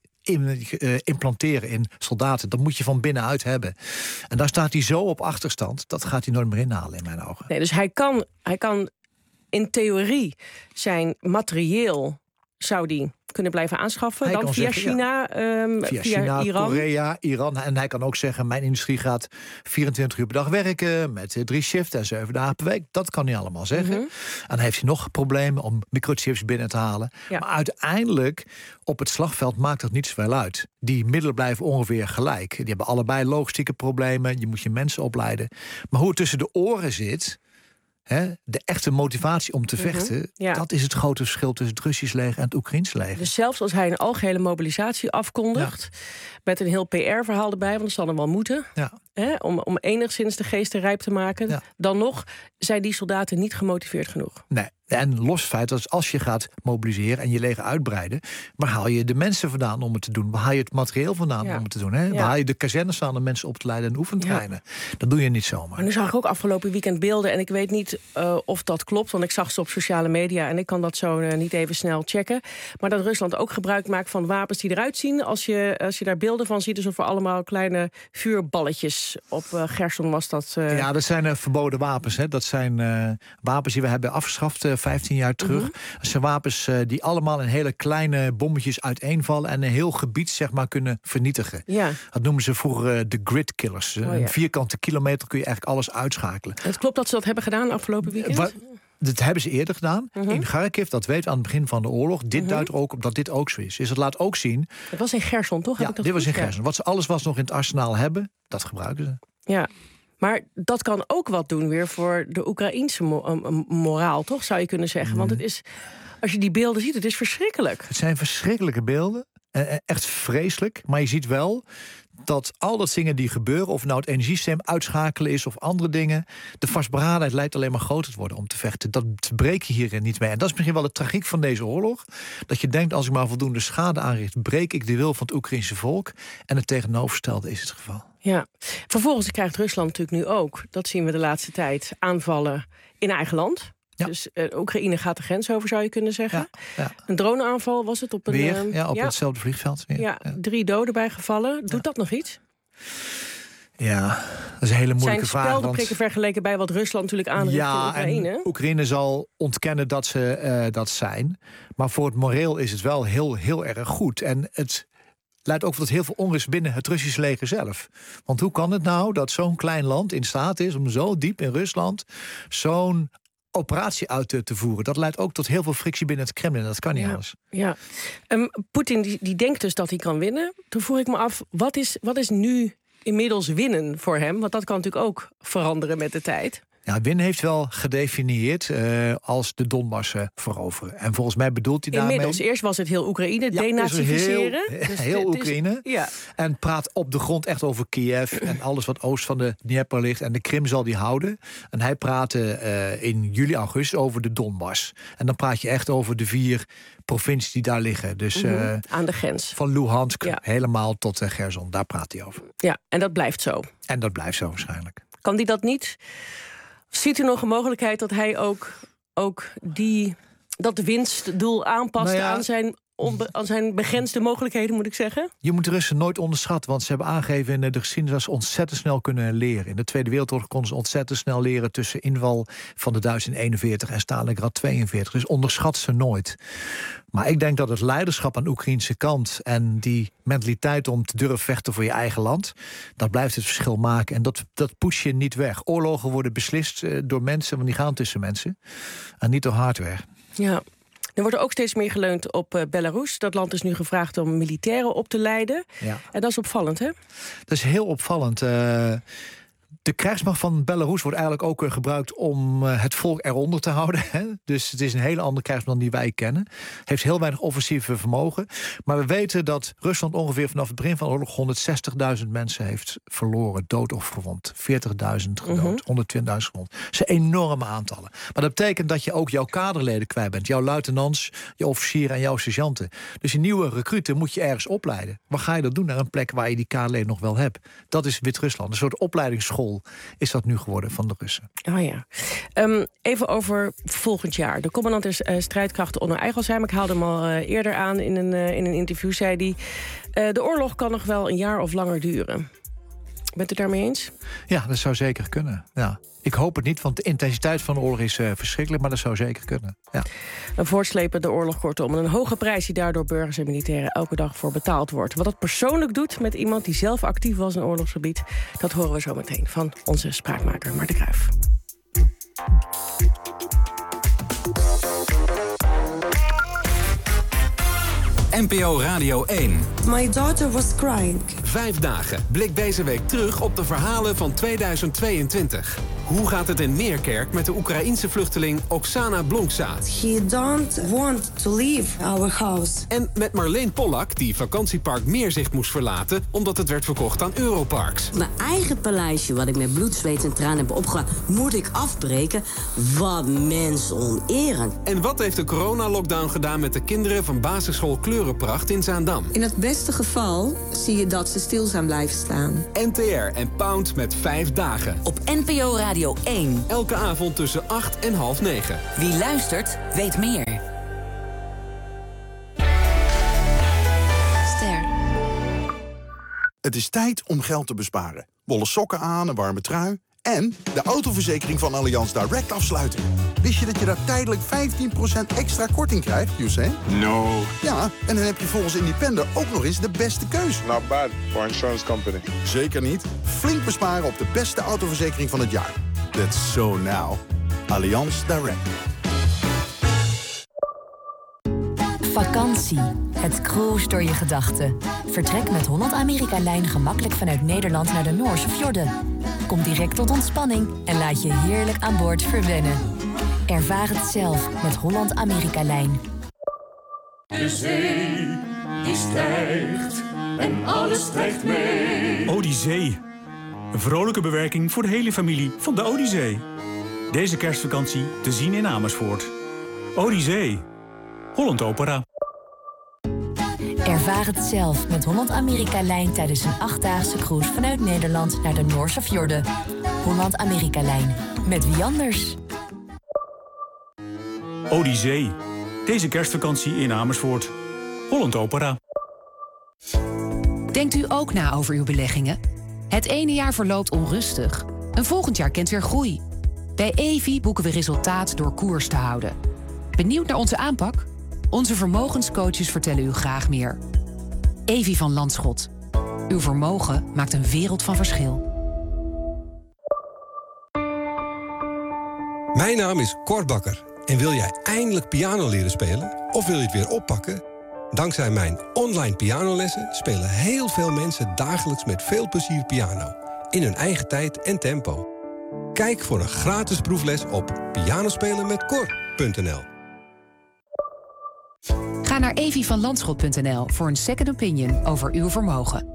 implanteren in soldaten. Dat moet je van binnenuit hebben. En daar staat hij zo op achterstand, dat gaat hij nooit meer inhalen in mijn ogen. Nee, dus hij kan in theorie zijn materieel zou die kunnen blijven aanschaffen. Dan via China, via Iran. Korea, Iran. En hij kan ook zeggen, mijn industrie gaat 24 uur per dag werken, met 3 shifts en 7 dagen per week. Dat kan hij allemaal zeggen. En dan heeft hij nog problemen om microchips binnen te halen. Ja. Maar uiteindelijk, op het slagveld maakt dat niet zoveel uit. Die middelen blijven ongeveer gelijk. Die hebben allebei logistieke problemen. Je moet je mensen opleiden. Maar hoe het tussen de oren zit, de echte motivatie om te vechten, dat is het grote verschil tussen het Russisch leger en het Oekraïns leger. Dus zelfs als hij een algehele mobilisatie afkondigt, met een heel PR-verhaal erbij, want dat zal er wel moeten, om enigszins de geesten rijp te maken, dan nog zijn die soldaten niet gemotiveerd genoeg. Nee, En los van het feit dat als je gaat mobiliseren en je leger uitbreiden, waar haal je de mensen vandaan om het te doen? Waar haal je het materieel vandaan om het te doen? Hè? Waar haal je de kazernes vandaan om mensen op te leiden en oefentreinen? Dat doe je niet zomaar. En nu zag ik ook afgelopen weekend beelden en ik weet niet of dat klopt, want ik zag ze op sociale media en ik kan dat zo niet even snel checken. Maar dat Rusland ook gebruik maakt van wapens die eruit zien. Als je daar beelden van ziet, alsof er allemaal kleine vuurballetjes op Gerson was dat. Ja, dat zijn verboden wapens. Hè. Dat zijn wapens die we hebben afgeschaft 15 jaar terug. Dat zijn wapens die allemaal in hele kleine bommetjes uiteenvallen en een heel gebied zeg maar kunnen vernietigen. Ja. Dat noemen ze vroeger de grid killers. Een vierkante kilometer kun je eigenlijk alles uitschakelen. Het klopt dat ze dat hebben gedaan afgelopen weekend? Dat hebben ze eerder gedaan. In Kharkiv, dat weten we aan het begin van de oorlog. Dit duidt er ook op dat dit ook zo is. Dus dat laat ook zien. Het was in Gerson, toch? Ja, dit was in Gerson. Wat ze alles was nog in het arsenaal hebben, dat gebruiken ze. Ja. Maar dat kan ook wat doen weer voor de Oekraïense moraal, toch? Zou je kunnen zeggen. Want het is, als je die beelden ziet, het is verschrikkelijk. Het zijn verschrikkelijke beelden. Echt vreselijk. Maar je ziet wel dat al dat dingen die gebeuren, of nou het energiesysteem uitschakelen is of andere dingen, de vastberadenheid lijkt alleen maar groter te worden om te vechten. Dat breek je hier niet mee. En dat is misschien wel de tragiek van deze oorlog. Dat je denkt, als ik maar voldoende schade aanricht, breek ik de wil van het Oekraïnse volk. En het tegenovergestelde is het geval. Ja, vervolgens krijgt Rusland natuurlijk nu ook, dat zien we de laatste tijd, aanvallen in eigen land. Ja. Dus Oekraïne gaat de grens over, zou je kunnen zeggen. Ja. Een droneaanval was het op een... op hetzelfde vliegveld. Ja, 3 doden bijgevallen. Doet dat nog iets? Ja, dat is een hele moeilijke vraag. Zijn speldenprikken vergeleken bij wat Rusland natuurlijk aanricht in Oekraïne? En Oekraïne zal ontkennen dat ze dat zijn. Maar voor het moreel is het wel heel erg goed. En het leidt ook tot heel veel onrust binnen het Russische leger zelf. Want hoe kan het nou dat zo'n klein land in staat is om zo diep in Rusland zo'n operatie uit te voeren? Dat leidt ook tot heel veel frictie binnen het Kremlin. Dat kan niet anders. Ja. Poetin die denkt dus dat hij kan winnen. Toen vroeg ik me af, wat is nu inmiddels winnen voor hem? Want dat kan natuurlijk ook veranderen met de tijd. Ja, winnen heeft wel gedefinieerd als de Donbass veroveren. En volgens mij bedoelt hij daarmee... Inmiddels, eerst was het heel Oekraïne, denazificeren. Heel Oekraïne. En praat op de grond echt over Kiev en alles wat oost van de Dnieper ligt. En de Krim zal die houden. En hij praatte in juli, augustus over de Donbass. En dan praat je echt over de 4 provincies die daar liggen. Dus aan de grens. Van Luhansk helemaal tot Gerson. Daar praat hij over. Ja, en dat blijft zo. En dat blijft zo waarschijnlijk. Kan die dat niet? Ziet u nog een mogelijkheid dat hij ook dat winstdoel aanpast aan zijn begrensde mogelijkheden, moet ik zeggen? Je moet de Russen nooit onderschatten, want ze hebben aangegeven in de geschiedenis dat ze ontzettend snel kunnen leren. In de Tweede Wereldoorlog konden ze ontzettend snel leren tussen inval van de Duitsers in 41 en Stalingrad 42. Dus onderschat ze nooit. Maar ik denk dat het leiderschap aan de Oekraïnse kant en die mentaliteit om te durven vechten voor je eigen land, dat blijft het verschil maken. En dat push je niet weg. Oorlogen worden beslist door mensen, want die gaan tussen mensen. En niet door hardware. Ja. Er wordt ook steeds meer geleund op Belarus. Dat land is nu gevraagd om militairen op te leiden. Ja. En dat is opvallend, hè? Dat is heel opvallend. De krijgsmacht van Belarus wordt eigenlijk ook gebruikt om het volk eronder te houden. Hè? Dus het is een hele andere krijgsmacht dan die wij kennen. Heeft heel weinig offensieve vermogen. Maar we weten dat Rusland ongeveer vanaf het begin van de oorlog 160.000 mensen heeft verloren. Dood of gewond. 40.000 gedood. 120.000 gewond. Dat zijn enorme aantallen. Maar dat betekent dat je ook jouw kaderleden kwijt bent. Jouw luitenants, je officieren en jouw sergeanten. Dus die nieuwe recruten moet je ergens opleiden. Waar ga je dat doen? Naar een plek waar je die kaderleden nog wel hebt. Dat is Wit-Rusland. Een soort opleidingsschool is dat nu geworden van de Russen. Oh ja. Even over volgend jaar. De commandant is strijdkrachten Onno Eigelsheim. Ik haalde hem al eerder aan in een interview. Zei hij, de oorlog kan nog wel een jaar of langer duren. Bent u daarmee eens? Ja, dat zou zeker kunnen. Ja. Ik hoop het niet, want de intensiteit van de oorlog is verschrikkelijk, maar dat zou zeker kunnen. Ja. Een voortslepende oorlog, kortom. En een hoge prijs die daardoor burgers en militairen elke dag voor betaald wordt. Wat dat persoonlijk doet met iemand die zelf actief was in oorlogsgebied, dat horen we zo meteen van onze spraakmaker Marten Kruijf. NPO Radio 1. My daughter was crying. 5 dagen. Blik deze week terug op de verhalen van 2022. Hoe gaat het in Meerkerk met de Oekraïense vluchteling Oksana Blonksa? He don't want to leave our house. En met Marleen Pollak, die vakantiepark Meerzicht moest verlaten omdat het werd verkocht aan Europarks. Mijn eigen paleisje, wat ik met bloed, zweet en tranen heb opgebouwd, moet ik afbreken? Wat mensonerend. En wat heeft de coronalockdown gedaan met de kinderen van basisschool Kleurenpracht in Zaandam? In het beste geval zie je dat ze stil zijn blijven staan. NTR en Pound met 5 dagen. Op NPO Radio 1. Elke avond tussen 8 en half 9. Wie luistert, weet meer. Ster. Het is tijd om geld te bsparen. Wollen sokken aan, een warme trui en de autoverzekering van Allianz Direct afsluiten. Wist je dat je daar tijdelijk 15% extra korting krijgt, Hussein? No. Ja, en dan heb je volgens Independer ook nog eens de beste keus. Not bad for insurance company. Zeker niet. Flink besparen op de beste autoverzekering van het jaar. That's so now. Allianz Direct. Vakantie. Het cruise door je gedachten. Vertrek met Holland-Amerika-lijn gemakkelijk vanuit Nederland naar de Noorse fjorden. Kom direct tot ontspanning en laat je heerlijk aan boord verwennen. Ervaar het zelf met Holland-Amerika-lijn. De zee, die stijgt en alles stijgt mee. Odyssee. Een vrolijke bewerking voor de hele familie van de Odyssee. Deze kerstvakantie te zien in Amersfoort. Odyssee. Holland Opera. Ervaar het zelf met Holland-Amerika-lijn tijdens een 8-daagse cruise vanuit Nederland naar de Noorse fjorden. Holland-Amerika-lijn. Met wie anders? Odyssee. Deze kerstvakantie in Amersfoort. Holland Opera. Denkt u ook na over uw beleggingen? Het ene jaar verloopt onrustig. Een volgend jaar kent weer groei. Bij Evi boeken we resultaat door koers te houden. Benieuwd naar onze aanpak? Onze vermogenscoaches vertellen u graag meer. Evi van Landschot. Uw vermogen maakt een wereld van verschil. Mijn naam is Cor Bakker. En wil jij eindelijk piano leren spelen? Of wil je het weer oppakken? Dankzij mijn online pianolessen spelen heel veel mensen dagelijks met veel plezier piano. In hun eigen tijd en tempo. Kijk voor een gratis proefles op pianospelenmetcor.nl. Ga naar evivanlandschot.nl voor een second opinion over uw vermogen.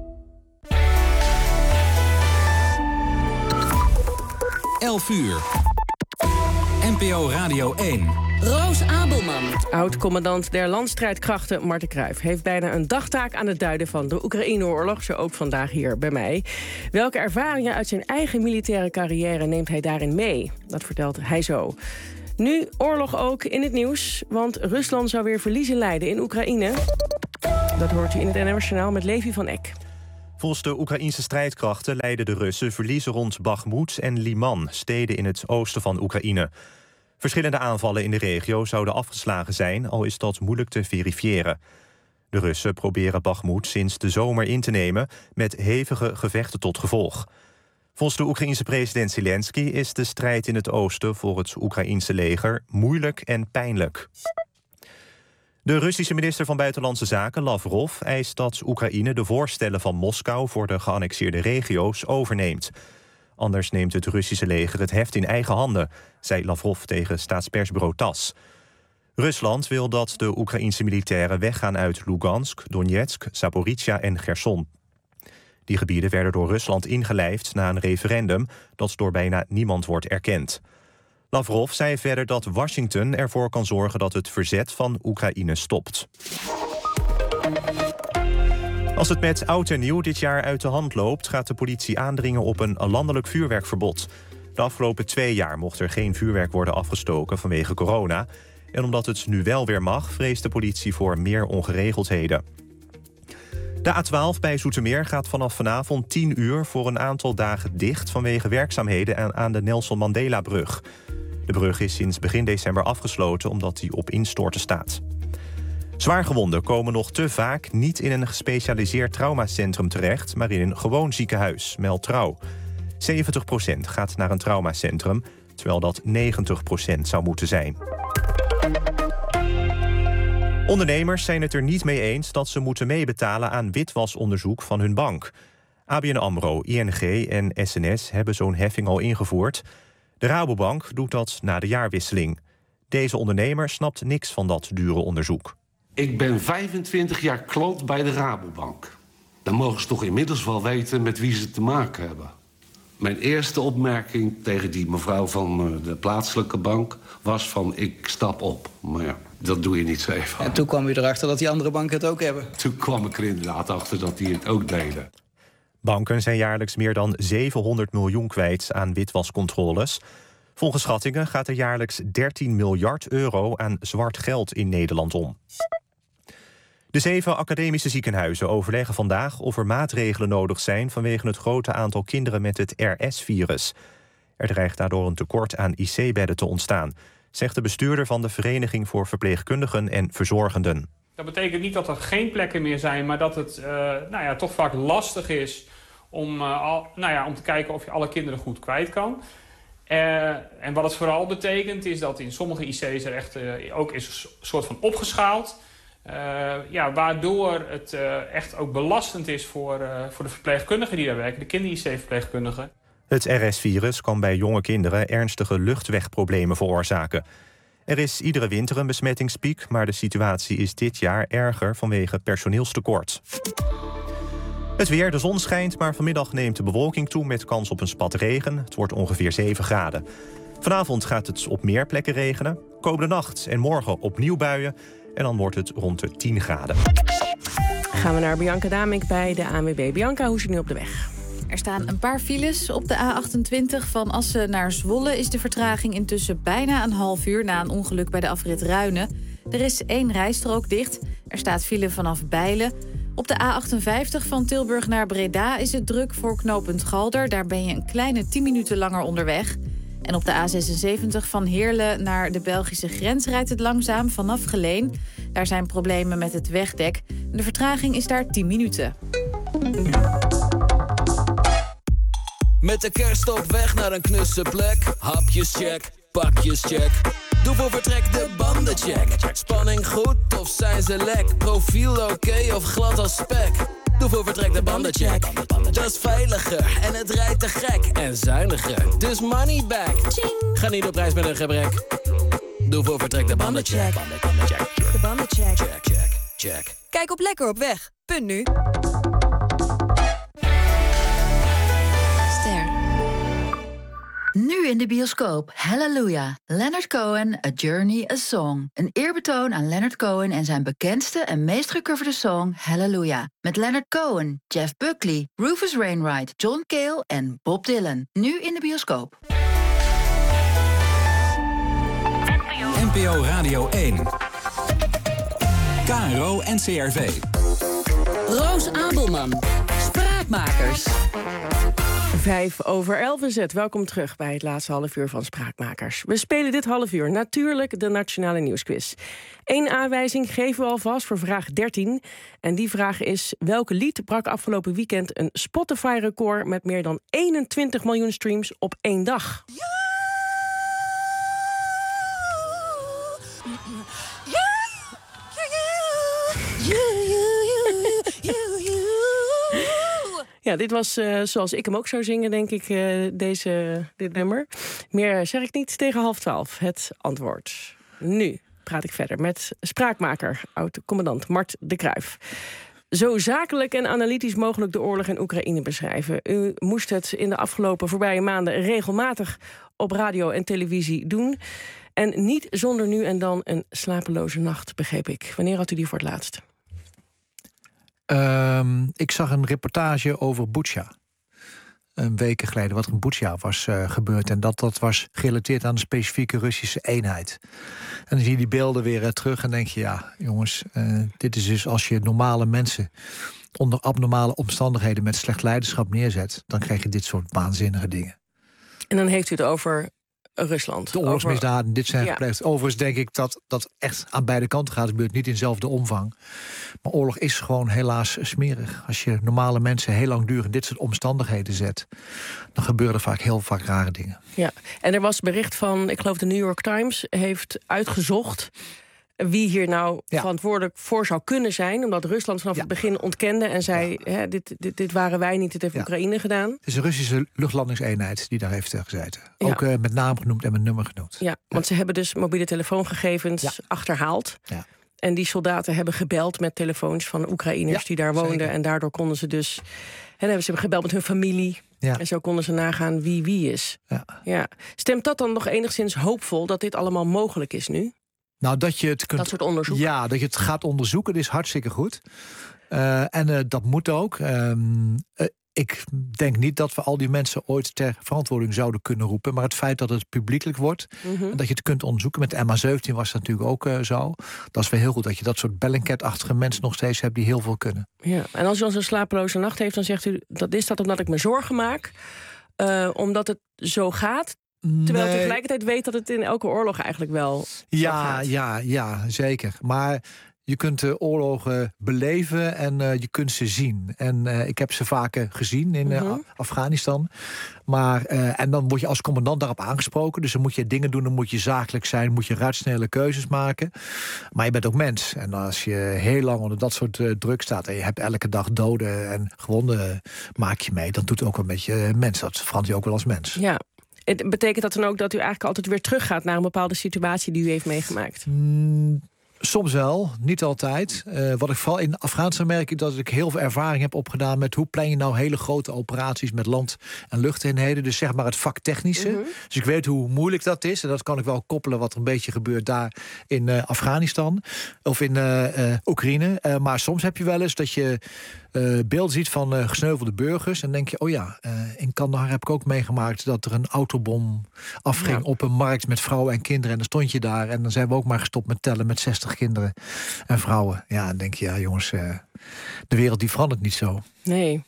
11 uur. NPO Radio 1. Roos Abelman. Oud-commandant der landstrijdkrachten Marten Cruijff heeft bijna een dagtaak aan het duiden van de Oekraïne-oorlog, zo ook vandaag hier bij mij. Welke ervaringen uit zijn eigen militaire carrière neemt hij daarin mee? Dat vertelt hij zo. Nu oorlog ook in het nieuws, want Rusland zou weer verliezen lijden in Oekraïne. Dat hoort u in het NOS-journaal met Levi van Eck. Volgens de Oekraïnse strijdkrachten leiden de Russen verliezen rond Bakhmut en Liman, steden in het oosten van Oekraïne. Verschillende aanvallen in de regio zouden afgeslagen zijn, al is dat moeilijk te verifiëren. De Russen proberen Bakhmut sinds de zomer in te nemen, met hevige gevechten tot gevolg. Volgens de Oekraïense president Zelensky is de strijd in het oosten voor het Oekraïense leger moeilijk en pijnlijk. De Russische minister van Buitenlandse Zaken, Lavrov, eist dat Oekraïne de voorstellen van Moskou voor de geannexeerde regio's overneemt. Anders neemt het Russische leger het heft in eigen handen, zei Lavrov tegen staatspersbureau TASS. Rusland wil dat de Oekraïense militairen weggaan uit Lugansk, Donetsk, Zaporizhia en Gerson. Die gebieden werden door Rusland ingelijfd na een referendum dat door bijna niemand wordt erkend. Lavrov zei verder dat Washington ervoor kan zorgen dat het verzet van Oekraïne stopt. Als het met oud en nieuw dit jaar uit de hand loopt, gaat de politie aandringen op een landelijk vuurwerkverbod. De afgelopen 2 jaar mocht er geen vuurwerk worden afgestoken vanwege corona. En omdat het nu wel weer mag, vreest de politie voor meer ongeregeldheden. De A12 bij Zoetermeer gaat vanaf vanavond 10 uur voor een aantal dagen dicht vanwege werkzaamheden aan de Nelson Mandela-brug. De brug is sinds begin december afgesloten omdat die op instorten staat. Zwaargewonden komen nog te vaak niet in een gespecialiseerd traumacentrum terecht, maar in een gewoon ziekenhuis, meldt Trouw. 70% gaat naar een traumacentrum, terwijl dat 90% zou moeten zijn. Ondernemers zijn het er niet mee eens dat ze moeten meebetalen aan witwasonderzoek van hun bank. ABN AMRO, ING en SNS hebben zo'n heffing al ingevoerd. De Rabobank doet dat na de jaarwisseling. Deze ondernemer snapt niks van dat dure onderzoek. Ik ben 25 jaar klant bij de Rabobank. Dan mogen ze toch inmiddels wel weten met wie ze te maken hebben. Mijn eerste opmerking tegen die mevrouw van de plaatselijke bank was van ik stap op. Maar ja, dat doe je niet zo even. En toen kwam u erachter dat die andere banken het ook hebben? Toen kwam ik er inderdaad achter dat die het ook deden. Banken zijn jaarlijks meer dan 700 miljoen kwijt aan witwascontroles. Volgens schattingen gaat er jaarlijks 13 miljard euro aan zwart geld in Nederland om. De 7 academische ziekenhuizen overleggen vandaag of er maatregelen nodig zijn vanwege het grote aantal kinderen met het RS-virus. Er dreigt daardoor een tekort aan IC-bedden te ontstaan, zegt de bestuurder van de Vereniging voor Verpleegkundigen en Verzorgenden. Dat betekent niet dat er geen plekken meer zijn, maar dat het toch vaak lastig is om te kijken of je alle kinderen goed kwijt kan. En wat het vooral betekent is dat in sommige IC's er echt ook is een soort van opgeschaald. Waardoor het echt ook belastend is voor de verpleegkundigen die daar werken, de kinder-IC-verpleegkundigen. Het RS-virus kan bij jonge kinderen ernstige luchtwegproblemen veroorzaken. Er is iedere winter een besmettingspiek, maar de situatie is dit jaar erger vanwege personeelstekort. Het weer, de zon schijnt, maar vanmiddag neemt de bewolking toe met kans op een spat regen. Het wordt ongeveer 7 graden. Vanavond gaat het op meer plekken regenen. Komende nacht en morgen opnieuw buien. En dan wordt het rond de 10 graden. Gaan we naar Bianca Damink bij de ANWB. Bianca, hoe is het nu op de weg? Er staan een paar files. Op de A28 van Assen naar Zwolle is de vertraging intussen bijna een half uur na een ongeluk bij de afrit Ruinen. Er is 1 rijstrook dicht. Er staat file vanaf Bijlen. Op de A58 van Tilburg naar Breda is het druk voor knooppunt Galder. Daar ben je een kleine 10 minuten langer onderweg. En op de A76 van Heerlen naar de Belgische grens rijdt het langzaam vanaf Geleen. Daar zijn problemen met het wegdek. De vertraging is daar 10 minuten. Met de kerst op weg naar een knusse plek. Hapjes check, pakjes check. Doe voor vertrek de banden check. Spanning goed of zijn ze lek? Profiel oké of glad als spek? Doe voor vertrek de banden check. Dat is veiliger en het rijdt te gek. En zuiniger, dus money back. Ga niet op reis met een gebrek. Doe voor vertrek de banden check. De banden check. Check. Kijk op lekkeropweg.nu. Nu in de bioscoop Hallelujah. Leonard Cohen, A Journey, A Song. Een eerbetoon aan Leonard Cohen en zijn bekendste en meest gecoverde song Hallelujah. Met Leonard Cohen, Jeff Buckley, Rufus Wainwright, John Cale en Bob Dylan. Nu in de bioscoop. NPO Radio 1. KRO NCRV. Roos Abelman. Spraakmakers. 11:05 is het. Welkom terug bij het laatste half uur van Spraakmakers. We spelen dit half uur natuurlijk de Nationale Nieuwsquiz. 1 aanwijzing geven we alvast voor vraag 13. En die vraag is: welke lied brak afgelopen weekend een Spotify-record met meer dan 21 miljoen streams op 1 dag? Ja, dit was zoals ik hem ook zou zingen, denk ik, dit nummer. Meer zeg ik niet, tegen 11:30 het antwoord. Nu praat ik verder met spraakmaker, oud-commandant Mart de Kruijf. Zo zakelijk en analytisch mogelijk de oorlog in Oekraïne beschrijven. U moest het in de afgelopen voorbije maanden regelmatig op radio en televisie doen. En niet zonder nu en dan een slapeloze nacht, begreep ik. Wanneer had u die voor het laatst? Ik zag een reportage over Butsja. Een weken geleden, wat er in Butsja was gebeurd. En dat was gerelateerd aan een specifieke Russische eenheid. En dan zie je die beelden weer terug en denk je: ja, jongens, dit is dus als je normale mensen onder abnormale omstandigheden met slecht leiderschap neerzet, dan krijg je dit soort waanzinnige dingen. En dan heeft u het over Rusland. De oorlogsmisdaden, dit zijn gepleegd. Overigens denk ik dat echt aan beide kanten gaat. Het gebeurt niet in dezelfde omvang. Maar oorlog is gewoon helaas smerig. Als je normale mensen heel langdurig in dit soort omstandigheden zet, dan gebeuren er heel vaak rare dingen. Ja, en er was bericht van, ik geloof de New York Times heeft uitgezocht wie hier nou verantwoordelijk voor zou kunnen zijn. Omdat Rusland vanaf het begin ontkende en zei... Hè, dit waren wij niet, dit heeft Oekraïne gedaan. Het is een Russische luchtlandingseenheid die daar heeft gezeten. Ook met naam genoemd en met nummer genoemd. Ja, want ze hebben dus mobiele telefoongegevens achterhaald. Ja. En die soldaten hebben gebeld met telefoons van Oekraïners die daar woonden. Zeker. En daardoor konden ze dus... En hebben ze gebeld met hun familie. Ja. En zo konden ze nagaan wie is. Ja. Stemt dat dan nog enigszins hoopvol dat dit allemaal mogelijk is nu? Nou, dat je het kunt, dat soort onderzoek. Ja, dat je het gaat onderzoeken, dat is hartstikke goed. En dat moet ook. Ik denk niet dat we al die mensen ooit ter verantwoording zouden kunnen roepen. Maar het feit dat het publiekelijk wordt, en dat je het kunt onderzoeken. Met de MH17 was dat natuurlijk ook zo. Dat is wel heel goed dat je dat soort Bellingcat-achtige mensen nog steeds hebt die heel veel kunnen. Ja, en als u dan zo'n slapeloze nacht heeft, dan zegt u... dat is dat omdat ik me zorgen maak, omdat het zo gaat... Terwijl u tegelijkertijd weet dat het in elke oorlog eigenlijk wel gaat. Ja, zeker. Maar je kunt de oorlogen beleven en je kunt ze zien. En ik heb ze vaker gezien in Afghanistan. Maar, en dan word je als commandant daarop aangesproken. Dus dan moet je dingen doen, dan moet je zakelijk zijn... moet je rationele keuzes maken. Maar je bent ook mens. En als je heel lang onder dat soort druk staat... en je hebt elke dag doden en gewonden maak je mee... dan doet het ook een beetje mens. Dat verandert je ook wel als mens. Ja. Het betekent dat dan ook dat u eigenlijk altijd weer teruggaat... naar een bepaalde situatie die u heeft meegemaakt? Soms wel, niet altijd. Wat ik vooral in Afghanistan merk... is dat ik heel veel ervaring heb opgedaan... met hoe plan je nou hele grote operaties... met land- en luchteenheden. Dus zeg maar het vaktechnische. Dus ik weet hoe moeilijk dat is. En dat kan ik wel koppelen wat er een beetje gebeurt daar... in Afghanistan of in Oekraïne. Maar soms heb je wel eens dat je... beeld ziet van gesneuvelde burgers. En denk je, in Kandahar heb ik ook meegemaakt... dat er een autobom afging op een markt met vrouwen en kinderen. En dan stond je daar en dan zijn we ook maar gestopt met tellen... met 60 kinderen en vrouwen. Ja, dan denk je, jongens, de wereld die verandert niet zo. Nee.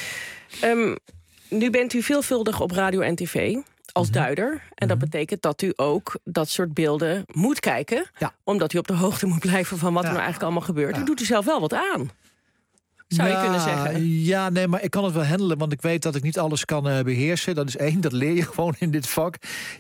Nu bent u veelvuldig op radio en tv... als duider. En dat betekent dat u ook dat soort beelden moet kijken. Ja. Omdat u op de hoogte moet blijven van wat er nou eigenlijk allemaal gebeurt. U doet u zelf wel wat aan. Zou je kunnen zeggen? Ja, nee, maar ik kan het wel handelen, want ik weet dat ik niet alles kan beheersen. Dat is één, dat leer je gewoon in dit vak.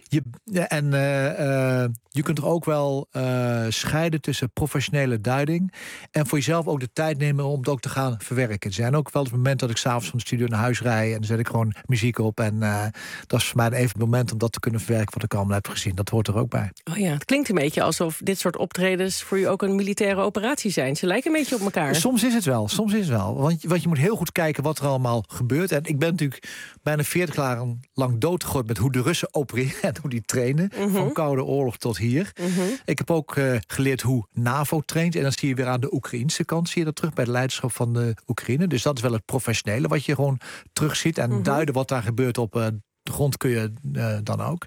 Je kunt er ook wel scheiden tussen professionele duiding... en voor jezelf ook de tijd nemen om het ook te gaan verwerken. Er zijn ook wel het moment dat ik 's avonds van de studio naar huis rijd... en dan zet ik gewoon muziek op. En dat is voor mij even het moment om dat te kunnen verwerken... wat ik allemaal heb gezien. Dat hoort er ook bij. Oh ja, het klinkt een beetje alsof dit soort optredens... voor u ook een militaire operatie zijn. Ze lijken een beetje op elkaar. Soms is het wel. Want je moet heel goed kijken wat er allemaal gebeurt. En ik ben natuurlijk bijna 40 jaar lang doodgegooid... met hoe de Russen opereren en hoe die trainen. Van Koude Oorlog tot hier. Ik heb ook geleerd hoe NAVO traint. En dan zie je weer aan de Oekraïnse kant... zie je dat terug bij het leiderschap van de Oekraïne. Dus dat is wel het professionele wat je gewoon terugziet. En duiden wat daar gebeurt op de grond kun je dan ook.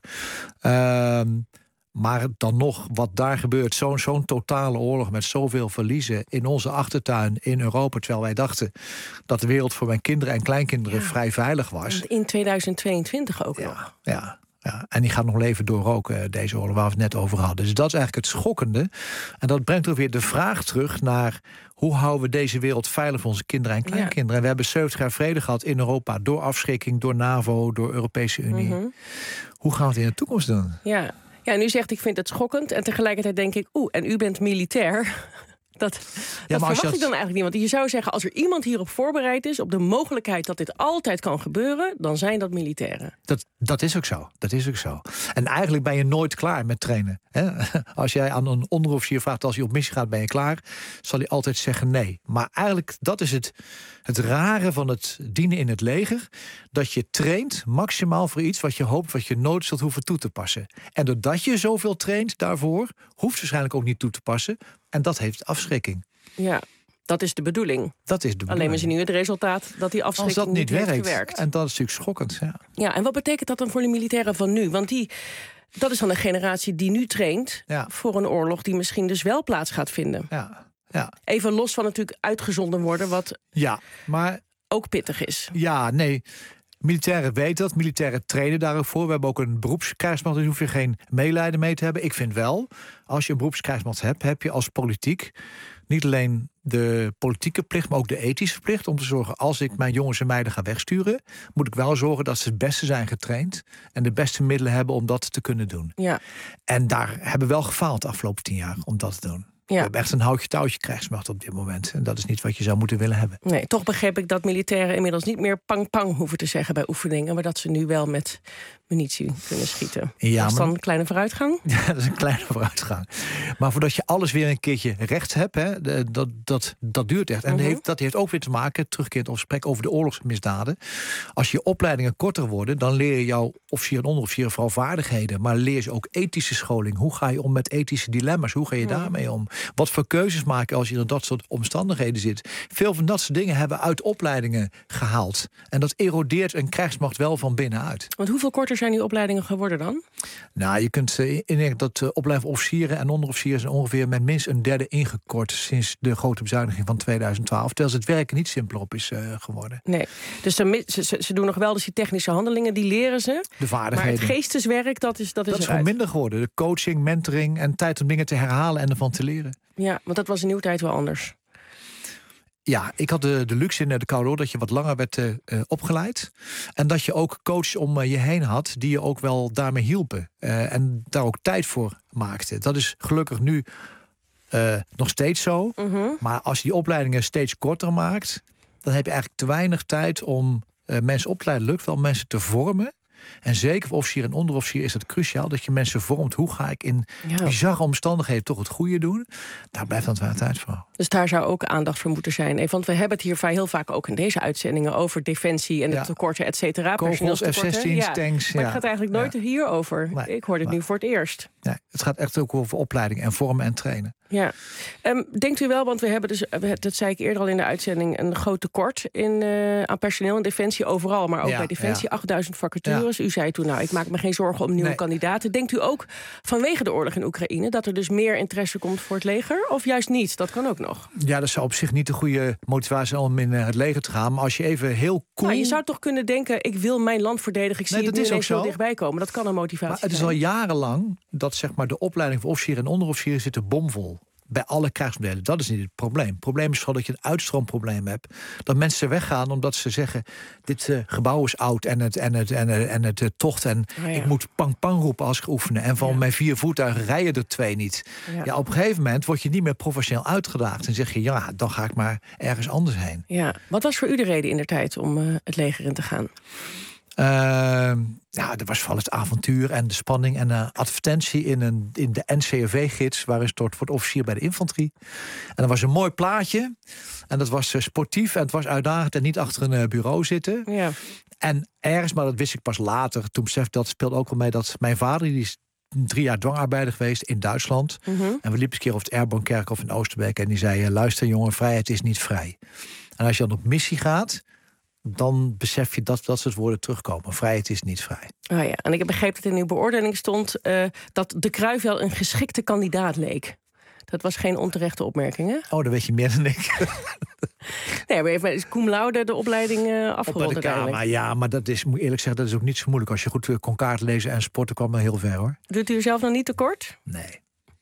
Maar dan nog, wat daar gebeurt, zo'n totale oorlog... met zoveel verliezen in onze achtertuin in Europa... terwijl wij dachten dat de wereld voor mijn kinderen en kleinkinderen... vrij veilig was. In 2022 ook nog. Ja. En die gaat nog leven door ook, deze oorlog waar we het net over hadden. Dus dat is eigenlijk het schokkende. En dat brengt ook weer de vraag terug naar... hoe houden we deze wereld veilig voor onze kinderen en kleinkinderen? En we hebben 70 jaar vrede gehad in Europa... door afschrikking, door NAVO, door Europese Unie. Hoe gaan we het in de toekomst doen? Ja, en u zegt ik vind het schokkend. En tegelijkertijd denk ik, en u bent militair... Dat verwacht ik dan eigenlijk niet. Want je zou zeggen, als er iemand hierop voorbereid is... op de mogelijkheid dat dit altijd kan gebeuren... dan zijn dat militairen. Dat is ook zo. En eigenlijk ben je nooit klaar met trainen. Hè? Als jij aan een onderofficier vraagt... als hij op missie gaat, ben je klaar? Zal hij altijd zeggen nee. Maar eigenlijk, dat is het rare van het dienen in het leger... dat je traint maximaal voor iets wat je hoopt... wat je nooit zult hoeven toe te passen. En doordat je zoveel traint daarvoor... hoeft je waarschijnlijk ook niet toe te passen... En dat heeft afschrikking. Ja, dat is de bedoeling. Alleen we zien nu het resultaat dat die afschrikking niet heeft gewerkt. En dat is natuurlijk schokkend. Ja, en wat betekent dat dan voor de militairen van nu? Want dat is dan een generatie die nu traint... voor een oorlog die misschien dus wel plaats gaat vinden. Ja. Even los van natuurlijk uitgezonden worden... wat maar ook pittig is. Ja, nee... Militairen weten dat, militairen trainen daar ook voor. We hebben ook een beroepskrijgsmacht, dus hoef je geen medelijden mee te hebben. Ik vind wel, als je een beroepskrijgsmacht hebt, heb je als politiek niet alleen de politieke plicht, maar ook de ethische plicht om te zorgen, als ik mijn jongens en meiden ga wegsturen, moet ik wel zorgen dat ze het beste zijn getraind en de beste middelen hebben om dat te kunnen doen. Ja. En daar hebben we wel gefaald de afgelopen 10 jaar om dat te doen. Ja. We hebben echt een houtje-touwtje krijgsmacht op dit moment. En dat is niet wat je zou moeten willen hebben. Nee, toch begreep ik dat militairen inmiddels niet meer pang-pang hoeven te zeggen bij oefeningen, maar dat ze nu wel met munitie kunnen schieten. Ja, dat is dan een kleine vooruitgang? Ja, dat is een kleine vooruitgang. Maar voordat je alles weer een keertje rechts hebt, hè, dat duurt echt. En dat heeft ook weer te maken, terugkerend op gesprek over de oorlogsmisdaden. Als je opleidingen korter worden, dan leer je jouw officier en onderofficier vooral vaardigheden. Maar leer je ook ethische scholing. Hoe ga je om met ethische dilemma's? Hoe ga je daarmee om? Wat voor keuzes maken als je in dat soort omstandigheden zit? Veel van dat soort dingen hebben we uit opleidingen gehaald. En dat erodeert een krijgsmacht wel van binnenuit. Want hoeveel korter zijn die opleidingen geworden dan? Nou, je kunt indenken dat opleiding van officieren en onderofficieren zijn ongeveer met minstens een derde ingekort sinds de grote bezuiniging van 2012. Terwijl het werken niet simpeler op is geworden. Nee, dus ze doen nog wel dus die technische handelingen, die leren ze. De vaardigheden. Maar het geesteswerk, dat is gewoon minder geworden. De coaching, mentoring en tijd om dingen te herhalen en ervan te leren. Ja, want dat was in uw tijd wel anders. Ja, ik had de luxe in de Koude Oorlog dat je wat langer werd opgeleid. En dat je ook coaches om je heen had die je ook wel daarmee hielpen. En daar ook tijd voor maakten. Dat is gelukkig nu nog steeds zo. Maar als je die opleidingen steeds korter maakt, dan heb je eigenlijk te weinig tijd om mensen op te leiden. Lukt wel om mensen te vormen. En zeker voor officier en onderofficier is het cruciaal dat je mensen vormt. Hoe ga ik in bizarre omstandigheden toch het goede doen? Daar blijft dan wel tijd voor. Dus daar zou ook aandacht voor moeten zijn. Want we hebben het hier heel vaak ook in deze uitzendingen over defensie en de tekorten, et cetera. Kogels, F-16's, tanks. Maar het gaat eigenlijk nooit hierover. Nee, ik hoor dit nu voor het eerst. Nee, het gaat echt ook over opleiding en vormen en trainen. Ja. Denkt u wel, want we hebben dus, dat zei ik eerder al in de uitzending, een groot tekort aan personeel en defensie overal, maar ook bij defensie 8000 vacatures. U zei toen, ik maak me geen zorgen om nieuwe kandidaten. Denkt u ook vanwege de oorlog in Oekraïne dat er dus meer interesse komt voor het leger? Of juist niet? Dat kan ook nog. Ja, dat zou op zich niet de goede motivatie zijn om in het leger te gaan. Maar als je even heel cool... Nou, je zou toch kunnen denken, ik wil mijn land verdedigen. Ik zie het nu ineens zo dichtbij komen. Dat kan een motivatie zijn. Maar het is al jarenlang dat zeg maar, de opleiding voor officieren en onderofficieren zit er bomvol. Bij alle krijgsmodellen. Dat is niet het probleem. Het probleem is vooral dat je een uitstroomprobleem hebt. Dat mensen weggaan omdat ze zeggen, dit gebouw is oud en het tocht. En ik moet pang-pang roepen als ik oefenen. En van mijn 4 voertuigen rijden er 2 niet. Ja, op een gegeven moment word je niet meer professioneel uitgedaagd. En zeg je, dan ga ik maar ergens anders heen. Ja. Wat was voor u de reden indertijd om het leger in te gaan? Er was vooral het avontuur en de spanning en de advertentie in de NCRV-gids, waarin stort voor het officier bij de infanterie. En er was een mooi plaatje en dat was sportief en het was uitdagend en niet achter een bureau zitten. Ja. En ergens, maar dat wist ik pas later, toen besefte dat speelde ook wel mee dat mijn vader, die is 3 jaar dwangarbeider geweest in Duitsland. En we liepen een keer over het Airborne Kerkhof in Oosterbeek en die zei, luister jongen, vrijheid is niet vrij. En als je dan op missie gaat, dan besef je dat soort woorden terugkomen. Vrijheid is niet vrij. Oh ja, en ik heb begrepen dat in uw beoordeling stond dat De Kruijf wel een geschikte kandidaat leek. Dat was geen onterechte opmerking, hè? Oh, dan weet je meer dan ik. Nee, maar heeft cum laude de opleiding afgerond uiteindelijk. Ja, maar dat is, moet eerlijk zeggen, dat is ook niet zo moeilijk. Als je goed kon kaart lezen en sporten, kwam wel heel ver, hoor. Doet u er zelf nog niet tekort? Nee.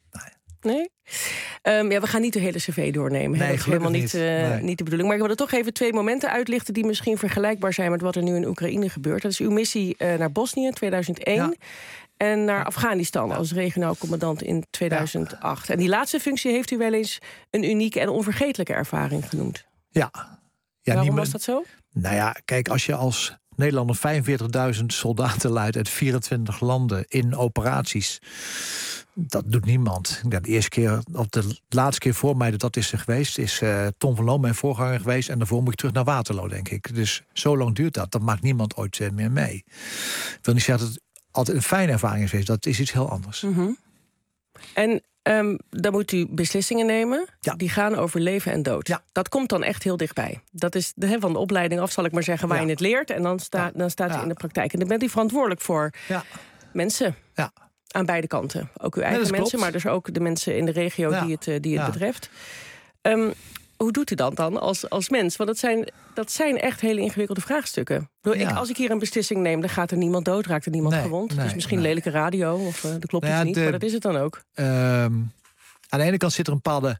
We gaan niet de hele cv doornemen. Nee, dat is helemaal niet de bedoeling. Maar ik wil er toch even 2 momenten uitlichten die misschien vergelijkbaar zijn met wat er nu in Oekraïne gebeurt. Dat is uw missie naar Bosnië in 2001 en naar Afghanistan als regionaal commandant in 2008. En die laatste functie heeft u wel eens een unieke en onvergetelijke ervaring genoemd. Ja. Waarom was dat zo? Nou ja, kijk, als je als Nederlander 45.000 soldaten leidt uit 24 landen in operaties, dat doet niemand. De eerste keer, of de laatste keer voor mij dat is er geweest, is Tom van Loon mijn voorganger geweest. En daarvoor moet je terug naar Waterloo, denk ik. Dus zo lang duurt dat. Dat maakt niemand ooit meer mee. Ik wil niet zeggen dat het altijd een fijne ervaring is geweest. Dat is iets heel anders. En dan moet u beslissingen nemen. Die gaan over leven en dood. Dat komt dan echt heel dichtbij. Dat is van de opleiding af, zal ik maar zeggen, waar je het leert. En dan staat u in de praktijk. En dan bent u verantwoordelijk voor mensen. Ja. Aan beide kanten. Ook uw eigen mensen, maar dus ook de mensen in de regio die het betreft. hoe doet u dat dan als mens? Want dat zijn echt hele ingewikkelde vraagstukken. Als ik hier een beslissing neem, dan gaat er niemand dood, raakt er niemand gewond. Dus misschien lelijke radio of de klopt iets niet, maar dat is het dan ook. Aan de ene kant zit er een bepaalde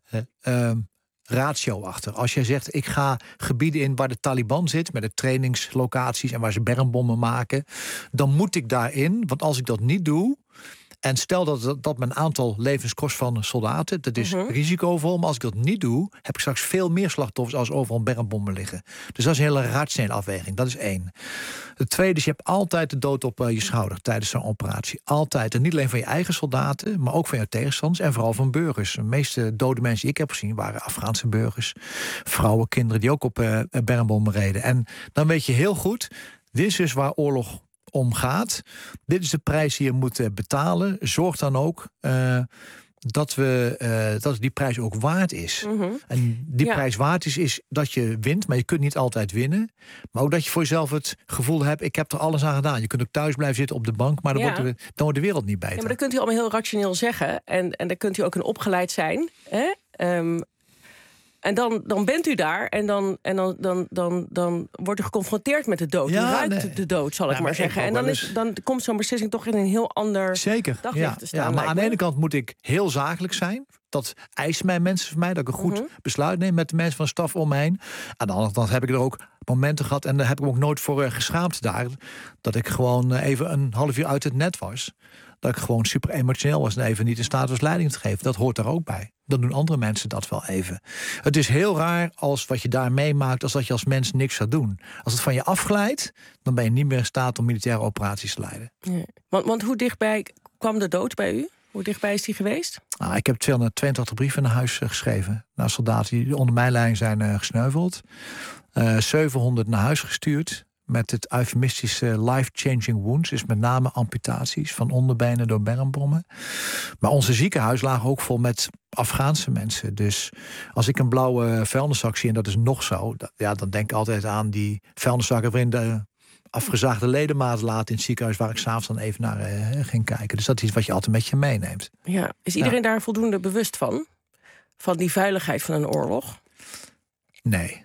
ratio achter. Als jij zegt, ik ga gebieden in waar de Taliban zit, met de trainingslocaties en waar ze bermbommen maken, dan moet ik daarin, want als ik dat niet doe, en stel dat mijn aantal levens kost van soldaten, dat is risicovol, maar als ik dat niet doe, heb ik straks veel meer slachtoffers als overal bermbommen liggen. Dus dat is een hele rationele afweging. Dat is 1. Het tweede is, je hebt altijd de dood op je schouder tijdens zo'n operatie. Altijd. En niet alleen van je eigen soldaten, maar ook van je tegenstanders en vooral van burgers. De meeste dode mensen die ik heb gezien waren Afghaanse burgers, vrouwen, kinderen die ook op bermbommen reden. En dan weet je heel goed, dit is dus waar oorlog om gaat. Dit is de prijs die je moet betalen. Zorg dan ook dat die prijs ook waard is. En die prijs waard is dat je wint, maar je kunt niet altijd winnen. Maar ook dat je voor jezelf het gevoel hebt, ik heb er alles aan gedaan. Je kunt ook thuis blijven zitten op de bank, maar dan wordt de wereld niet beter. Ja, maar dat kunt u allemaal heel rationeel zeggen. En daar kunt u ook in opgeleid zijn. Hè? En dan bent u daar en dan wordt u geconfronteerd met de dood. U ruikt de dood, zal ik maar zeggen. En dan komt zo'n beslissing toch in een heel ander daglicht te staan. Maar aan de ene kant moet ik heel zakelijk zijn. Dat eisen mij mensen van mij, dat ik een goed besluit neem met de mensen van de staf om me heen. Aan de andere kant heb ik er ook momenten gehad, en daar heb ik me ook nooit voor geschaamd daar, dat ik gewoon even een half uur uit het net was. Dat ik gewoon super emotioneel was en even niet in staat was leiding te geven. Dat hoort daar ook bij. Dan doen andere mensen dat wel even. Het is heel raar als wat je daar meemaakt, als dat je als mens niks zou doen. Als het van je afglijdt, dan ben je niet meer in staat om militaire operaties te leiden. Nee. Want hoe dichtbij kwam de dood bij u? Hoe dichtbij is die geweest? Ik heb 282 brieven naar huis geschreven. Naar soldaten die onder mijn leiding zijn gesneuveld. 700 naar huis gestuurd. Met het eufemistische life-changing wounds. Dus met name amputaties van onderbenen door bermbommen. Maar onze ziekenhuis lagen ook vol met Afghaanse mensen. Dus als ik een blauwe vuilniszak zie, en dat is nog zo, dan denk ik altijd aan die vuilniszakken waarin de afgezaagde ledematen laten in het ziekenhuis, waar ik s'avonds dan even naar ging kijken. Dus dat is iets wat je altijd met je meeneemt. Ja, is iedereen daar voldoende bewust van? Van die veiligheid van een oorlog? Nee.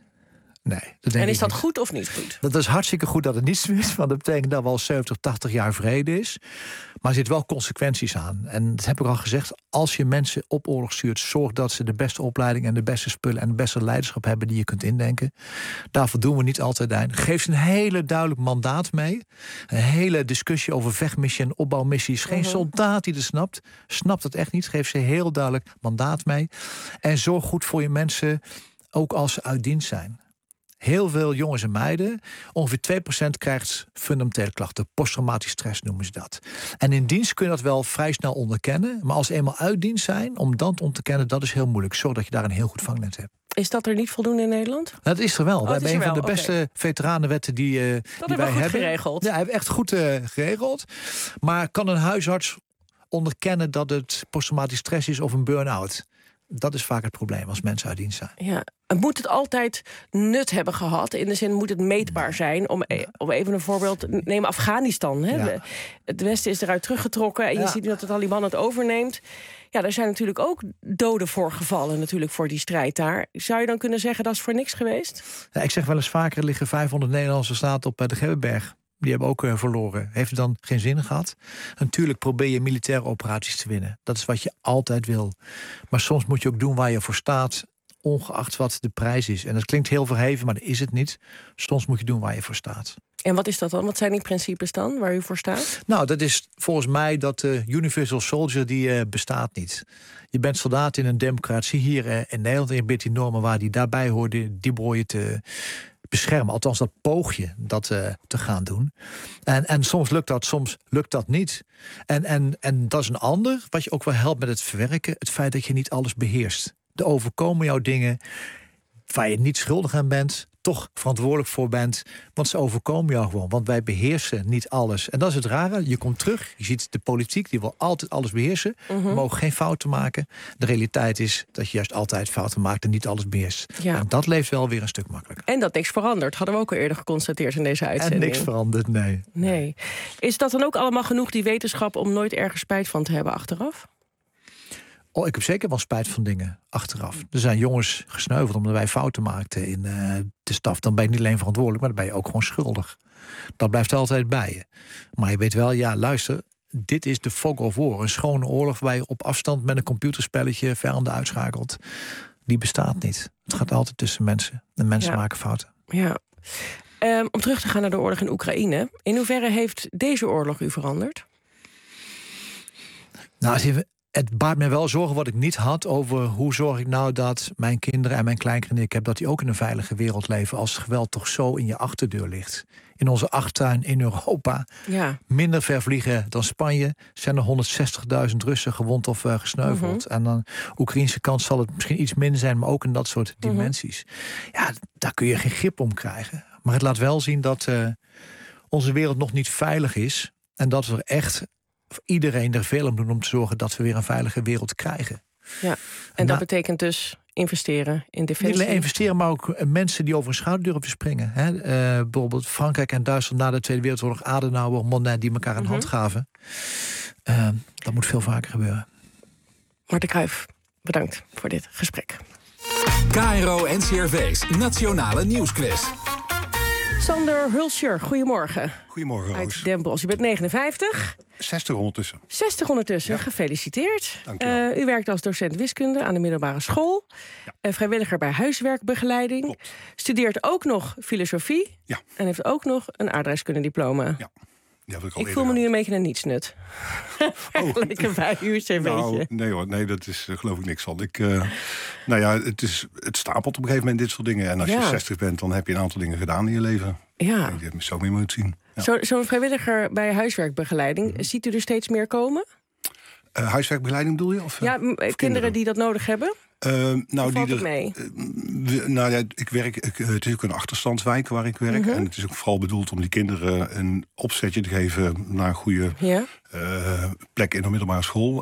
En is dat goed of niet goed? Dat is hartstikke goed dat het niet zo is. Want dat betekent dat we al 70, 80 jaar vrede is. Maar er zitten wel consequenties aan. En dat heb ik al gezegd. Als je mensen op oorlog stuurt, zorg dat ze de beste opleiding en de beste spullen en de beste leiderschap hebben die je kunt indenken. Daarvoor doen we niet altijd aan. Geef ze een hele duidelijk mandaat mee. Een hele discussie over vechtmissie en opbouwmissies. Geen soldaat die het snapt het echt niet. Geef ze heel duidelijk mandaat mee. En zorg goed voor je mensen, ook als ze uit dienst zijn. Heel veel jongens en meiden, ongeveer 2% krijgt fundamentele klachten. Posttraumatisch stress noemen ze dat. En in dienst kun je dat wel vrij snel onderkennen. Maar als ze eenmaal uit dienst zijn, om dan te onderkennen, dat is heel moeilijk. Zorg dat je daar een heel goed vangnet hebt. Is dat er niet voldoende in Nederland? Dat is er wel. We hebben een van de beste veteranenwetten die wij hebben. Geregeld. Ja, hebben we echt goed geregeld. Maar kan een huisarts onderkennen dat het posttraumatisch stress is of een burn-out? Dat is vaak het probleem als mensen uit dienst zijn. Ja. En moet het altijd nut hebben gehad? In de zin, moet het meetbaar zijn? Om even een voorbeeld, neem Afghanistan. Hè? Ja. Het Westen is eruit teruggetrokken en je ziet dat de Taliban het overneemt. Ja, er zijn natuurlijk ook doden voorgevallen natuurlijk voor die strijd daar. Zou je dan kunnen zeggen, dat is voor niks geweest? Ja, ik zeg wel eens vaker, er liggen 500 Nederlandse soldaten op de Gebbenberg. Die hebben ook verloren. Heeft het dan geen zin gehad? Natuurlijk probeer je militaire operaties te winnen. Dat is wat je altijd wil. Maar soms moet je ook doen waar je voor staat, ongeacht wat de prijs is. En dat klinkt heel verheven, maar dat is het niet. Soms moet je doen waar je voor staat. En wat is dat dan? Wat zijn die principes dan, waar u voor staat? Nou, dat is volgens mij dat de Universal Soldier, die bestaat niet. Je bent soldaat in een democratie hier in Nederland. En je bent die normen waar die daarbij hoorden, die probeer je te beschermen. Althans, dat poog je dat te gaan doen. En soms lukt dat, soms lukt dat niet. En dat is een ander, wat je ook wel helpt met het verwerken. Het feit dat je niet alles beheerst. Er overkomen jou dingen waar je niet schuldig aan bent, toch verantwoordelijk voor bent. Want ze overkomen jou gewoon. Want wij beheersen niet alles. En dat is het rare. Je komt terug, je ziet de politiek, die wil altijd alles beheersen. We mogen geen fouten maken. De realiteit is dat je juist altijd fouten maakt en niet alles beheerst. Ja. En dat leeft wel weer een stuk makkelijker. En dat niks verandert, hadden we ook al eerder geconstateerd in deze uitzending. En niks verandert, nee. Is dat dan ook allemaal genoeg, die wetenschap, om nooit ergens spijt van te hebben achteraf? ik heb zeker wel spijt van dingen achteraf. Er zijn jongens gesneuveld omdat wij fouten maakten in de staf. Dan ben je niet alleen verantwoordelijk, maar dan ben je ook gewoon schuldig. Dat blijft altijd bij je. Maar je weet wel, luister, dit is de fog of war. Een schone oorlog waar je op afstand met een computerspelletje vijanden uitschakelt. Die bestaat niet. Het gaat altijd tussen mensen. En mensen maken fouten. Ja. Om terug te gaan naar de oorlog in Oekraïne. In hoeverre heeft deze oorlog u veranderd? Nou, het baart me wel zorgen wat ik niet had over hoe zorg ik nou dat mijn kinderen en mijn kleinkinderen ik heb, dat die ook in een veilige wereld leven als het geweld toch zo in je achterdeur ligt. In onze achtertuin in Europa, minder ver vliegen dan Spanje, zijn er 160.000 Russen gewond of gesneuveld. En aan de Oekraïnse kant zal het misschien iets minder zijn, maar ook in dat soort dimensies. Ja, daar kun je geen grip om krijgen. Maar het laat wel zien dat onze wereld nog niet veilig is en dat we echt iedereen er veel om doen om te zorgen dat we weer een veilige wereld krijgen. Ja, en dat betekent dus investeren in defensie. Niet alleen investeren, maar ook mensen die over een schouder durven te springen. Bijvoorbeeld Frankrijk en Duitsland na de Tweede Wereldoorlog, Adenauer, Monnet, die elkaar een hand gaven. Dat moet veel vaker gebeuren. Marten Kruijf, bedankt voor dit gesprek. KRO NCRV's Nationale Nieuwsquiz. Sander Hulscher, goedemorgen. Goedemorgen, Roos. Uit Den Bosch. U bent 59. 60 ondertussen. 60 ondertussen, ja. Gefeliciteerd. Dank je wel. U werkt als docent wiskunde aan de middelbare school. Ja. Vrijwilliger bij huiswerkbegeleiding. Klopt. Studeert ook nog filosofie. Ja. En heeft ook nog een aardrijkskundediploma. Ja. Ik voel me nu een beetje een nietsnut. Vergeleken bij uw cv'tje. Nou, nee hoor, nee, dat is geloof ik niks van. Het stapelt op een gegeven moment dit soort dingen. En als je 60 bent, dan heb je een aantal dingen gedaan in je leven. Ja. Ik denk dat je zo meer moet zien. Ja. Zo'n vrijwilliger bij huiswerkbegeleiding, ziet u er steeds meer komen? Huiswerkbegeleiding bedoel je? Of kinderen die dat nodig hebben? Ik werk. Het is ook een achterstandswijk waar ik werk. En het is ook vooral bedoeld om die kinderen een opzetje te geven naar een goede plek in de middelbare school.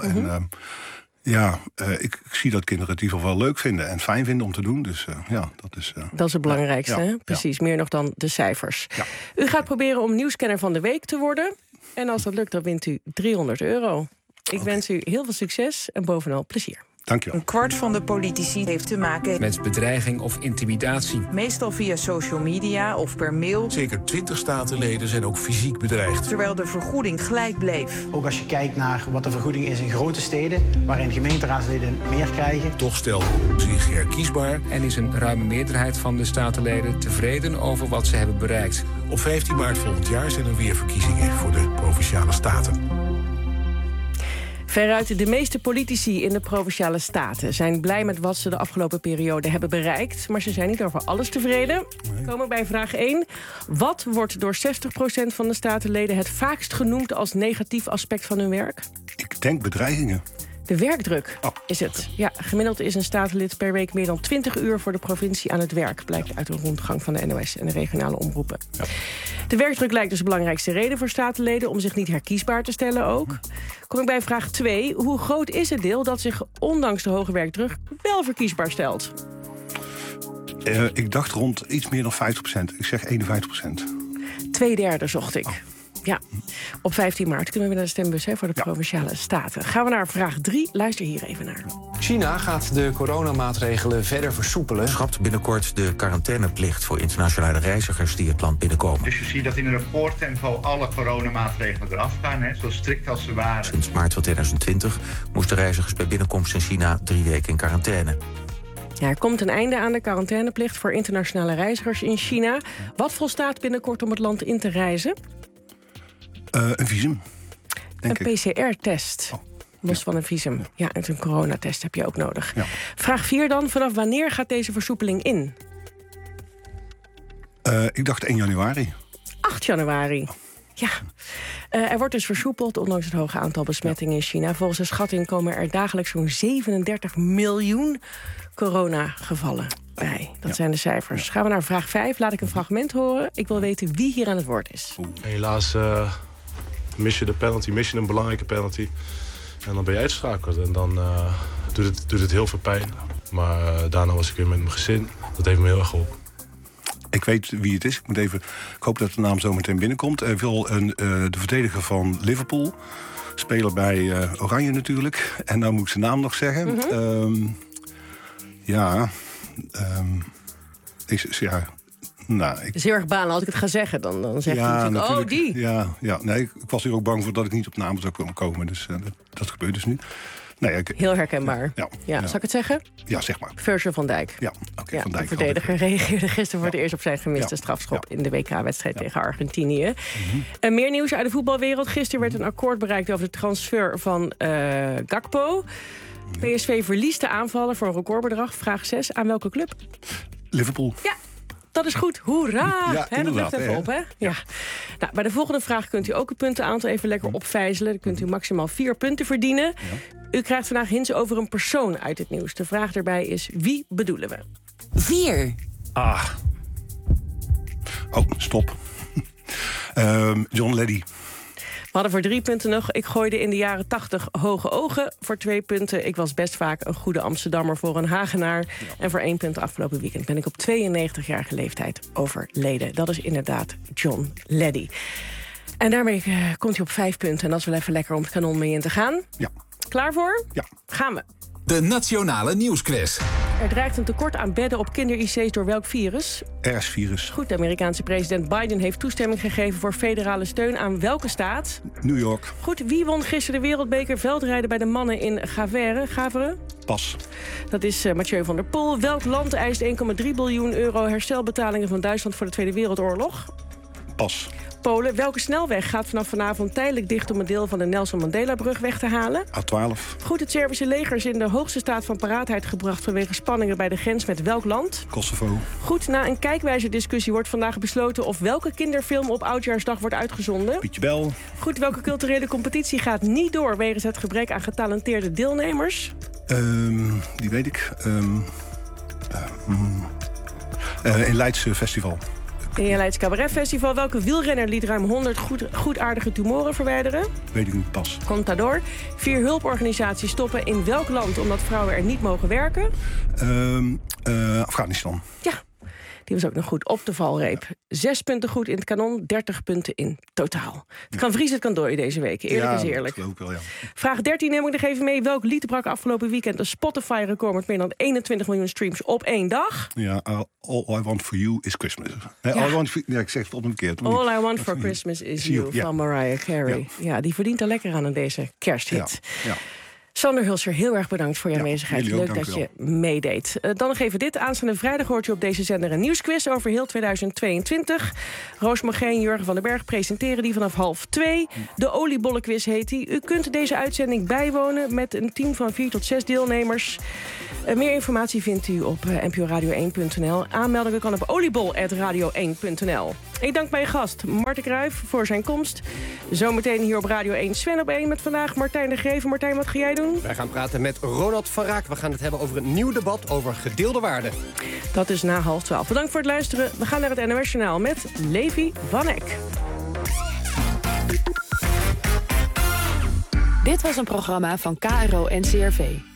Ik zie dat kinderen het in ieder geval wel leuk vinden en fijn vinden om te doen. Dus dat is... dat is het belangrijkste, hè? Precies. Meer nog dan de cijfers. Ja. U gaat proberen om nieuwskenner van de week te worden. En als dat lukt, dan wint u €300. Ik wens u heel veel succes en bovenal plezier. Dankjewel. Een kwart van de politici heeft te maken met bedreiging of intimidatie. Meestal via social media of per mail. Zeker 20 statenleden zijn ook fysiek bedreigd. Terwijl de vergoeding gelijk bleef. Ook als je kijkt naar wat de vergoeding is in grote steden, waarin gemeenteraadsleden meer krijgen. Toch stelt zich herkiesbaar. En is een ruime meerderheid van de statenleden tevreden over wat ze hebben bereikt. Op 15 maart volgend jaar zijn er weer verkiezingen voor de Provinciale Staten. Veruit de meeste politici in de Provinciale Staten zijn blij met wat ze de afgelopen periode hebben bereikt. Maar ze zijn niet over alles tevreden. We komen bij vraag 1. Wat wordt door 60% van de statenleden het vaakst genoemd als negatief aspect van hun werk? Ik denk bedreigingen. De werkdruk is het. Ja, gemiddeld is een statenlid per week meer dan 20 uur voor de provincie aan het werk, blijkt uit een rondgang van de NOS en de regionale omroepen. Ja. De werkdruk lijkt dus de belangrijkste reden voor statenleden om zich niet herkiesbaar te stellen ook. Kom ik bij vraag 2. Hoe groot is het deel dat zich ondanks de hoge werkdruk wel verkiesbaar stelt? Ik dacht rond iets meer dan 50%. Ik zeg 51%. 2/3 zocht ik. Ja, op 15 maart kunnen we naar de stembus voor de Provinciale Staten. Gaan we naar vraag 3. Luister hier even naar. China gaat de coronamaatregelen verder versoepelen. Schrapt binnenkort de quarantaineplicht voor internationale reizigers die het land binnenkomen. Dus je ziet dat in een recordtempo alle coronamaatregelen eraf gaan, zo strikt als ze waren. Sinds maart van 2020 moesten reizigers bij binnenkomst in China 3 weken in quarantaine. Ja, er komt een einde aan de quarantaineplicht voor internationale reizigers in China. Wat volstaat binnenkort om het land in te reizen? Een visum, denk ik. Een PCR-test, los van een visum. Ja, en een coronatest heb je ook nodig. Ja. Vraag 4 dan. Vanaf wanneer gaat deze versoepeling in? Ik dacht 1 januari. 8 januari. Ja. Er wordt dus versoepeld, ondanks het hoge aantal besmettingen in China. Volgens de schatting komen er dagelijks zo'n 37 miljoen coronagevallen bij. Dat zijn de cijfers. Gaan we naar vraag 5. Laat ik een fragment horen. Ik wil weten wie hier aan het woord is. Helaas mis je de penalty, mis je een belangrijke penalty. En dan ben je uitgeschakeld. En dan doet het heel veel pijn. Maar daarna was ik weer met mijn gezin. Dat heeft me heel erg geholpen. Ik weet wie het is. Ik hoop dat de naam zo meteen binnenkomt. De verdediger van Liverpool. Speler bij Oranje natuurlijk. En nou moet ik zijn naam nog zeggen. Mm-hmm. Het is heel erg balen. Als ik het ga zeggen, dan zeg je natuurlijk... die. Ja, nee, ik was hier ook bang voor dat ik niet op namen zou komen. Dus dat gebeurt dus nu. Nee, heel herkenbaar. Ja. Zal ik het zeggen? Ja, zeg maar. Virgil van Dijk. Ja, oké, Van Dijk. De verdediger reageerde gisteren voor het eerst op zijn gemiste strafschop... in de WK-wedstrijd tegen Argentinië. Meer nieuws uit de voetbalwereld. Gisteren werd een akkoord bereikt over de transfer van Gakpo. PSV verliest de aanvaller voor een recordbedrag. Vraag 6. Aan welke club? Liverpool. Ja. Dat is goed. Hoera! Ja, dat lucht even op, hè? Ja. Nou, bij de volgende vraag kunt u ook een puntenaantal even lekker opvijzelen. Dan kunt u maximaal 4 punten verdienen. Ja. U krijgt vandaag hints over een persoon uit het nieuws. De vraag daarbij is, wie bedoelen we? 4. Stop. John Leddy. We hadden voor 3 punten nog. Ik gooide in de jaren 80 hoge ogen. Voor 2 punten. Ik was best vaak een goede Amsterdammer voor een Hagenaar. Ja. En voor 1 punt afgelopen weekend ben ik op 92-jarige leeftijd overleden. Dat is inderdaad John Leddy. En daarmee komt hij op 5 punten. En dat is wel even lekker om het kanon mee in te gaan. Ja. Klaar voor? Ja. Gaan we. De Nationale Nieuwsquiz. Er dreigt een tekort aan bedden op kinder-IC's door welk virus? RS-virus. Goed, de Amerikaanse president Biden heeft toestemming gegeven... voor federale steun aan welke staat? New York. Goed, wie won gisteren de wereldbeker veldrijden bij de mannen in Gaveren? Pas. Dat is Mathieu van der Poel. Welk land eist 1,3 biljoen euro herstelbetalingen van Duitsland voor de Tweede Wereldoorlog? Pas. Polen. Welke snelweg gaat vanaf vanavond tijdelijk dicht om een deel van de Nelson Mandela-brug weg te halen? A12. Goed, het Servische leger is in de hoogste staat van paraatheid gebracht vanwege spanningen bij de grens met welk land? Kosovo. Goed, na een kijkwijzerdiscussie wordt vandaag besloten of welke kinderfilm op Oudjaarsdag wordt uitgezonden? Pietje Bel. Goed, welke culturele competitie gaat niet door wegens het gebrek aan getalenteerde deelnemers? Die weet ik. In Leids Festival. In je Leids Cabaret Festival. Welke wielrenner liet ruim 100 goedaardige tumoren verwijderen? Weet ik niet, pas. Contador. 4 hulporganisaties stoppen in welk land omdat vrouwen er niet mogen werken? Afghanistan. Ja, die was ook nog goed op de valreep. 6 punten goed in het kanon, 30 punten in totaal. Het kan vriezen, het kan dooien deze week. Eerlijk is eerlijk. Dat wel, ja. Vraag 13 neem ik nog even mee. Welk lied brak afgelopen weekend een Spotify-record met meer dan 21 miljoen streams op 1 dag? Ja, All I Want For You Is Christmas. Ik zeg het op een keer. All I Want For Christmas Is You van Mariah Carey. Ja, die verdient er lekker aan deze kersthit. Ja. Sander Hulser, heel erg bedankt voor je aanwezigheid. Leuk dat je meedeed. Dan nog even dit. Aanstaande vrijdag hoort u op deze zender een nieuwsquiz over heel 2022. Roos Magee en Jurgen van den Berg presenteren die vanaf 1:30. De oliebollenquiz heet die. U kunt deze uitzending bijwonen met een team van 4 tot 6 deelnemers. Meer informatie vindt u op nporadio1.nl. Aanmeldingen kan op oliebol@radio1.nl. Ik dank mijn gast Marten Kruijf voor zijn komst. Zometeen hier op Radio 1 Sven op 1 met vandaag Martijn de Greven. Martijn, wat ga jij doen? Wij gaan praten met Ronald van Raak. We gaan het hebben over een nieuw debat over gedeelde waarden. Dat is na 11:30. Bedankt voor het luisteren. We gaan naar het NOS Journaal met Levi van Eck. Dit was een programma van KRO-NCRV.